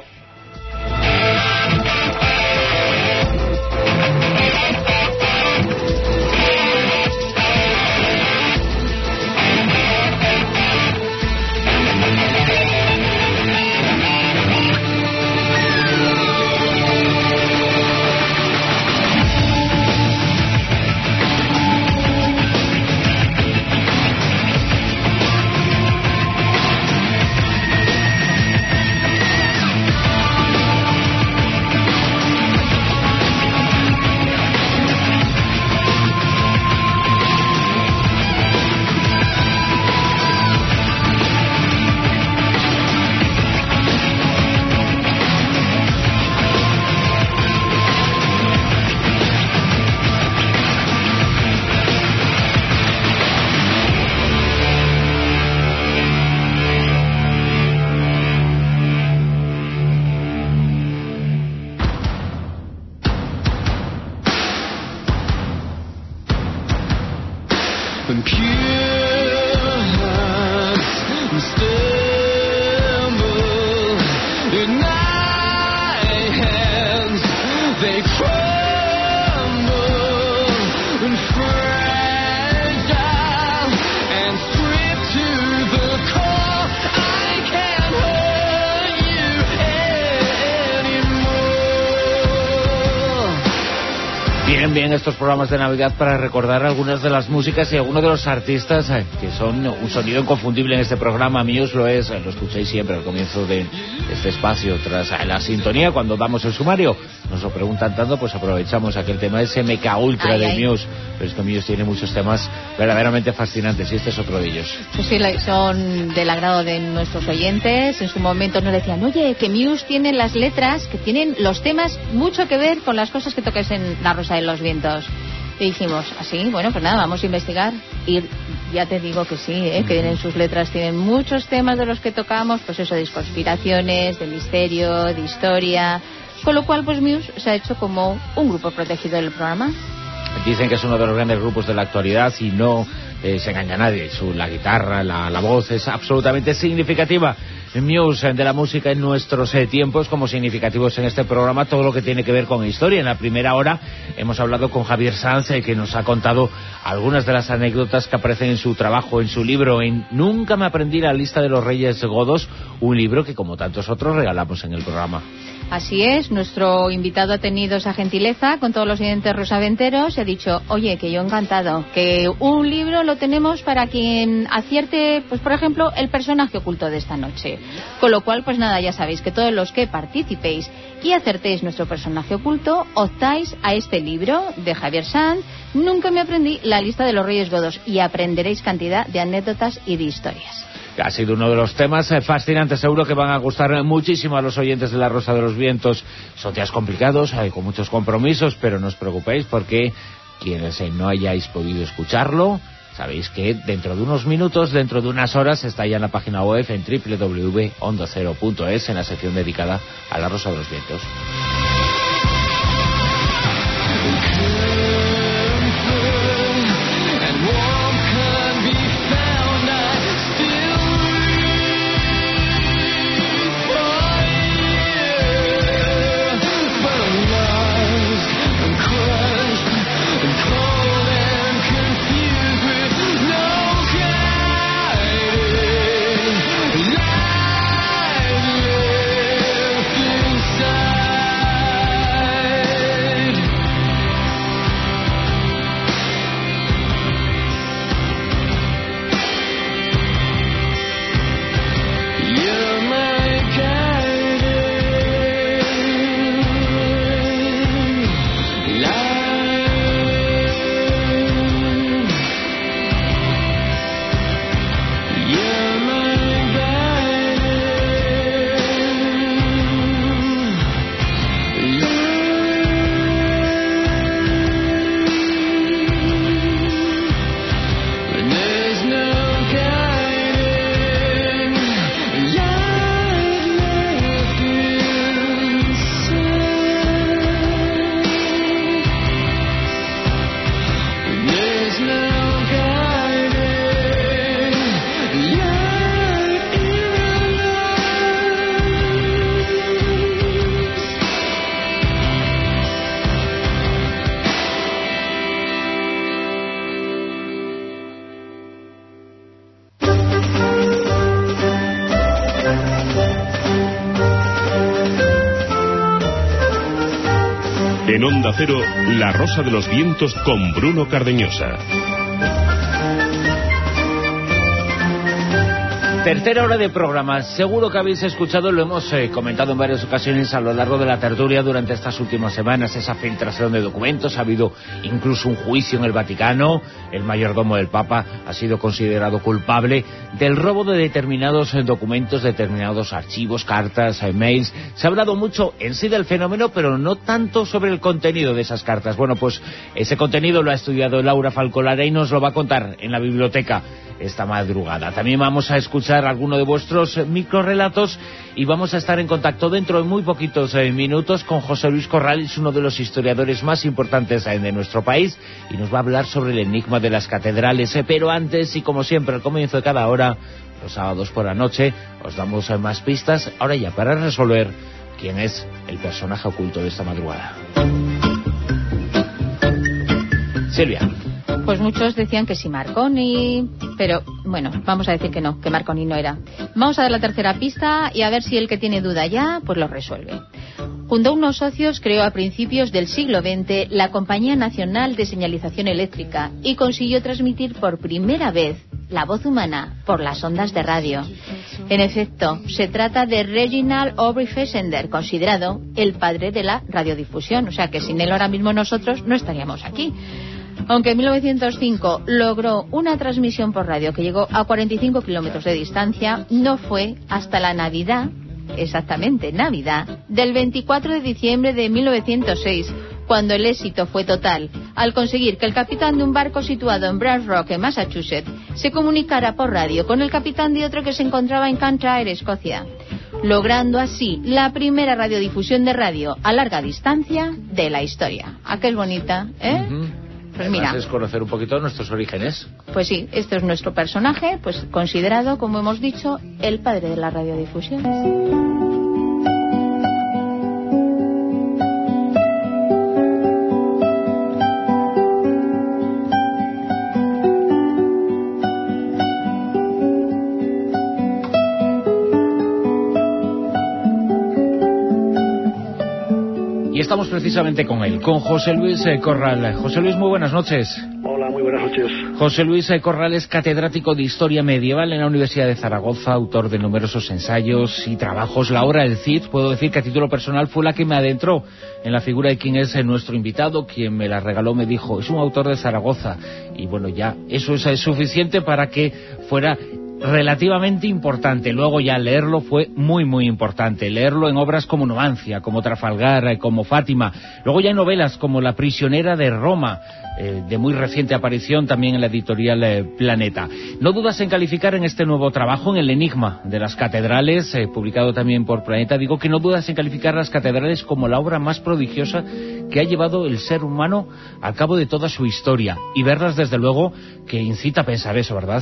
Bien, estos programas de Navidad para recordar algunas de las músicas y algunos de los artistas eh, que son un sonido inconfundible en este programa. Muse lo es, lo escucháis siempre al comienzo de este espacio, tras la sintonía, cuando damos el sumario. Nos lo preguntan tanto, pues aprovechamos aquel tema ese M K Ultra ay, de ay. Muse. Pero es que Muse tiene muchos temas verdaderamente fascinantes y este es otro de ellos. Pues sí, son del agrado de nuestros oyentes. En su momento nos decían, oye, que Muse tiene las letras, que tienen los temas mucho que ver con las cosas que toques en La Rosa de los Vientos. Y dijimos, así, bueno, pues nada, vamos a investigar. Y ya te digo que sí, ¿eh? Que en sus letras tienen muchos temas de los que tocamos, pues eso, de conspiraciones, de misterio, de historia. Con lo cual, pues Muse se ha hecho como un grupo protegido del programa. Dicen que es uno de los grandes grupos de la actualidad y no eh, se engaña a nadie. Su, la guitarra, la, la voz es absolutamente significativa. Muse, de la música en nuestros eh, tiempos, como significativos en este programa, todo lo que tiene que ver con historia. En la primera hora hemos hablado con Javier Sanz, eh, que nos ha contado algunas de las anécdotas que aparecen en su trabajo, en su libro, en Nunca me aprendí la lista de los Reyes Godos, un libro que, como tantos otros, regalamos en el programa. Así es, nuestro invitado ha tenido esa gentileza con todos los oyentes rosaventeros y ha dicho, oye, que yo encantado, que un libro lo tenemos para quien acierte, pues por ejemplo, el personaje oculto de esta noche. Con lo cual, pues nada, ya sabéis que todos los que participéis y acertéis nuestro personaje oculto, optáis a este libro de Javier Sanz, Nunca me aprendí la lista de los Reyes Godos, y aprenderéis cantidad de anécdotas y de historias. Ha sido uno de los temas fascinantes, seguro que van a gustar muchísimo a los oyentes de La Rosa de los Vientos. Son días complicados, hay con muchos compromisos, pero no os preocupéis porque quienes no hayáis podido escucharlo, sabéis que dentro de unos minutos, dentro de unas horas, está ya en la página web en doble u doble u doble u punto onda cero punto es, en la sección dedicada a La Rosa de los Vientos. Onda Cero, La Rosa de los Vientos con Bruno Cardeñosa. Tercera hora de programa. Seguro que habéis escuchado, lo hemos eh, comentado en varias ocasiones a lo largo de la tertulia durante estas últimas semanas, esa filtración de documentos. Ha habido incluso un juicio en el Vaticano. El mayordomo del Papa ha sido considerado culpable del robo de determinados eh, documentos, determinados archivos, cartas, eh, mails. Se ha hablado mucho en sí del fenómeno, pero no tanto sobre el contenido de esas cartas. Bueno, pues ese contenido lo ha estudiado Laura Falcolara y nos lo va a contar en la biblioteca esta madrugada. También vamos a escuchar alguno de vuestros microrelatos y vamos a estar en contacto dentro de muy poquitos eh, minutos con José Luis Corrales, uno de los historiadores más importantes eh, de nuestro país, y nos va a hablar sobre el enigma de las catedrales. Eh, pero antes, y como siempre al comienzo de cada hora, los sábados por la noche, os damos eh, más pistas, ahora ya para resolver quién es el personaje oculto de esta madrugada. Silvia. Pues muchos decían que sí Marconi, pero bueno, vamos a decir que no, que Marconi no era. Vamos a dar la tercera pista y a ver si el que tiene duda ya, pues lo resuelve. Junto a unos socios creó a principios del siglo veinte la Compañía Nacional de Señalización Eléctrica y consiguió transmitir por primera vez la voz humana por las ondas de radio. En efecto, se trata de Reginald Aubrey Fessenden, considerado el padre de la radiodifusión, o sea que sin él ahora mismo nosotros no estaríamos aquí. Aunque en mil novecientos cinco logró una transmisión por radio que llegó a cuarenta y cinco kilómetros de distancia, no fue hasta la Navidad, exactamente Navidad, del veinticuatro de diciembre de mil novecientos seis, cuando el éxito fue total, al conseguir que el capitán de un barco situado en Brant Rock, en Massachusetts, se comunicara por radio con el capitán de otro que se encontraba en Cantrair, Escocia, logrando así la primera radiodifusión de radio a larga distancia de la historia. ¿A qué es bonita, eh? Uh-huh. Pues mira, es conocer un poquito nuestros orígenes. Pues sí, este es nuestro personaje, pues considerado, como hemos dicho, el padre de la radiodifusión. Y estamos precisamente con él, con José Luis eh, Corral. José Luis, muy buenas noches. Hola, muy buenas noches. José Luis eh, Corral es catedrático de Historia Medieval en la Universidad de Zaragoza, autor de numerosos ensayos y trabajos. La obra del Cid, puedo decir que a título personal fue la que me adentró en la figura de quien es eh, nuestro invitado. Quien me la regaló me dijo, es un autor de Zaragoza. Y bueno, ya eso es eh, suficiente para que fuera relativamente importante. Luego ya leerlo fue muy muy importante, leerlo en obras como Numancia, como Trafalgar, como Fátima, luego ya en novelas como La prisionera de Roma, eh, de muy reciente aparición también en la editorial eh, Planeta. No dudas en calificar en este nuevo trabajo, en El enigma de las catedrales, eh, publicado también por Planeta, digo que no dudas en calificar las catedrales como la obra más prodigiosa que ha llevado el ser humano al cabo de toda su historia, y verlas desde luego que incita a pensar eso, ¿verdad?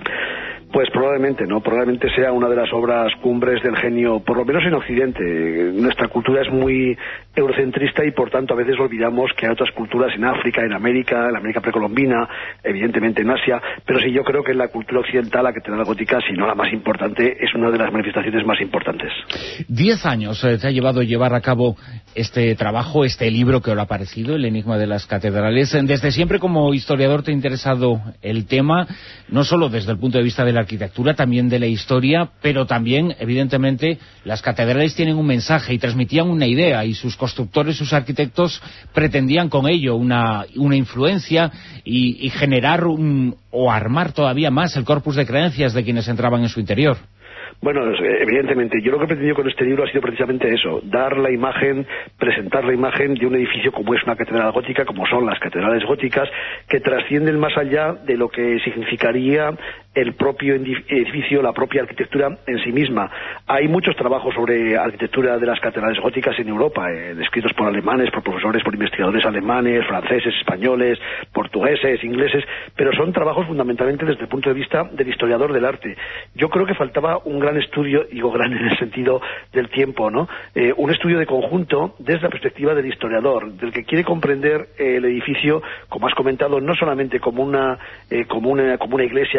Pues probablemente, ¿no? Probablemente sea una de las obras cumbres del genio, por lo menos en Occidente. Nuestra cultura es muy eurocentrista y por tanto a veces olvidamos que hay otras culturas en África, en América, en la América precolombina, evidentemente en Asia, pero sí, yo creo que en la cultura occidental la catedral gótica, si no la más importante, es una de las manifestaciones más importantes. Diez años eh, te ha llevado llevar a cabo este trabajo, este libro que os ha parecido, El enigma de las catedrales. Desde siempre como historiador te ha interesado el tema, no solo desde el punto de vista de la arquitectura, también de la historia, pero también, evidentemente, las catedrales tienen un mensaje y transmitían una idea, y sus constructores, sus arquitectos, pretendían con ello una, una influencia y, y generar un, o armar todavía más el corpus de creencias de quienes entraban en su interior. Bueno, evidentemente, yo lo que he pretendido con este libro ha sido precisamente eso, dar la imagen, presentar la imagen de un edificio como es una catedral gótica, como son las catedrales góticas, que trascienden más allá de lo que significaría el propio edificio, la propia arquitectura en sí misma. Hay muchos trabajos sobre arquitectura de las catedrales góticas en Europa, eh, descritos por alemanes, por profesores, por investigadores alemanes, franceses, españoles, portugueses, ingleses, pero son trabajos fundamentalmente desde el punto de vista del historiador del arte. Yo creo que faltaba un gran estudio, digo gran en el sentido del tiempo, ¿no? Eh, un estudio de conjunto desde la perspectiva del historiador, del que quiere comprender eh, el edificio, como has comentado, no solamente como una, eh, como una, como una iglesia, como una catedral,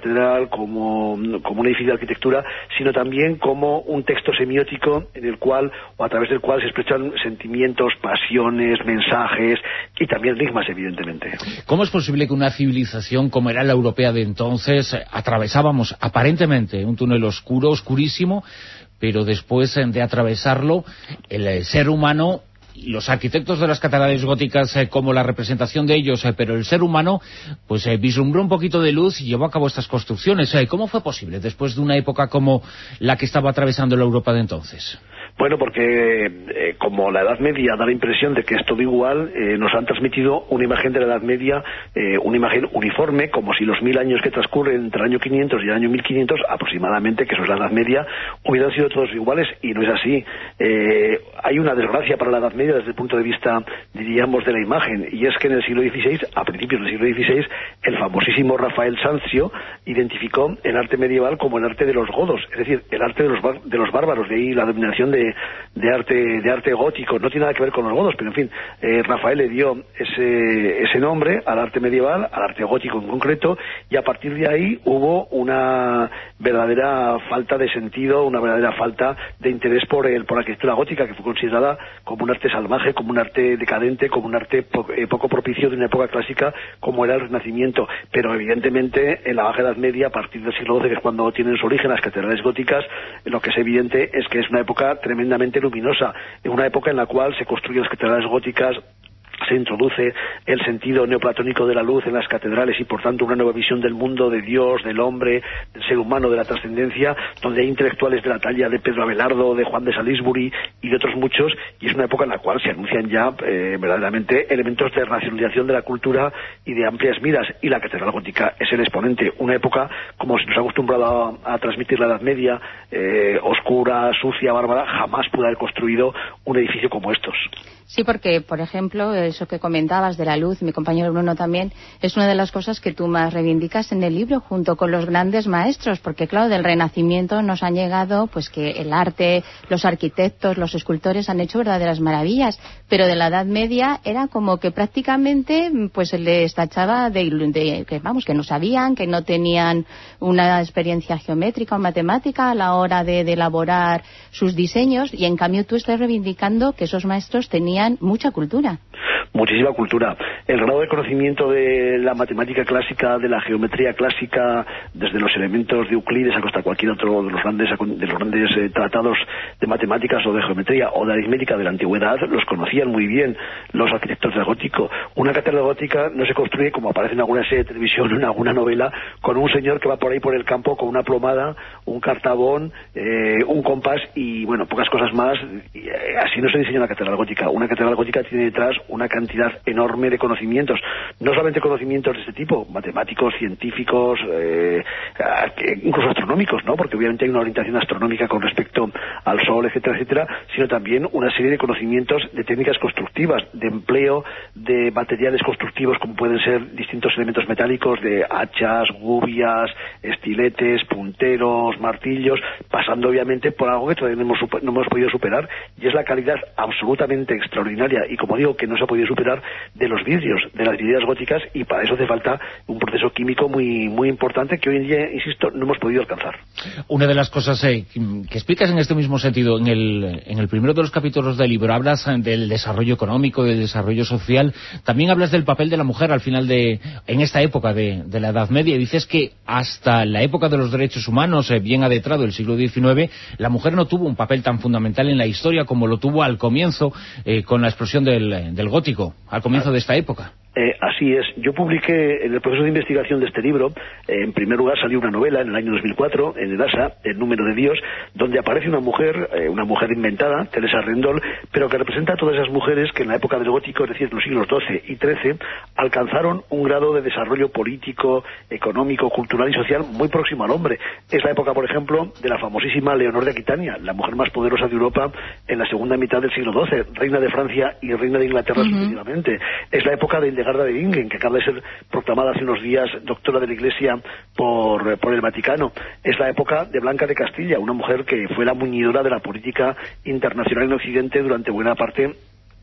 catedral, como, como un edificio de arquitectura, sino también como un texto semiótico en el cual, o a través del cual se expresan sentimientos, pasiones, mensajes y también enigmas, evidentemente. ¿Cómo es posible que una civilización como era la europea de entonces, atravesábamos aparentemente un túnel oscuro, oscurísimo, pero después de atravesarlo, el ser humano, los arquitectos de las catedrales góticas eh, como la representación de ellos, eh, pero el ser humano pues eh, vislumbró un poquito de luz y llevó a cabo estas construcciones? Eh, ¿Cómo fue posible después de una época como la que estaba atravesando la Europa de entonces? Bueno, porque eh, como la Edad Media da la impresión de que es todo igual, eh, nos han transmitido una imagen de la Edad Media, eh, una imagen uniforme, como si los mil años que transcurren entre el año quinientos y el año mil quinientos, aproximadamente, que eso es la Edad Media, hubieran sido todos iguales, y no es así. Eh, hay una desgracia para la Edad Media desde el punto de vista, diríamos, de la imagen, y es que en el siglo dieciséis, a principios del siglo dieciséis, el famosísimo Rafael Sanzio identificó el arte medieval como el arte de los godos, es decir, el arte de los, de los bárbaros, de ahí la dominación de de arte de arte gótico. No tiene nada que ver con los godos, pero en fin, eh, Rafael le dio ese, ese nombre al arte medieval, al arte gótico en concreto, y a partir de ahí hubo una verdadera falta de sentido, una verdadera falta de interés por el por la arquitectura gótica, que fue considerada como un arte salvaje, como un arte decadente, como un arte po eh, poco propicio de una época clásica como era el Renacimiento. Pero evidentemente en la Baja Edad Media, a partir del siglo doce, que es cuando tienen su origen las catedrales góticas, lo que es evidente es que es una época tremendamente luminosa, en una época en la cual se construyen las catedrales góticas, se introduce el sentido neoplatónico de la luz en las catedrales y por tanto una nueva visión del mundo, de Dios, del hombre, del ser humano, de la trascendencia, donde hay intelectuales de la talla de Pedro Abelardo, de Juan de Salisbury y de otros muchos, y es una época en la cual se anuncian ya eh, verdaderamente elementos de racionalización de la cultura y de amplias miras, y la catedral gótica es el exponente. Una época, como se nos ha acostumbrado a, a transmitir la Edad Media, eh, oscura, sucia, bárbara, jamás pudo haber construido un edificio como estos. Sí, porque, por ejemplo, eso que comentabas de la luz, mi compañero Bruno también, es una de las cosas que tú más reivindicas en el libro, junto con los grandes maestros, porque, claro, del Renacimiento nos han llegado, pues que el arte, los arquitectos, los escultores han hecho verdaderas maravillas, pero de la Edad Media era como que prácticamente pues se les tachaba de, de que, vamos, que no sabían, que no tenían una experiencia geométrica o matemática a la hora de, de elaborar sus diseños, y en cambio tú estás reivindicando que esos maestros tenían mucha cultura. Muchísima cultura. El grado de conocimiento de la matemática clásica, de la geometría clásica, desde los elementos de Euclides hasta cualquier otro de los grandes, de los grandes eh, tratados de matemáticas o de geometría o de aritmética de la antigüedad, los conocían muy bien los arquitectos del gótico. Una catedral gótica no se construye, como aparece en alguna serie de televisión o en alguna novela, con un señor que va por ahí por el campo con una plomada, un cartabón, eh, un compás y, bueno, pocas cosas más. Y, eh, así no se diseña una catedral gótica. Una catedral gótica tiene detrás una cantidad enorme de conocimientos, no solamente conocimientos de este tipo, matemáticos, científicos, eh, incluso astronómicos, ¿no? Porque obviamente hay una orientación astronómica con respecto al Sol, etcétera, etcétera, sino también una serie de conocimientos de técnicas constructivas, de empleo de materiales constructivos como pueden ser distintos elementos metálicos, de hachas, gubias, estiletes, punteros, martillos, pasando obviamente por algo que todavía no hemos, no hemos podido superar, y es la calidad absolutamente extraordinaria, y como digo, que no se ha podido superar, de los vidrios, de las vidrieras góticas, y para eso hace falta un proceso químico muy muy importante que hoy en día, insisto, no hemos podido alcanzar. Una de las cosas eh, que explicas en este mismo sentido, en el, en el primero de los capítulos del libro, hablas del desarrollo económico, del desarrollo social, también hablas del papel de la mujer al final de, en esta época de, de la Edad Media, y dices que hasta la época de los derechos humanos, eh, bien adentrado el siglo diecinueve, la mujer no tuvo un papel tan fundamental en la historia como lo tuvo al comienzo, eh, con la explosión del, del gótico, al comienzo de esta época. Eh, así es. Yo publiqué en el proceso de investigación de este libro, eh, en primer lugar salió una novela en el año dos mil cuatro, en el Asa, El número de Dios, donde aparece una mujer, eh, una mujer inventada, Teresa Rendol, pero que representa a todas esas mujeres que en la época del gótico, es decir, en los siglos doce y trece, alcanzaron un grado de desarrollo político, económico, cultural y social muy próximo al hombre. Es la época, por ejemplo, de la famosísima Leonor de Aquitania, la mujer más poderosa de Europa en la segunda mitad del siglo doce, reina de Francia y reina de Inglaterra uh-huh. sucesivamente. Es la época de Hildegarda de Bingen, que acaba de ser proclamada hace unos días doctora de la Iglesia por, por el Vaticano. Es la época de Blanca de Castilla, una mujer que fue la muñidora de la política internacional en Occidente durante buena parte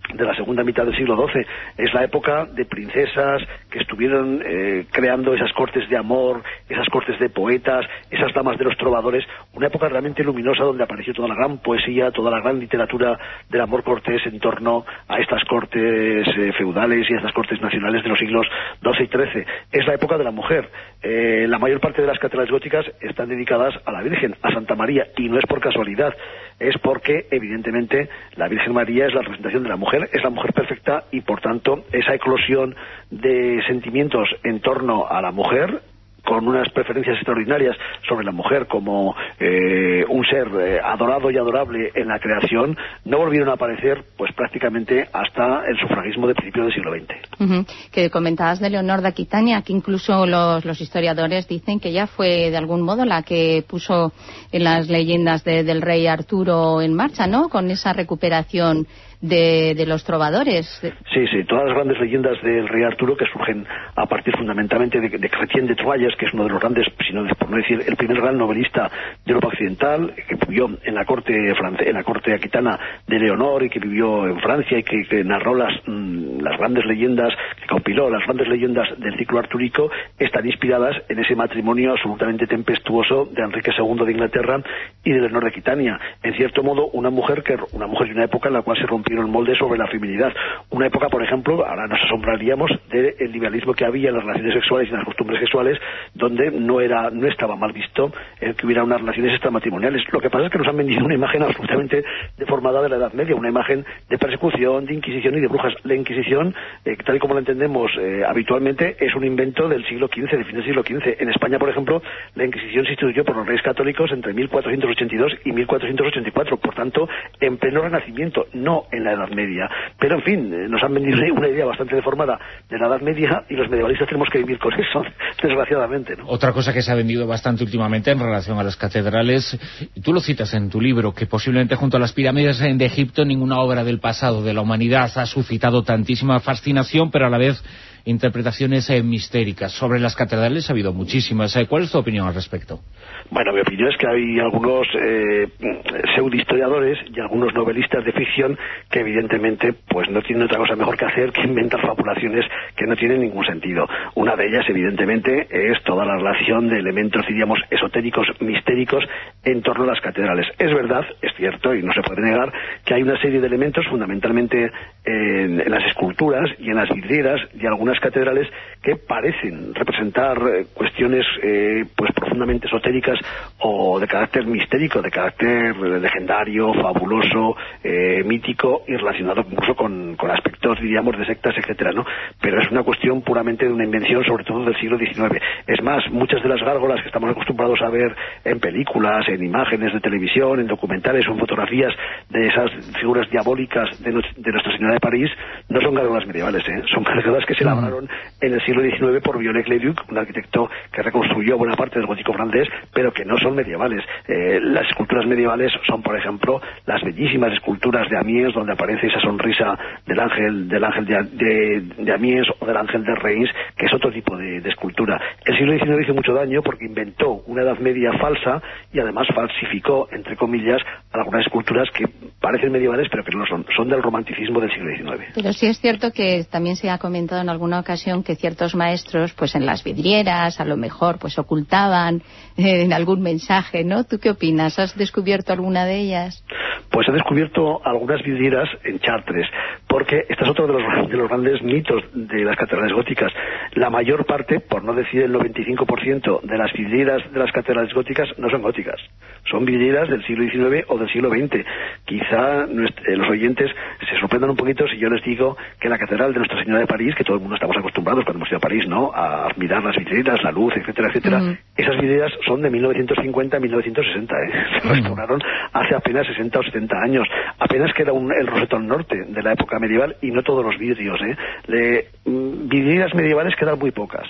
de la segunda mitad del siglo doce. Es la época de princesas que estuvieron eh, creando esas cortes de amor, esas cortes de poetas, esas damas de los trovadores, una época realmente luminosa donde apareció toda la gran poesía, toda la gran literatura del amor cortés en torno a estas cortes eh, feudales y a estas cortes nacionales de los siglos doce y trece. Es la época de la mujer. Eh, la mayor parte de las catedrales góticas están dedicadas a la Virgen, a Santa María, y no es por casualidad, es porque evidentemente la Virgen María es la representación de la mujer, es la mujer perfecta, y por tanto esa eclosión de sentimientos en torno a la mujer, con unas preferencias extraordinarias sobre la mujer como eh, un ser eh, adorado y adorable en la creación, no volvieron a aparecer pues prácticamente hasta el sufragismo de principios del siglo veinte. Uh-huh. Que comentabas de Leonor de Aquitania, que incluso los, los historiadores dicen que ella fue de algún modo la que puso en las leyendas de, del rey Arturo en marcha, ¿no? Con esa recuperación de, de los trovadores. Sí, sí, todas las grandes leyendas del rey Arturo, que surgen a partir fundamentalmente de, de Chrétien de Troyes, que es uno de los grandes, sino por no decir el primer gran novelista de Europa Occidental, que vivió en la corte france, en la corte aquitana de Leonor, y que vivió en Francia, y que, que narró las, mm, las grandes leyendas, que compiló las grandes leyendas del ciclo artúrico, están inspiradas en ese matrimonio absolutamente tempestuoso de Enrique segundo de Inglaterra y de Leonor de Aquitania. En cierto modo, una mujer que una mujer de una época en la cual se rompió el molde sobre la feminidad. Una época, por ejemplo, ahora nos asombraríamos del liberalismo que había en las relaciones sexuales y en las costumbres sexuales, donde no era no estaba mal visto el que hubiera unas relaciones extramatrimoniales. Lo que pasa es que nos han vendido una imagen absolutamente deformada de la Edad Media, una imagen de persecución, de inquisición y de brujas. La Inquisición, eh, tal y como la entendemos eh, habitualmente, es un invento del siglo quince, de fin del siglo quince. En España, por ejemplo, la Inquisición se instituyó por los reyes católicos entre mil cuatrocientos ochenta y dos y mil cuatrocientos ochenta y cuatro, por tanto, en pleno Renacimiento, no en la Edad Media. Pero, en fin, nos han vendido una idea bastante deformada de la Edad Media, y los medievalistas tenemos que vivir con eso, desgraciadamente, ¿no? Otra cosa que se ha vendido bastante últimamente en relación a las catedrales, tú lo citas en tu libro, que posiblemente junto a las pirámides de Egipto ninguna obra del pasado de la humanidad ha suscitado tantísima fascinación, pero a la vez interpretaciones eh, mistéricas. Sobre las catedrales ha habido muchísimas. ¿Cuál es tu opinión al respecto? Bueno, mi opinión es que hay algunos eh, pseudohistoriadores y algunos novelistas de ficción que evidentemente pues no tienen otra cosa mejor que hacer que inventar fabulaciones que no tienen ningún sentido. Una de ellas, evidentemente, es toda la relación de elementos, diríamos, esotéricos, mistéricos en torno a las catedrales. Es verdad, es cierto, y no se puede negar, que hay una serie de elementos, fundamentalmente en, en las esculturas y en las vidrieras de algunas catedrales, que parecen representar eh, cuestiones eh, pues profundamente esotéricas o de carácter mistérico, de carácter legendario, fabuloso, eh, mítico, y relacionado incluso con, con aspectos, diríamos, de sectas, etcétera, ¿no? Pero es una cuestión puramente de una invención, sobre todo del siglo diecinueve. Es más, muchas de las gárgolas que estamos acostumbrados a ver en películas, en imágenes de televisión, en documentales o en fotografías de esas figuras diabólicas de, no, de Nuestra Señora de París, no son gárgolas medievales, ¿eh? Son gárgolas que se elaboraron en el siglo diecinueve por Viollet-le-Duc, un arquitecto que reconstruyó buena parte del gótico francés, pero que no son medievales. Eh, las esculturas medievales son, por ejemplo, las bellísimas esculturas de Amiens, donde aparece esa sonrisa del ángel del ángel de, de, de Amiens o del ángel de Reims, que es otro tipo de, de escultura. El siglo diecinueve hizo mucho daño porque inventó una Edad Media falsa y además falsificó, entre comillas, algunas esculturas que parecen medievales, pero que no son. Son del romanticismo del siglo diecinueve. Pero sí es cierto que también se ha comentado en alguna ocasión que ciertos maestros, pues en las vidrieras, a lo mejor, pues ocultaban eh, en algún mensaje, ¿no? ¿Tú qué opinas? ¿Has descubierto alguna de ellas? Pues he descubierto algunas vidrieras en Chartres, porque este es otro de los, de los grandes mitos de las catedrales góticas. La mayor parte, por no decir el noventa y cinco por ciento de las vidrieras de las catedrales góticas no son góticas, son vidrieras del siglo diecinueve o del siglo veinte. Quizá eh, los oyentes se sorprendan un poquito si yo les digo que la catedral de Nuestra Señora de París, que todo el mundo estamos acostumbrados cuando hemos ido a París, ¿no?, a mirar las vidrieras, la luz, etcétera, etcétera, uh-huh. Esas vidrieras son de mil novecientos cincuenta a mil novecientos sesenta, ¿eh? Se uh-huh. restauraron hace apenas sesenta o setenta años. Apenas queda un, el rosetón norte de la época medieval, y no todos los vidrios, ¿eh? Le, mm, vidrieras medievales quedan muy pocas.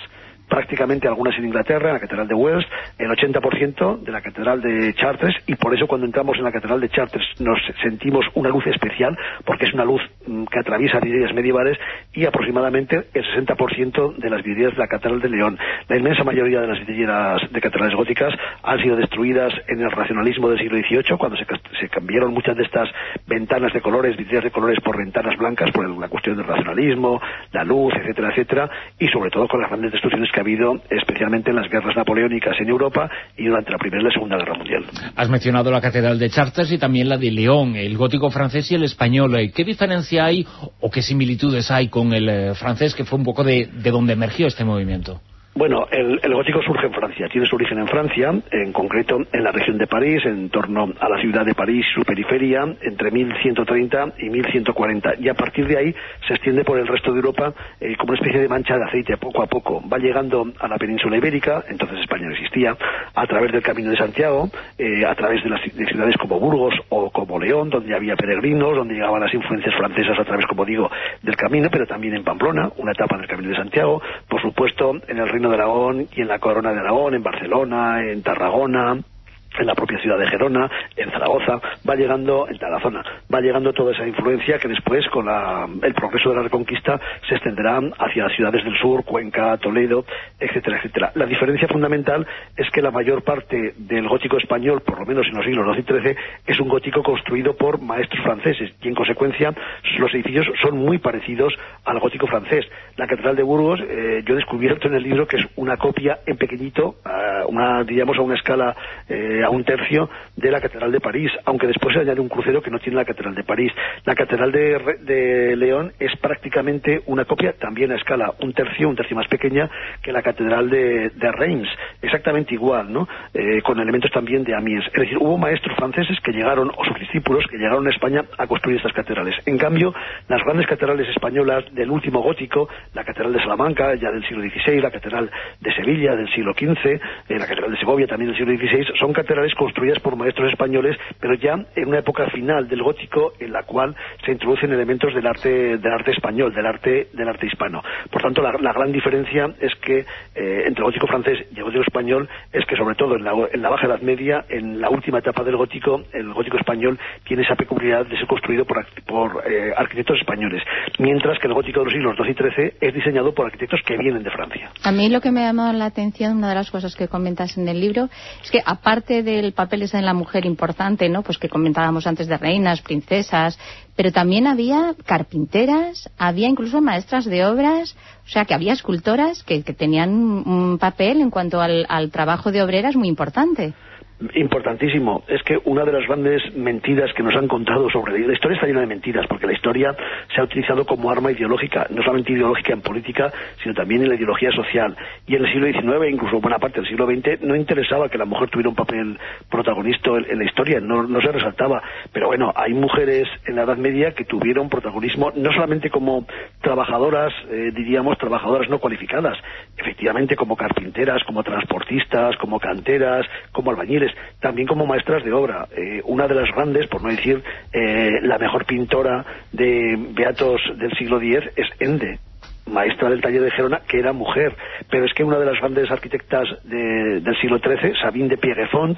prácticamente algunas en Inglaterra, en la Catedral de Wells, el ochenta por ciento de la Catedral de Chartres, y por eso cuando entramos en la Catedral de Chartres nos sentimos una luz especial, porque es una luz mm, que atraviesa vidrieras medievales, y aproximadamente el sesenta por ciento de las vidrieras de la Catedral de León. La inmensa mayoría de las vidrieras de catedrales góticas han sido destruidas en el racionalismo del siglo dieciocho, cuando se, se cambiaron muchas de estas ventanas de colores, vidrieras de colores, por ventanas blancas, por la cuestión del racionalismo, la luz, etcétera, etcétera, y sobre todo con las grandes destrucciones que ha habido, especialmente en las guerras napoleónicas en Europa y durante la Primera y la Segunda Guerra Mundial. Has mencionado la Catedral de Chartres y también la de León, el gótico francés y el español. ¿Qué diferencia hay o qué similitudes hay con el eh, francés, que fue un poco de, de donde emergió este movimiento? Bueno, el, el gótico surge en Francia, tiene su origen en Francia, en concreto en la región de París, en torno a la ciudad de París, su periferia, entre mil ciento treinta y mil ciento cuarenta, y a partir de ahí se extiende por el resto de Europa eh, como una especie de mancha de aceite, poco a poco. Va llegando a la península ibérica, entonces España no existía, a través del Camino de Santiago, eh, a través de, las, de ciudades como Burgos o como León, donde había peregrinos, donde llegaban las influencias francesas a través, como digo, del camino, pero también en Pamplona, una etapa del Camino de Santiago, por supuesto en el Reino de Aragón y en la Corona de Aragón, en Barcelona, en Tarragona, en la propia ciudad de Gerona, en Zaragoza, va llegando, en Tarazona, va llegando toda esa influencia que después, con la, el progreso de la Reconquista, se extenderá hacia las ciudades del sur, Cuenca, Toledo, etcétera, etcétera. La diferencia fundamental es que la mayor parte del gótico español, por lo menos en los siglos doce y trece, es un gótico construido por maestros franceses, y en consecuencia los edificios son muy parecidos al gótico francés. La Catedral de Burgos, eh, yo he descubierto en el libro que es una copia en pequeñito, uh, una, diríamos, a una escala eh, a un tercio de la Catedral de París, aunque después se añade un crucero que no tiene la Catedral de París. La Catedral de, de León es prácticamente una copia, también a escala un tercio, un tercio más pequeña que la Catedral de, de Reims, exactamente igual, ¿no? Eh, con elementos también de Amiens. Es decir, hubo maestros franceses que llegaron, o sus discípulos, que llegaron a España a construir estas catedrales. En cambio, las grandes catedrales españolas del último gótico, la Catedral de Salamanca, ya del siglo dieciséis, la Catedral de Sevilla del siglo quince, eh, la Catedral de Segovia también del siglo dieciséis, son catedrales construidas por maestros españoles, pero ya en una época final del gótico en la cual se introducen elementos del arte del arte español, del arte del arte hispano. Por tanto, la, la gran diferencia es que eh, entre el gótico francés y el gótico español es que, sobre todo en la, en la Baja Edad Media, en la última etapa del gótico, el gótico español tiene esa peculiaridad de ser construido por, por eh, arquitectos españoles, mientras que el gótico de los siglos doce y trece es diseñado por arquitectos que vienen de Francia. A mí lo que me ha llamado la atención, una de las cosas que comentas en el libro, es que aparte del papel ese en la mujer importante, ¿no?, pues que comentábamos antes de reinas, princesas, pero también había carpinteras, había incluso maestras de obras, o sea que había escultoras que, que tenían un papel en cuanto al, al trabajo de obreras muy importante. Importantísimo. Es que una de las grandes mentiras que nos han contado sobre la historia está llena de mentiras, porque la historia se ha utilizado como arma ideológica, no solamente ideológica en política, sino también en la ideología social. Y en el siglo diecinueve, incluso buena parte del siglo veinte, no interesaba que la mujer tuviera un papel protagonista en, en la historia, no, no se resaltaba. Pero bueno, hay mujeres en la Edad Media que tuvieron protagonismo, no solamente como trabajadoras, eh, diríamos, trabajadoras no cualificadas, efectivamente como carpinteras, como transportistas, como canteras, como albañiles, también como maestras de obra. Eh, una de las grandes, por no decir eh, la mejor pintora de beatos del siglo diez, es Ende, maestra del taller de Gerona, que era mujer. Pero es que una de las grandes arquitectas de, del siglo trece, Sabine de Pierrefonds,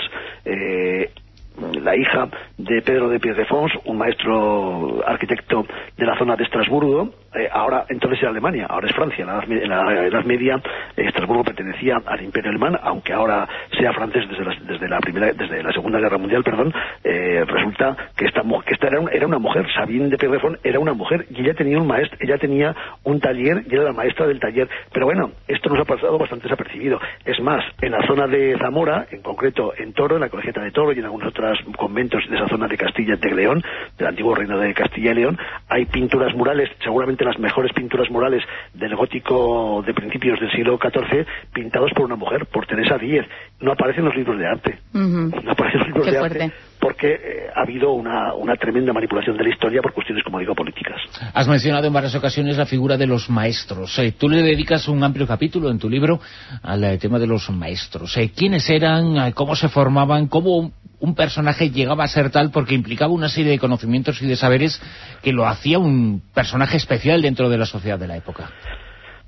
eh, la hija de Pedro de Pierrefonds, un maestro arquitecto de la zona de Estrasburgo, eh, ahora entonces era Alemania, ahora es Francia. En la Edad, en la Edad Media eh, Estrasburgo pertenecía al Imperio Alemán, aunque ahora sea francés desde la, desde la primera, desde la Segunda Guerra Mundial, perdón. Eh, resulta que esta, que esta era, un, era una mujer, Sabine de Pierrefonds era una mujer, y ella tenía un maestro, ella tenía un taller y era la maestra del taller. Pero bueno, esto nos ha pasado bastante desapercibido. Es más, en la zona de Zamora, en concreto en Toro, en la Colegiata de Toro y en algunos otros conventos de esa zona de Castilla y León, del antiguo reino de Castilla y León, hay pinturas murales, seguramente las mejores pinturas murales del gótico de principios del siglo catorce, pintados por una mujer, por Teresa Díez. No aparecen en los libros de arte. Uh-huh. No aparecen en los libros Qué de fuerte. arte porque eh, ha habido una, una tremenda manipulación de la historia por cuestiones, como digo, políticas. Has mencionado en varias ocasiones la figura de los maestros. Eh, tú le dedicas un amplio capítulo en tu libro al eh, tema de los maestros. Eh, ¿Quiénes eran? Eh, ¿Cómo se formaban? ¿Cómo un personaje llegaba a ser tal? Porque implicaba una serie de conocimientos y de saberes que lo hacía un personaje especial dentro de la sociedad de la época.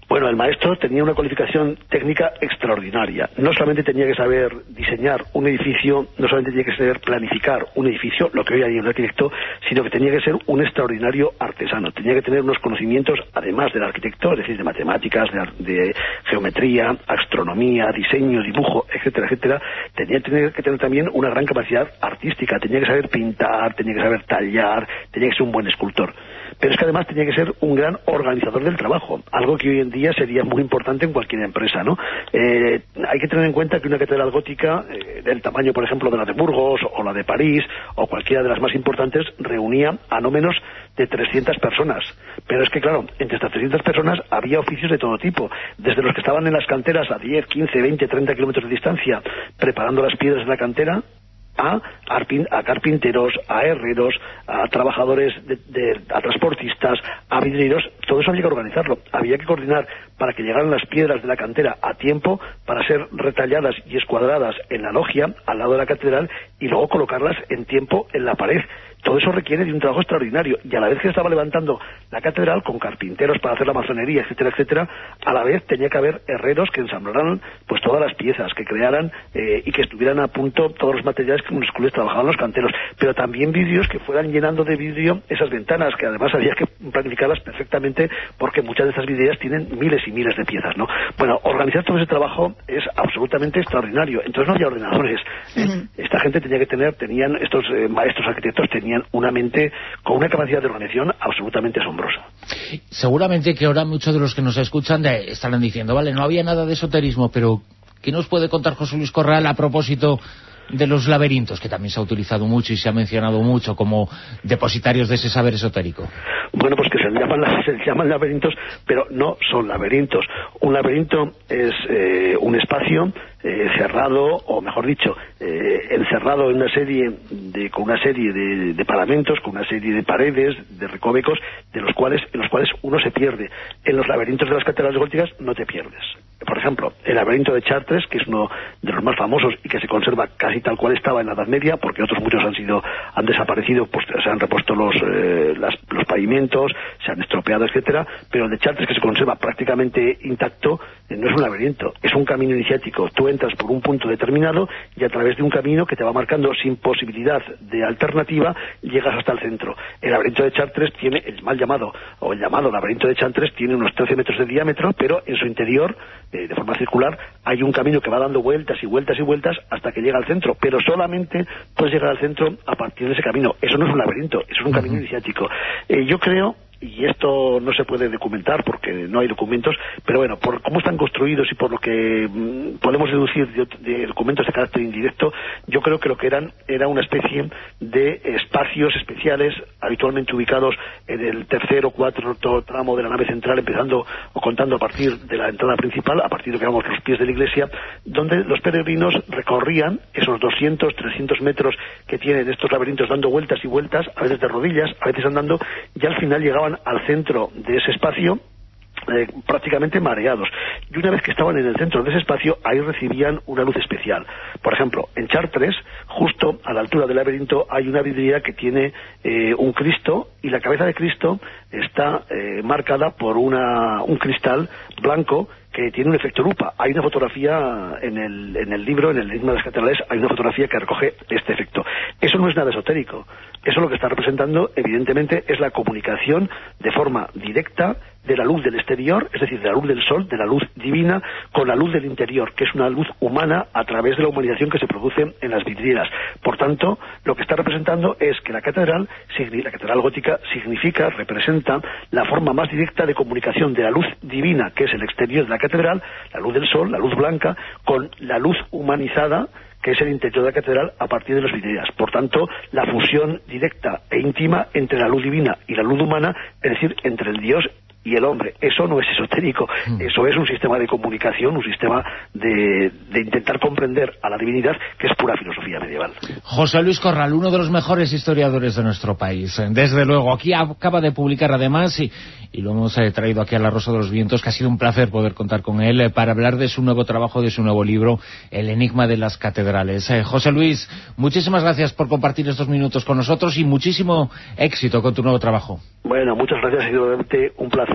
Bueno, el maestro tenía una cualificación técnica extraordinaria. No solamente tenía que saber diseñar un edificio, no solamente tenía que saber planificar un edificio, lo que hoy hay en un arquitecto, sino que tenía que ser un extraordinario artesano. Tenía que tener unos conocimientos, además del arquitecto, es decir, de matemáticas, de, de geometría, astronomía, diseño, dibujo, etcétera, etcétera. Tenía, tenía que tener también una gran capacidad artística. Tenía que saber pintar, tenía que saber tallar, tenía que ser un buen escultor. Pero es que además tenía que ser un gran organizador del trabajo, algo que hoy en día sería muy importante en cualquier empresa, ¿no? Eh, hay que tener en cuenta que una catedral gótica, eh, del tamaño, por ejemplo, de la de Burgos, o la de París, o cualquiera de las más importantes, reunía a no menos de trescientas personas. Pero es que, claro, entre estas trescientas personas había oficios de todo tipo, desde los que estaban en las canteras a diez, quince, veinte, treinta kilómetros de distancia, preparando las piedras de la cantera, A, a carpinteros, a herreros, a trabajadores, de, de, a transportistas, a vidrieros. Todo eso había que organizarlo, había que coordinar para que llegaran las piedras de la cantera a tiempo para ser retalladas y escuadradas en la logia al lado de la catedral y luego colocarlas en tiempo en la pared. Todo eso requiere de un trabajo extraordinario, y a la vez que estaba levantando la catedral con carpinteros para hacer la masonería, etcétera, etcétera, a la vez tenía que haber herreros que ensamblaran pues todas las piezas, que crearan eh, y que estuvieran a punto todos los materiales con los cuales trabajaban los canteros, pero también vidrios que fueran llenando de vidrio esas ventanas, que además había que planificarlas perfectamente porque muchas de esas vidrieras tienen miles y miles de piezas, ¿no? Bueno, organizar todo ese trabajo es absolutamente extraordinario. Entonces no había ordenadores. Uh-huh. Esta gente tenía que tener, tenían estos eh, maestros arquitectos tenían una mente con una capacidad de organización absolutamente asombrosa. Seguramente que ahora muchos de los que nos escuchan de, estarán diciendo, vale, no había nada de esoterismo, pero ¿qué nos puede contar José Luis Corral a propósito de los laberintos, que también se ha utilizado mucho y se ha mencionado mucho como depositarios de ese saber esotérico? Bueno, pues que se llaman, se llaman laberintos, pero no son laberintos. Un laberinto es eh, un espacio eh, cerrado, o mejor dicho, eh, encerrado en una serie de, con una serie de, de paramentos, con una serie de paredes, de recovecos, de los cuales, en los cuales uno se pierde. En los laberintos de las catedrales góticas no te pierdes. Por ejemplo, el laberinto de Chartres, que es uno de los más famosos y que se conserva casi tal cual estaba en la Edad Media, porque otros muchos han sido han desaparecido, pues se han repuesto los eh, las, los pavimentos, se han estropeado, etcétera, pero el de Chartres, que se conserva prácticamente intacto, eh, no es un laberinto, es un camino iniciático. Tú entras por un punto determinado y a través de un camino que te va marcando sin posibilidad de alternativa, llegas hasta el centro. El laberinto de Chartres tiene el mal llamado, o el llamado laberinto de Chartres, tiene unos trece metros de diámetro, pero en su interior, eh, de forma circular, hay un camino que va dando vueltas y vueltas y vueltas hasta que llega al centro, pero solamente puedes llegar al centro a partir de ese camino. Eso no es un laberinto, eso es un camino iniciático. Eh, yo creo, y esto no se puede documentar porque no hay documentos, pero bueno, por cómo están construidos y por lo que mmm, podemos deducir de, de documentos de carácter indirecto, yo creo que lo que eran era una especie de espacios especiales habitualmente ubicados en el tercer o cuarto tramo de la nave central, empezando o contando a partir de la entrada principal, a partir de que vamos los pies de la iglesia, donde los peregrinos recorrían esos doscientos, trescientos metros que tienen estos laberintos, dando vueltas y vueltas, a veces de rodillas, a veces andando, y al final llegaban al centro de ese espacio eh, prácticamente mareados. Y una vez que estaban en el centro de ese espacio, ahí recibían una luz especial. Por ejemplo, en Chartres, justo a la altura del laberinto, hay una vidriera que tiene eh, un Cristo, y la cabeza de Cristo está eh, marcada por una, un cristal blanco que tiene un efecto lupa. Hay una fotografía en el, en el libro, en el Enigma de las Catedrales, hay una fotografía que recoge este efecto. Eso no es nada esotérico. Eso lo que está representando, evidentemente, es la comunicación de forma directa de la luz del exterior, es decir, de la luz del sol, de la luz divina, con la luz del interior, que es una luz humana a través de la humanización que se produce en las vidrieras. Por tanto, lo que está representando es que la catedral, la catedral gótica, significa, representa la forma más directa de comunicación de la luz divina, que es el exterior de la catedral, la luz del sol, la luz blanca, con la luz humanizada, que es el interior de la catedral, a partir de las vidrieras. Por tanto, la fusión directa e íntima entre la luz divina y la luz humana, es decir, entre el Dios y el hombre. Eso no es esotérico, eso es un sistema de comunicación, un sistema de, de intentar comprender a la divinidad, que es pura filosofía medieval. José Luis Corral, uno de los mejores historiadores de nuestro país, desde luego. Aquí acaba de publicar además, y, y lo hemos eh, traído aquí a La Rosa de los Vientos, que ha sido un placer poder contar con él eh, para hablar de su nuevo trabajo, de su nuevo libro, El Enigma de las Catedrales. Eh, José Luis, muchísimas gracias por compartir estos minutos con nosotros y muchísimo éxito con tu nuevo trabajo. Bueno, muchas gracias, ha sido realmente un placer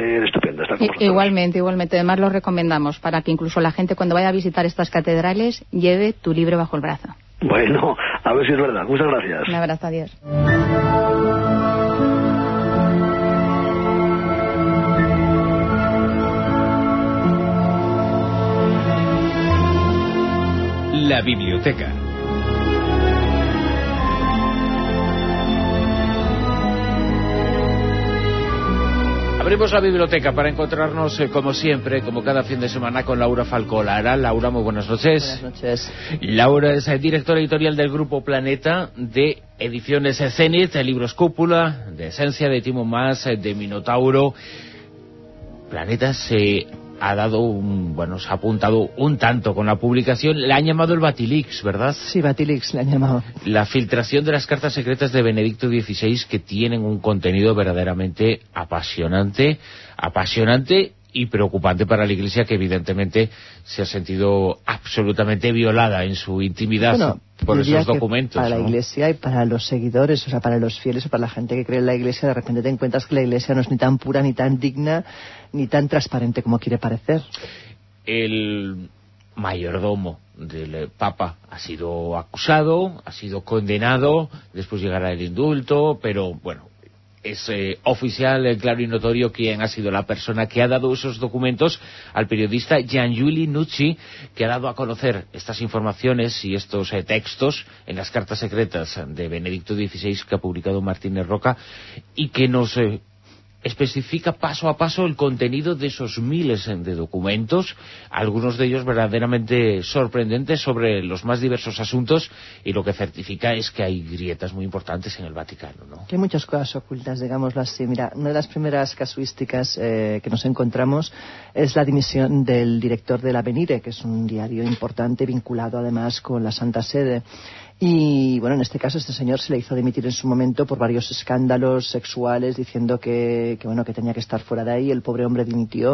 parece estupendo estar con vosotros. Igualmente, igualmente. Además lo recomendamos para que incluso la gente cuando vaya a visitar estas catedrales lleve tu libro bajo el brazo. Bueno, a ver si es verdad. Muchas gracias. Un abrazo, adiós. La biblioteca. Abrimos la biblioteca para encontrarnos, eh, como siempre, como cada fin de semana, con Laura Falcolara. Laura, muy buenas noches. Buenas noches. Laura es eh, directora editorial del Grupo Planeta, de Ediciones Zenit, de Libros Cúpula, de Esencia, de Timo Más, eh, de Minotauro. Planeta se ha dado un, bueno, se ha apuntado un tanto con la publicación. Le han llamado el Batilix, ¿verdad? Sí, Batilix le han llamado. La filtración de las cartas secretas de Benedicto dieciséis, que tienen un contenido verdaderamente apasionante, apasionante y preocupante para la Iglesia, que evidentemente se ha sentido absolutamente violada en su intimidad bueno, por esos documentos. Para ¿no? la Iglesia y para los seguidores, o sea, para los fieles o para la gente que cree en la Iglesia, de repente te encuentras que la Iglesia no es ni tan pura, ni tan digna, ni tan transparente como quiere parecer. El mayordomo del Papa ha sido acusado, ha sido condenado, después llegará el indulto, pero bueno, es eh, oficial, eh, claro y notorio quién ha sido la persona que ha dado esos documentos al periodista Giangiulio Nucci, que ha dado a conocer estas informaciones y estos eh, textos en las cartas secretas de Benedicto dieciséis que ha publicado Martínez Roca, y que nos eh, especifica paso a paso el contenido de esos miles de documentos, algunos de ellos verdaderamente sorprendentes sobre los más diversos asuntos, y lo que certifica es que hay grietas muy importantes en el Vaticano, ¿no? Que hay muchas cosas ocultas, digámoslo así. Mira, una de las primeras casuísticas eh, que nos encontramos es la dimisión del director de l'Avvenire, que es un diario importante vinculado además con la Santa Sede. Y bueno, en este caso este señor se le hizo dimitir en su momento por varios escándalos sexuales, diciendo que, que bueno, que tenía que estar fuera de ahí. El pobre hombre dimitió.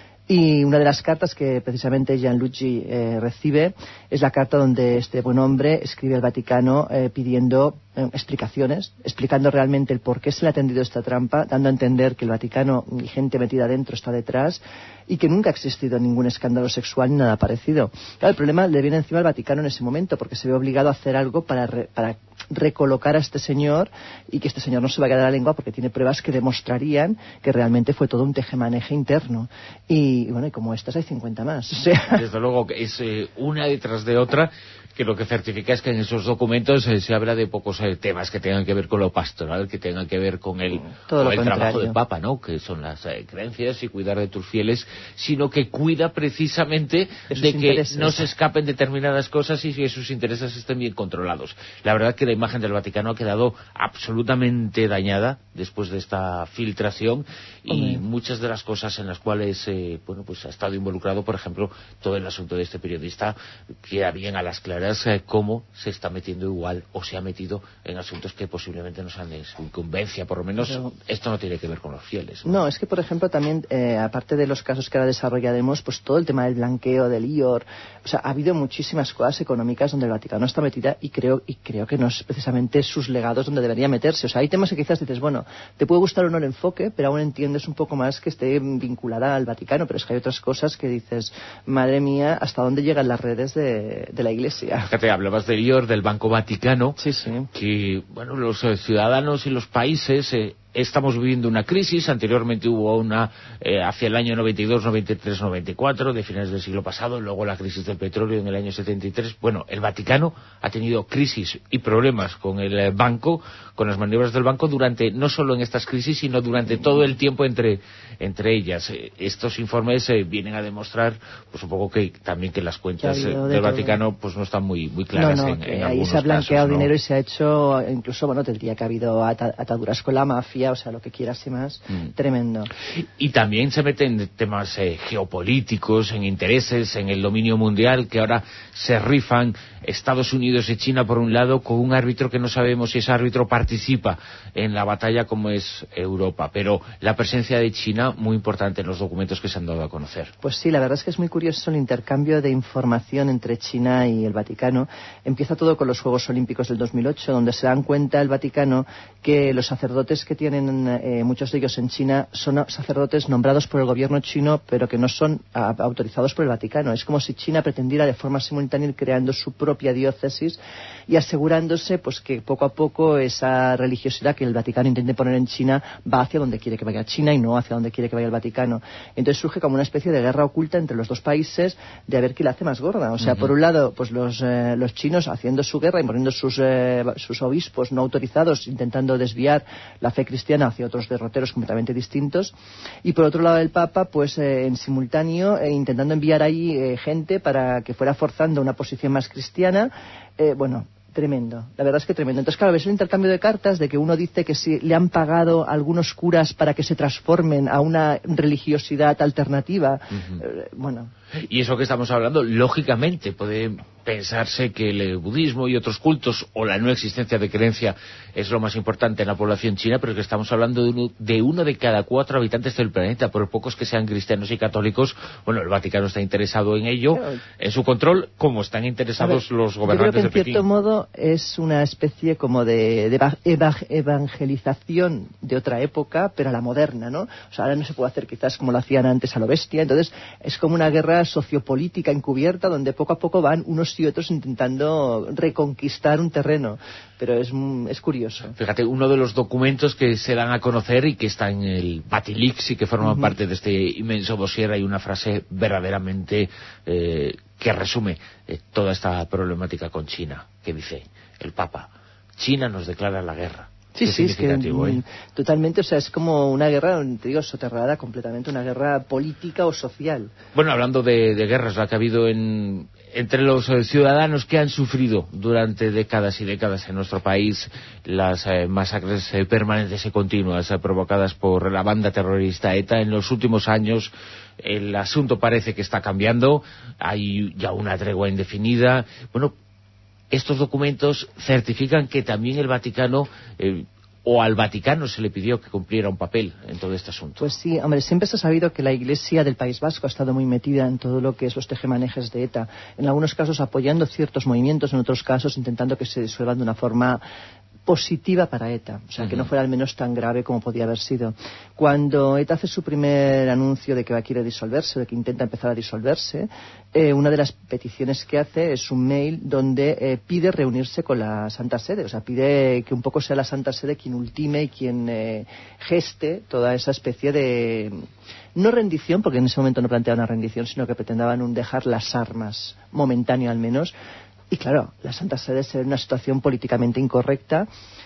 Y una de las cartas que precisamente Gianluigi eh, recibe es la carta donde este buen hombre escribe al Vaticano eh, pidiendo eh, explicaciones, explicando realmente el por qué se le ha tendido esta trampa, dando a entender que el Vaticano y gente metida adentro está detrás, y que nunca ha existido ningún escándalo sexual ni nada parecido. Claro, el problema le viene encima al Vaticano en ese momento, porque se ve obligado a hacer algo para, re, para recolocar a este señor, y que este señor no se vaya de la lengua, porque tiene pruebas que demostrarían que realmente fue todo un tejemaneje interno. Y, y bueno, y como estas hay cincuenta más. O sea... Desde luego que es eh, una detrás de otra, que lo que certifica es que en esos documentos eh, se habla de pocos eh, temas que tengan que ver con lo pastoral, que tengan que ver con el, Todo con lo el trabajo contrario. del Papa, ¿no? Que son las eh, creencias y cuidar de tus fieles, sino que cuida precisamente de, de que intereses. no se escapen determinadas cosas y que sus intereses estén bien controlados. La verdad que la imagen del Vaticano ha quedado absolutamente dañada después de esta filtración. Y Hombre. muchas de las cosas en las cuales eh, bueno, pues ha estado involucrado, por ejemplo, todo el asunto de este periodista, queda bien a las claras eh, cómo se está metiendo igual o se ha metido en asuntos que posiblemente no sean de su incumbencia. Por lo menos Pero... esto no tiene que ver con los fieles, ¿no? No, es que, por ejemplo, también, eh, aparte de los casos que ahora desarrollaremos, pues todo el tema del blanqueo, del I O R, o sea, ha habido muchísimas cosas económicas donde el Vaticano está metida, y creo y creo que no es precisamente sus legados donde debería meterse. O sea, hay temas que quizás dices, bueno, te puede gustar o no el enfoque, pero aún entiendes un poco más que esté vinculada al Vaticano, pero es que hay otras cosas que dices, madre mía, ¿hasta dónde llegan las redes de, de la Iglesia? Fíjate, hablabas del I O R, del Banco Vaticano, sí, sí. que, bueno, los eh, ciudadanos y los países... Eh, estamos viviendo una crisis. Anteriormente hubo una eh, hacia el año noventa y dos, noventa y tres, noventa y cuatro, de finales del siglo pasado, luego la crisis del petróleo en el año setenta y tres. Bueno, el Vaticano ha tenido crisis y problemas con el eh, banco, con las maniobras del banco, durante no solo en estas crisis, sino durante todo el tiempo entre, entre ellas. Eh, estos informes eh, vienen a demostrar, pues un poco que también que las cuentas eh, del Vaticano pues no están muy, muy claras. No, no, en, que en ahí se ha blanqueado casos, ¿no? dinero y se ha hecho, incluso, bueno, te diría que ha habido ataduras con la mafia, o sea, lo que quieras y más, mm. tremendo. Y también se meten en temas eh, geopolíticos, en intereses, en el dominio mundial, que ahora se rifan Estados Unidos y China por un lado, con un árbitro que no sabemos si ese árbitro participa en la batalla como es Europa, pero la presencia de China muy importante en los documentos que se han dado a conocer. Pues sí, la verdad es que es muy curioso el intercambio de información entre China y el Vaticano. Empieza todo con los Juegos Olímpicos del dos mil ocho, donde se dan cuenta el Vaticano que los sacerdotes que tienen tienen eh, muchos de ellos en China son sacerdotes nombrados por el gobierno chino, pero que no son a, autorizados por el Vaticano. Es como si China pretendiera de forma simultánea ir creando su propia diócesis y asegurándose pues que poco a poco esa religiosidad que el Vaticano intente poner en China va hacia donde quiere que vaya China y no hacia donde quiere que vaya el Vaticano. Entonces surge como una especie de guerra oculta entre los dos países de a ver quién la hace más gorda. O sea, uh-huh. por un lado, pues los, eh, los chinos haciendo su guerra y poniendo sus, eh, sus obispos no autorizados, intentando desviar la fe cristiana hacia otros derroteros completamente distintos, y por otro lado el Papa, pues eh, en simultáneo, eh, intentando enviar ahí eh, gente para que fuera forzando una posición más cristiana. Eh, bueno, tremendo, la verdad es que tremendo. Entonces, claro, ves el intercambio de cartas de que uno dice que si le han pagado a algunos curas para que se transformen a una religiosidad alternativa, uh-huh. eh, bueno... Y eso que estamos hablando, lógicamente, puede pensarse que el budismo y otros cultos o la no existencia de creencia es lo más importante en la población china, pero que estamos hablando de uno de, uno de cada cuatro habitantes del planeta, por pocos que sean cristianos y católicos. Bueno, el Vaticano está interesado en ello, en su control, como están interesados ver, los gobernantes de Pekín. Yo creo que en cierto modo es una especie como de, de evangelización de otra época, pero a la moderna, ¿no? O sea, ahora no se puede hacer quizás como lo hacían antes a lo bestia, entonces es como una guerra sociopolítica encubierta donde poco a poco van unos y otros intentando reconquistar un terreno, pero es, es curioso. Fíjate, uno de los documentos que se dan a conocer y que está en el Batilix y que forman uh-huh. parte de este inmenso dossier, hay una frase verdaderamente eh, que resume eh, toda esta problemática con China, que dice el Papa: China nos declara la guerra. Sí, sí, es que ¿eh? totalmente, o sea, es como una guerra, te digo, soterrada completamente, una guerra política o social. Bueno, hablando de, de guerras, la que ha habido en, entre los eh, ciudadanos que han sufrido durante décadas y décadas en nuestro país las eh, masacres eh, permanentes y continuas eh, provocadas por la banda terrorista ETA, en los últimos años el asunto parece que está cambiando, hay ya una tregua indefinida. Bueno, estos documentos certifican que también el Vaticano, eh, o al Vaticano se le pidió que cumpliera un papel en todo este asunto. Pues sí, hombre, siempre se ha sabido que la Iglesia del País Vasco ha estado muy metida en todo lo que es los tejemanejes de ETA. En algunos casos apoyando ciertos movimientos, en otros casos intentando que se disuelvan de una forma positiva para ETA, o sea, uh-huh. que no fuera al menos tan grave como podía haber sido. Cuando ETA hace su primer anuncio de que va a quiere disolverse, de que intenta empezar a disolverse, eh, una de las peticiones que hace es un mail donde eh, pide reunirse con la Santa Sede, o sea, pide que un poco sea la Santa Sede quien ultime y quien eh, geste toda esa especie de... no rendición, porque en ese momento no planteaban una rendición, sino que pretendaban un dejar las armas, momentáneo al menos. Y claro, la Santa Sede se ve en una situación políticamente incorrecta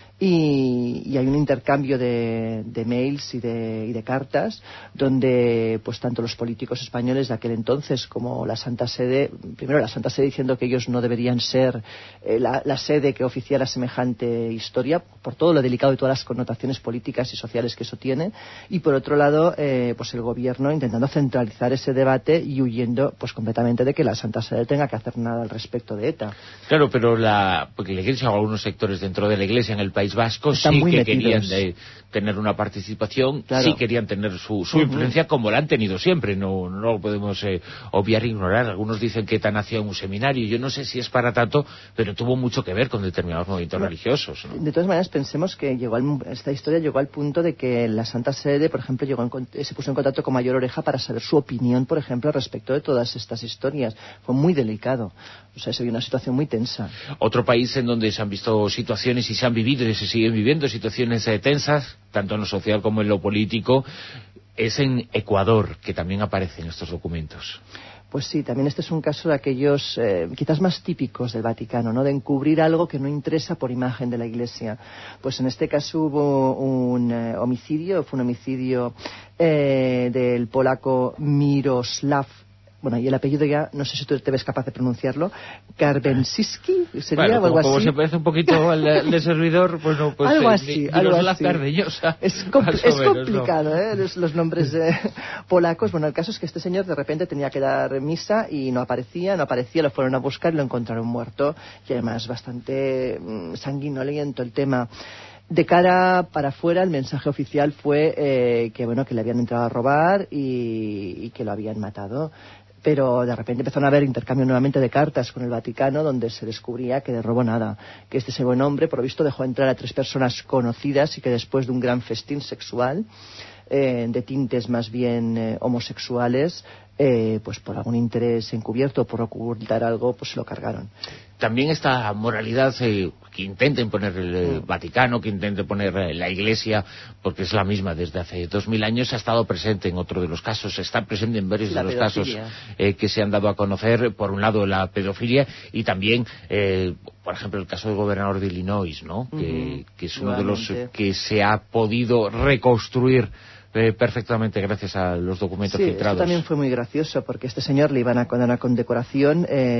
y, y hay un intercambio de, de mails y de, y de cartas donde pues tanto los políticos españoles de aquel entonces como la Santa Sede, primero la Santa Sede diciendo que ellos no deberían ser eh, la, la sede que oficiara semejante historia por todo lo delicado y todas las connotaciones políticas y sociales que eso tiene, y por otro lado eh, pues el gobierno intentando centralizar ese debate y huyendo pues completamente de que la Santa Sede tenga que hacer nada al respecto de ETA. Claro, pero la porque la Iglesia o algunos sectores dentro de la Iglesia en el País Vasco Están sí que metidos. querían de, tener una participación, claro. sí querían tener su, su uh-huh. influencia como la han tenido siempre, no, no lo podemos eh, obviar e ignorar. Algunos dicen que ETA nació en un seminario, yo no sé si es para tanto, pero tuvo mucho que ver con determinados movimientos no. religiosos, ¿no? De todas maneras, pensemos que llegó al, esta historia llegó al punto de que la Santa Sede, por ejemplo, llegó en, se puso en contacto con Mayor Oreja para saber su opinión, por ejemplo, respecto de todas estas historias. Fue muy delicado, o sea, se vio una situación muy tensa. Otro país en donde se han visto situaciones y se han vivido y se siguen viviendo situaciones eh, tensas, tanto en lo social como en lo político, es en Ecuador, que también aparece en estos documentos. Pues sí, también este es un caso de aquellos eh, quizás más típicos del Vaticano, ¿no? De encubrir algo que no interesa por imagen de la Iglesia. Pues en este caso hubo un eh, homicidio, fue un homicidio eh, del polaco Miroslav, bueno, y el apellido ya, no sé si tú te ves capaz de pronunciarlo, Karbensiski, sería, bueno, o algo como así. se parece un poquito al de, de servidor, pues no, pues algo eh, así, algo así. Cardeñosa, es, compl es menos, complicado, ¿no? ¿eh? Los, los nombres eh, polacos. Bueno, el caso es que este señor de repente tenía que dar misa y no aparecía, no aparecía, lo fueron a buscar y lo encontraron muerto, y además bastante mmm, sanguinolento el tema. De cara para afuera, el mensaje oficial fue eh, que bueno que le habían entrado a robar y, y que lo habían matado. pero de repente empezaron a haber intercambio nuevamente de cartas con el Vaticano, donde se descubría que de robo nada, que este ese buen hombre, por lo visto, dejó entrar a tres personas conocidas y que después de un gran festín sexual, eh, de tintes más bien eh, homosexuales, eh, pues por algún interés encubierto, por ocultar algo, pues se lo cargaron. También esta moralidad eh, que intenten poner el eh, Vaticano, que intenten poner eh, la Iglesia, porque es la misma desde hace dos mil años, ha estado presente en otro de los casos, está presente en varios la de los pedofilia. casos eh, que se han dado a conocer. Por un lado la pedofilia y también, eh, por ejemplo, el caso del gobernador de Illinois, ¿no? Uh-huh. que, que es uno Nuevamente. de los que se ha podido reconstruir Eh, perfectamente gracias a los documentos sí, filtrados. Esto también fue muy gracioso porque este señor le iban a dar una condecoración,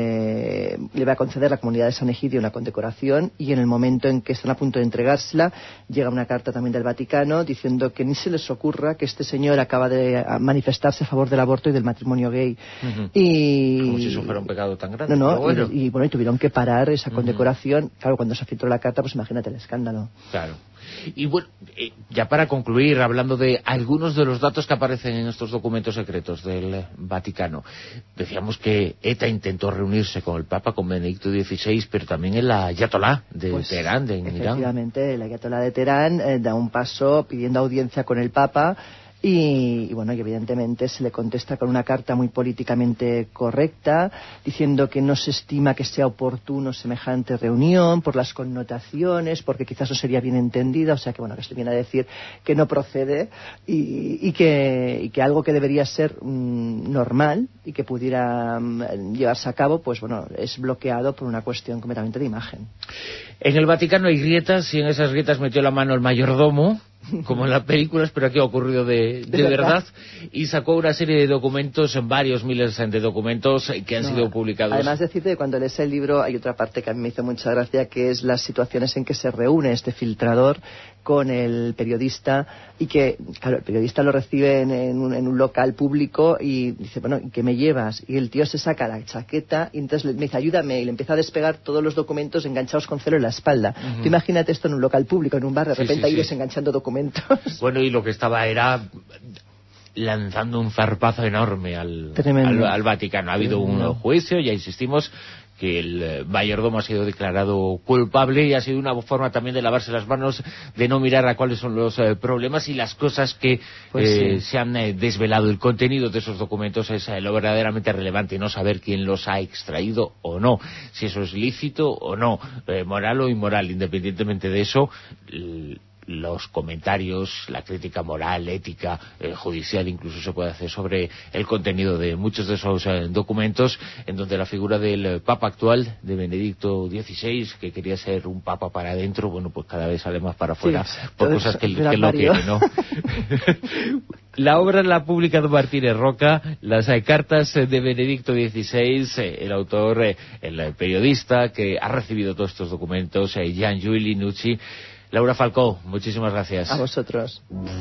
eh, le iba a conceder a la comunidad de San Egidio una condecoración, y en el momento en que están a punto de entregársela llega una carta también del Vaticano diciendo que ni se les ocurra que este señor acaba de manifestarse a favor del aborto y del matrimonio gay. Uh-huh. Y como si eso fuera un pecado tan grande. No, no, bueno. Y, y bueno, y tuvieron que parar esa condecoración. Uh-huh. Claro, cuando se filtró la carta, pues imagínate el escándalo. Claro. Y bueno, eh, ya para concluir, hablando de algunos de los datos que aparecen en estos documentos secretos del Vaticano, decíamos que ETA intentó reunirse con el Papa, con Benedicto dieciséis, pero también el ayatolá de pues, Teherán, de Irán. Efectivamente, el ayatolá de Teherán eh, da un paso pidiendo audiencia con el Papa. Y, y bueno, y evidentemente se le contesta con una carta muy políticamente correcta, diciendo que no se estima que sea oportuno semejante reunión por las connotaciones, porque quizás no sería bien entendida, o sea que bueno, que se le viene a decir que no procede y, y, que, y que algo que debería ser mmm, normal y que pudiera mmm, llevarse a cabo, pues bueno, es bloqueado por una cuestión completamente de imagen. En el Vaticano hay grietas y en esas grietas metió la mano el mayordomo, como en las películas, pero aquí ha ocurrido de, de, ¿De verdad? verdad, y sacó una serie de documentos, en varios miles de documentos que han no, sido publicados. Además, decirte que cuando lees el libro hay otra parte que a mí me hizo mucha gracia, que es las situaciones en que se reúne este filtrador con el periodista, y que, claro, el periodista lo recibe en, en, un, en un local público y dice, bueno, ¿qué me llevas? Y el tío se saca la chaqueta y entonces me dice, ayúdame, y le empieza a despegar todos los documentos enganchados con celo en la espalda. Uh-huh. Tú imagínate esto en un local público, en un bar, de repente sí, sí, ahí sí. desenganchando documentos. Bueno, y lo que estaba era lanzando un zarpazo enorme al, al, al Vaticano. Ha habido Tremendo. un juicio, ya insistimos, que el mayordomo ha sido declarado culpable, y ha sido una forma también de lavarse las manos, de no mirar a cuáles son los eh, problemas y las cosas que pues eh, sí. se han eh, desvelado. El contenido de esos documentos es eh, lo verdaderamente relevante, no saber quién los ha extraído o no, si eso es lícito o no, eh, moral o inmoral. Independientemente de eso, el, los comentarios, la crítica moral, ética, eh, judicial, incluso se puede hacer sobre el contenido de muchos de esos eh, documentos, en donde la figura del eh, Papa actual, de Benedicto dieciséis, que quería ser un Papa para adentro, bueno, pues cada vez sale más para afuera, sí, por cosas que, que lo quiere, ¿no? La obra la ha publicado Martínez Roca, las eh, cartas de Benedicto dieciséis, eh, el autor, eh, el eh, periodista que ha recibido todos estos documentos, eh, Giangiulio Linucci. Laura Falcó, muchísimas gracias. A vosotros.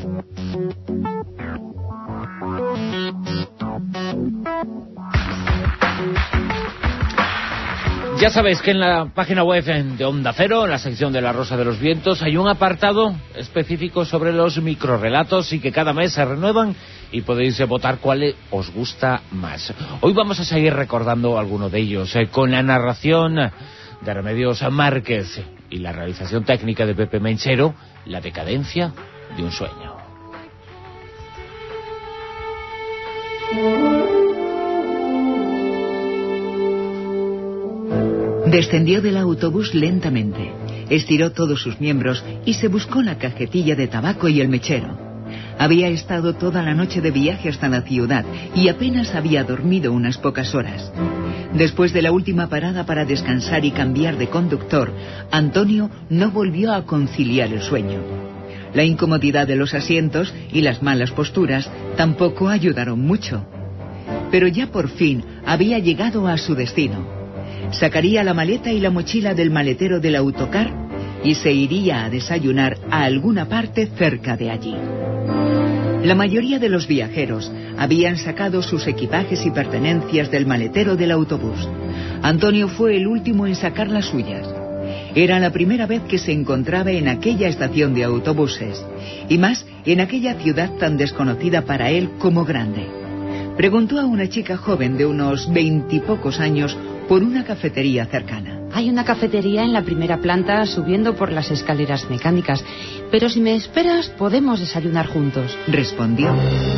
Ya sabéis que en la página web de Onda Cero, en la sección de La Rosa de los Vientos, hay un apartado específico sobre los microrrelatos y que cada mes se renuevan y podéis votar cuál os gusta más. Hoy vamos a seguir recordando alguno de ellos, eh, con la narración de Remedios Márquez y la realización técnica de Pepe Menchero, La decadencia de un sueño. Descendió del autobús lentamente, estiró todos sus miembros y se buscó la cajetilla de tabaco y el mechero. Había estado toda la noche de viaje hasta la ciudad y apenas había dormido unas pocas horas. Después de la última parada para descansar y cambiar de conductor, Antonio no volvió a conciliar el sueño. La incomodidad de los asientos y las malas posturas tampoco ayudaron mucho. Pero ya por fin había llegado a su destino. Sacaría la maleta y la mochila del maletero del autocar y se iría a desayunar a alguna parte cerca de allí. La mayoría de los viajeros habían sacado sus equipajes y pertenencias del maletero del autobús. Antonio fue el último en sacar las suyas. Era la primera vez que se encontraba en aquella estación de autobuses, y más en aquella ciudad tan desconocida para él como grande. preguntó a una chica joven de unos veintipocos años por una cafetería cercana. Hay una cafetería en la primera planta subiendo por las escaleras mecánicas, pero si me esperas podemos desayunar juntos. Respondió.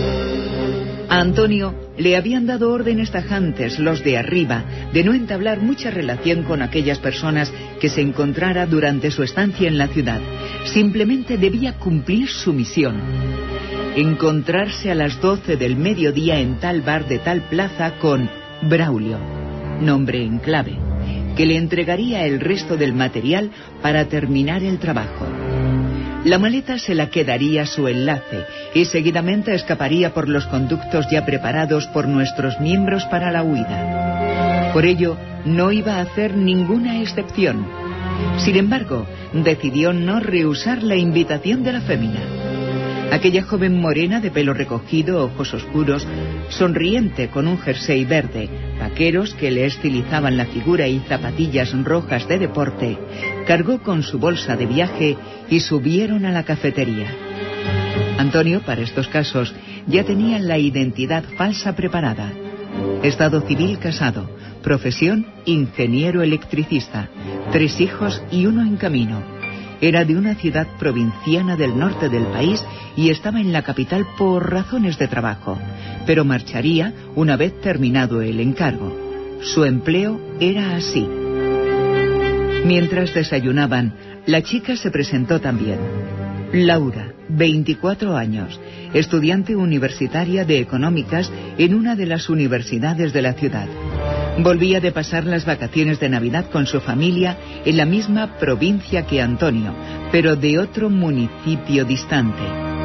A Antonio le habían dado órdenes tajantes los de arriba de no entablar mucha relación con aquellas personas que se encontrara durante su estancia en la ciudad. Simplemente debía cumplir su misión. Encontrarse a las doce del mediodía en tal bar de tal plaza con Braulio, nombre en clave, que le entregaría el resto del material para terminar el trabajo. La maleta se la quedaría su enlace y seguidamente escaparía por los conductos ya preparados por nuestros miembros para la huida. Por ello, no iba a hacer ninguna excepción. Sin embargo, decidió no rehusar la invitación de la fémina. Aquella joven morena de pelo recogido, ojos oscuros, sonriente con un jersey verde, vaqueros que le estilizaban la figura y zapatillas rojas de deporte, cargó con su bolsa de viaje y subieron a la cafetería. Antonio, para estos casos, ya tenía la identidad falsa preparada. Estado civil casado, profesión ingeniero electricista, tres hijos y uno en camino. Era de una ciudad provinciana del norte del país y estaba en la capital por razones de trabajo, pero marcharía una vez terminado el encargo. Su empleo era así. Mientras desayunaban, la chica se presentó también. Laura, veinticuatro años, estudiante universitaria de económicas en una de las universidades de la ciudad. Volvía de pasar las vacaciones de Navidad con su familia en la misma provincia que Antonio, pero de otro municipio distante.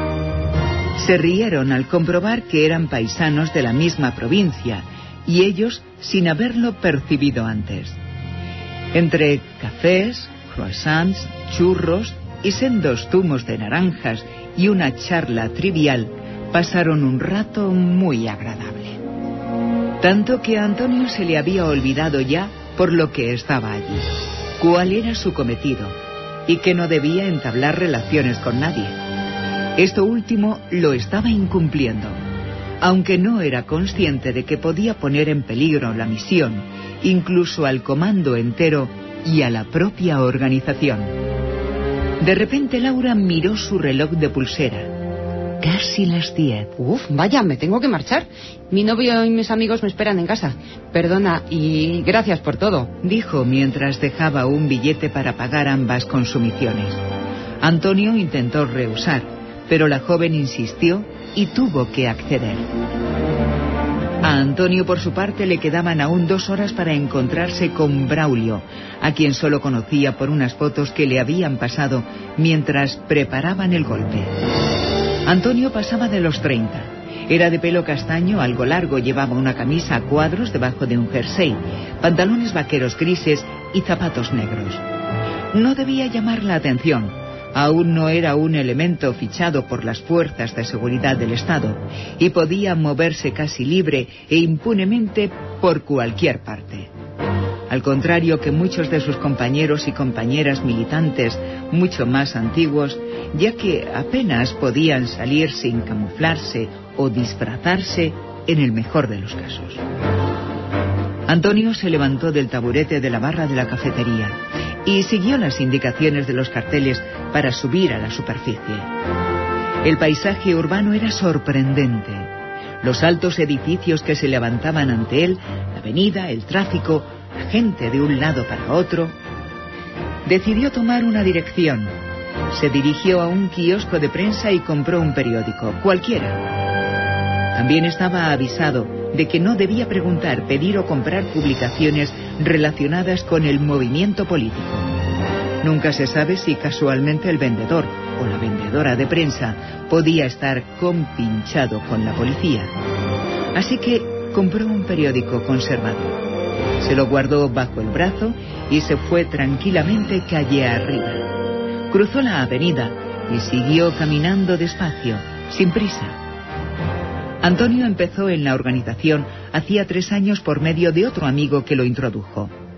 Se rieron al comprobar que eran paisanos de la misma provincia, y ellos sin haberlo percibido antes. Entre cafés, croissants, churros y sendos zumos de naranjas y una charla trivial, pasaron un rato muy agradable. Tanto que a Antonio se le había olvidado ya por lo que estaba allí, cuál era su cometido, y que no debía entablar relaciones con nadie. Esto último lo estaba incumpliendo, aunque no era consciente de que podía poner en peligro la misión, incluso al comando entero y a la propia organización. De repente Laura miró su reloj de pulsera. Casi las diez. Uf, vaya, me tengo que marchar. Mi novio y mis amigos me esperan en casa. Perdona y gracias por todo, dijo mientras dejaba un billete para pagar ambas consumiciones. Antonio intentó rehusar, pero la joven insistió y tuvo que acceder. A Antonio, por su parte, le quedaban aún dos horas para encontrarse con Braulio, a quien solo conocía por unas fotos que le habían pasado mientras preparaban el golpe. Antonio pasaba de los treinta. Era de pelo castaño, algo largo, llevaba una camisa a cuadros debajo de un jersey, pantalones vaqueros grises y zapatos negros. No debía llamar la atención. Aún no era un elemento fichado por las fuerzas de seguridad del Estado y podía moverse casi libre e impunemente por cualquier parte. Al contrario que muchos de sus compañeros y compañeras militantes mucho más antiguos, ya que apenas podían salir sin camuflarse o disfrazarse en el mejor de los casos. Antonio se levantó del taburete de la barra de la cafetería y siguió las indicaciones de los carteles para subir a la superficie. El paisaje urbano era sorprendente. Los altos edificios que se levantaban ante él, la avenida, el tráfico, la gente de un lado para otro. Decidió tomar una dirección. Se dirigió a un kiosco de prensa y compró un periódico, cualquiera. También estaba avisado de que no debía preguntar, pedir o comprar publicaciones relacionadas con el movimiento político. Nunca se sabe si casualmente el vendedor o la vendedora de prensa podía estar compinchado con la policía. Así que compró un periódico conservador. Se lo guardó bajo el brazo y se fue tranquilamente calle arriba. Cruzó la avenida y siguió caminando despacio, sin prisa. Antonio empezó en la organización hacía tres años por medio de otro amigo que lo introdujo.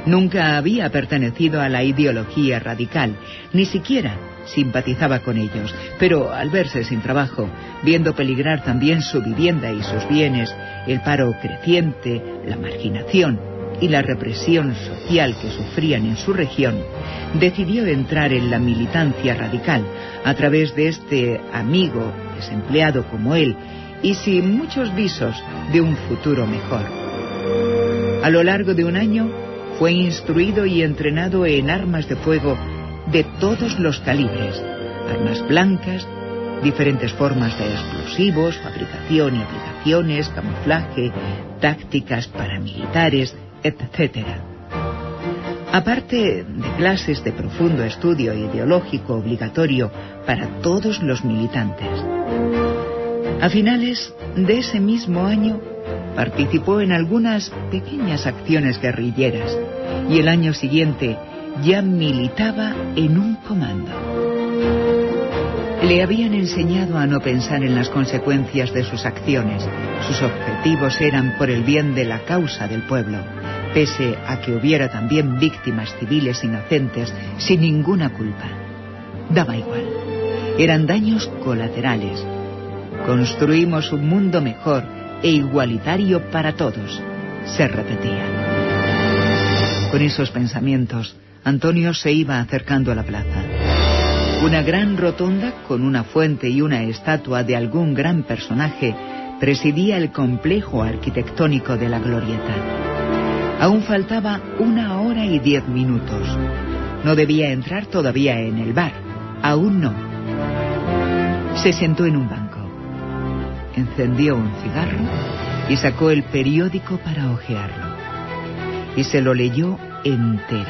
Nunca había pertenecido a la ideología radical, ni siquiera simpatizaba con ellos, pero al verse sin trabajo, viendo peligrar también su vivienda y sus bienes, el paro creciente, la marginación y la represión social que sufrían en su región, decidió entrar en la militancia radical a través de este amigo desempleado como él y sin muchos visos de un futuro mejor. A lo largo de un año fue instruido y entrenado en armas de fuego de todos los calibres, armas blancas, diferentes formas de explosivos, fabricación y aplicaciones, camuflaje, tácticas paramilitares, etcétera. Aparte de clases de profundo estudio ideológico obligatorio para todos los militantes. A finales de ese mismo año participó en algunas pequeñas acciones guerrilleras y el año siguiente ya militaba en un comando. Le habían enseñado a no pensar en las consecuencias de sus acciones. Sus objetivos eran por el bien de la causa del pueblo, pese a que hubiera también víctimas civiles inocentes sin ninguna culpa. Daba igual. Eran daños colaterales. Construimos un mundo mejor e igualitario para todos, se repetía. Con esos pensamientos, Antonio se iba acercando a la plaza. Una gran rotonda con una fuente y una estatua de algún gran personaje presidía el complejo arquitectónico de la glorieta. Aún faltaba una hora y diez minutos. No debía entrar todavía en el bar. Aún no. Se sentó en un banco. Encendió un cigarro y sacó el periódico para hojearlo. Y se lo leyó entero.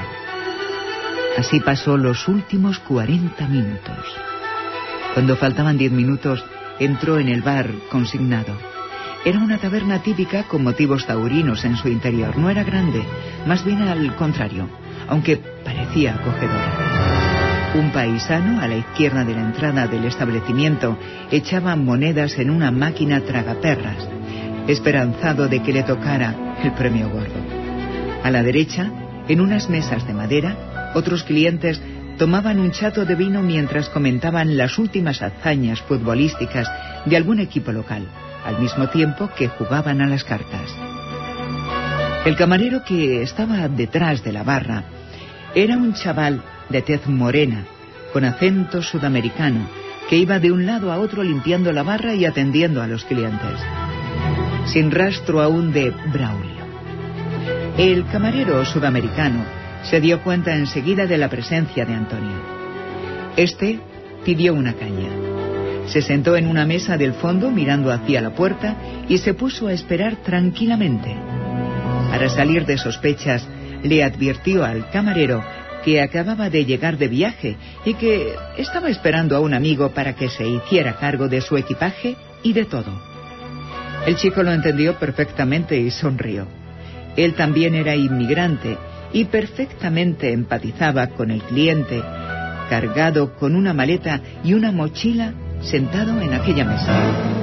Así pasó los últimos cuarenta minutos. Cuando faltaban diez minutos, entró en el bar consignado. Era una taberna típica con motivos taurinos en su interior. No era grande, más bien al contrario, aunque parecía acogedora. Un paisano, a la izquierda de la entrada del establecimiento, echaba monedas en una máquina tragaperras, esperanzado de que le tocara el premio gordo. A la derecha, en unas mesas de madera, otros clientes tomaban un chato de vino mientras comentaban las últimas hazañas futbolísticas de algún equipo local, al mismo tiempo que jugaban a las cartas. El camarero que estaba detrás de la barra era un chaval de tez morena, con acento sudamericano, que iba de un lado a otro limpiando la barra y atendiendo a los clientes. Sin rastro aún de Braulio. El camarero sudamericano se dio cuenta enseguida de la presencia de Antonio. Este pidió una caña. Se sentó en una mesa del fondo mirando hacia la puerta y se puso a esperar tranquilamente. Para salir de sospechas, le advirtió al camarero que acababa de llegar de viaje y que estaba esperando a un amigo para que se hiciera cargo de su equipaje y de todo. El chico lo entendió perfectamente y sonrió. Él también era inmigrante y perfectamente empatizaba con el cliente, cargado con una maleta y una mochila, sentado en aquella mesa.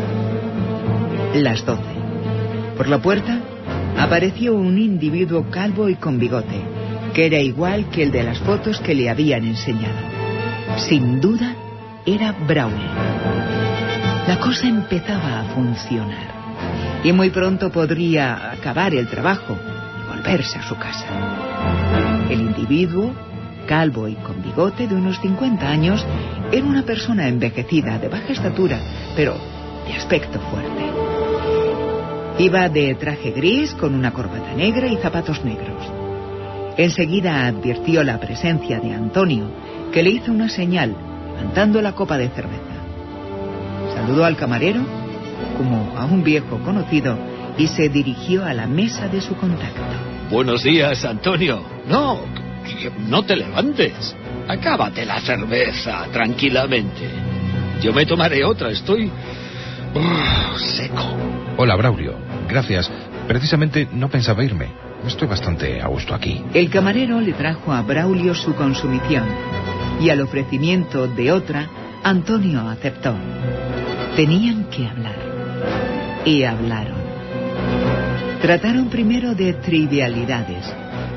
Las doce. Por la puerta apareció un individuo calvo y con bigote, que era igual que el de las fotos que le habían enseñado. Sin duda, era Braulio. La cosa empezaba a funcionar, y muy pronto podría acabar el trabajo y volverse a su casa. El individuo, calvo y con bigote de unos cincuenta años, era una persona envejecida, de baja estatura, pero de aspecto fuerte. Iba de traje gris con una corbata negra y zapatos negros. Enseguida advirtió la presencia de Antonio, que le hizo una señal, levantando la copa de cerveza. Saludó al camarero, como a un viejo conocido, y se dirigió a la mesa de su contacto. Buenos días, Antonio. No, no te levantes. Acábate la cerveza tranquilamente. Yo me tomaré otra, estoy uh, seco. Hola, Braulio. Gracias. Precisamente no pensaba irme. Estoy bastante a gusto aquí. El camarero le trajo a Braulio su consumición y al ofrecimiento de otra, Antonio aceptó. Tenían que hablar. Y hablaron. Trataron primero de trivialidades,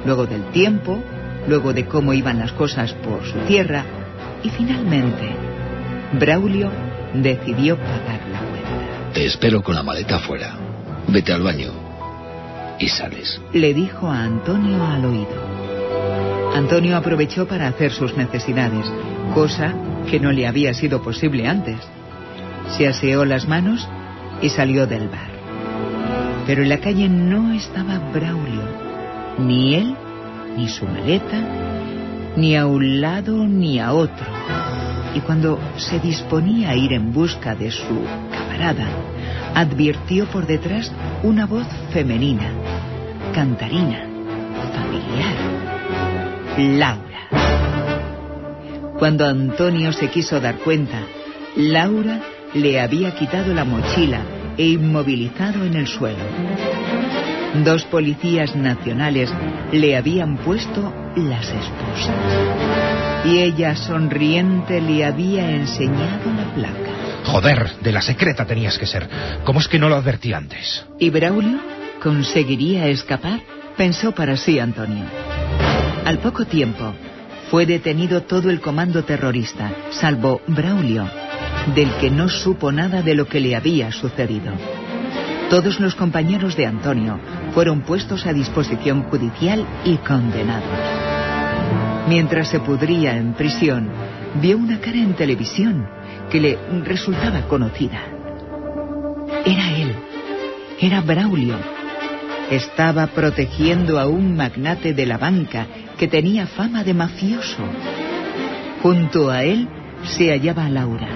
luego del tiempo, luego de cómo iban las cosas por su tierra, y finalmente, Braulio decidió pagar la cuenta. Te espero con la maleta afuera. Vete al baño y sales. Le dijo a Antonio al oído. Antonio aprovechó para hacer sus necesidades, cosa que no le había sido posible antes. Se aseó las manos y salió del bar. Pero en la calle no estaba Braulio, ni él, ni su maleta, ni a un lado ni a otro. Y cuando se disponía a ir en busca de su camarada, advirtió por detrás una voz femenina, cantarina, familiar. Laura. Cuando Antonio se quiso dar cuenta, Laura le había quitado la mochila e inmovilizado en el suelo. Dos policías nacionales le habían puesto las esposas. Y ella, sonriente, le había enseñado la placa. Joder, de la secreta tenías que ser. ¿Cómo es que no lo advertí antes? ¿Y Braulio conseguiría escapar? Pensó para sí Antonio. Al poco tiempo, fue detenido todo el comando terrorista, salvo Braulio, del que no supo nada de lo que le había sucedido. Todos los compañeros de Antonio fueron puestos a disposición judicial y condenados. Mientras se pudría en prisión, vio una cara en televisión que le resultaba conocida. Era él, era Braulio. Estaba protegiendo a un magnate de la banca que tenía fama de mafioso. Junto a él se hallaba Laura.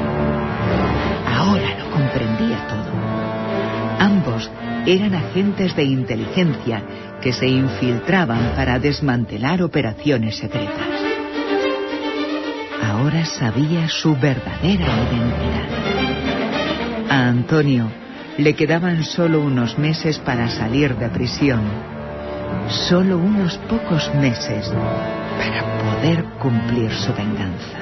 Ahora lo comprendía todo. Ambos eran agentes de inteligencia que se infiltraban para desmantelar operaciones secretas. Ahora sabía su verdadera identidad. A Antonio le quedaban solo unos meses para salir de prisión. Solo unos pocos meses para poder cumplir su venganza.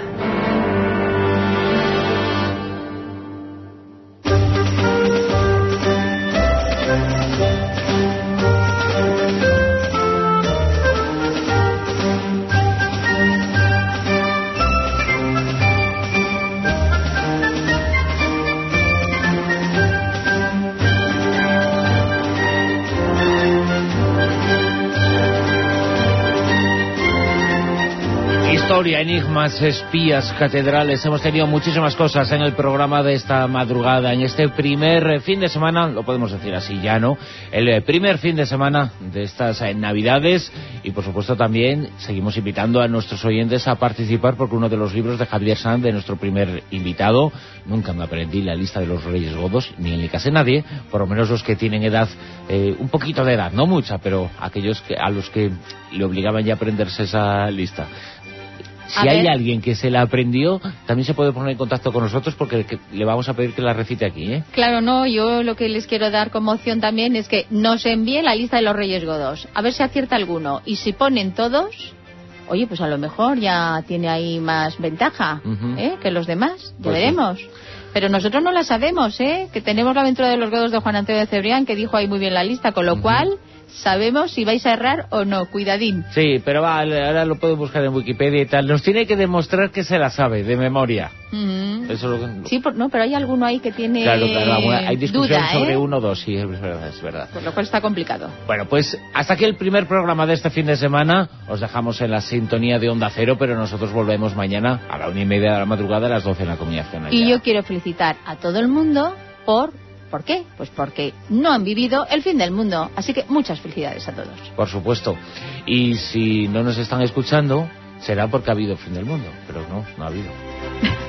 Historia, enigmas, espías, catedrales. Hemos tenido muchísimas cosas en el programa de esta madrugada. En este primer fin de semana, lo podemos decir así ya, ¿no? El primer fin de semana de estas eh, Navidades. Y por supuesto también seguimos invitando a nuestros oyentes a participar, porque uno de los libros de Javier Sanz, de nuestro primer invitado, nunca me aprendí la lista de los Reyes Godos, ni en le casé nadie, por lo menos los que tienen edad, eh, un poquito de edad, no mucha, pero aquellos que, a los que le obligaban ya a aprenderse esa lista. Si hay alguien que se la aprendió, también se puede poner en contacto con nosotros, porque le vamos a pedir que la recite aquí, ¿eh? Claro, no, yo lo que les quiero dar como opción también es que nos envíen la lista de los Reyes Godos, a ver si acierta alguno, y si ponen todos, oye, pues a lo mejor ya tiene ahí más ventaja, uh-huh. ¿eh? que los demás, ya pues veremos. Sí. Pero nosotros no la sabemos, ¿eh? Que tenemos la aventura de los Godos de Juan Antonio de Cebrián, que dijo ahí muy bien la lista, con lo uh-huh. cual sabemos si vais a errar o no, cuidadín. Sí, pero va, ahora lo puedo buscar en Wikipedia y tal. Nos tiene que demostrar que se la sabe, de memoria. Mm. Eso es lo que... Sí, por, no, pero hay alguno ahí que tiene claro, claro, hay discusión duda, sobre ¿eh? uno o dos, sí, es verdad, es verdad. Por lo cual está complicado. Bueno, pues hasta aquí el primer programa de este fin de semana. Os dejamos en la sintonía de Onda Cero, pero nosotros volvemos mañana a la una y media de la madrugada, a las doce en la Comunidad Canaria. Y yo quiero felicitar a todo el mundo por... ¿Por qué? Pues porque no han vivido el fin del mundo. Así que muchas felicidades a todos. Por supuesto. Y si no nos están escuchando, será porque ha habido fin del mundo. Pero no, no ha habido.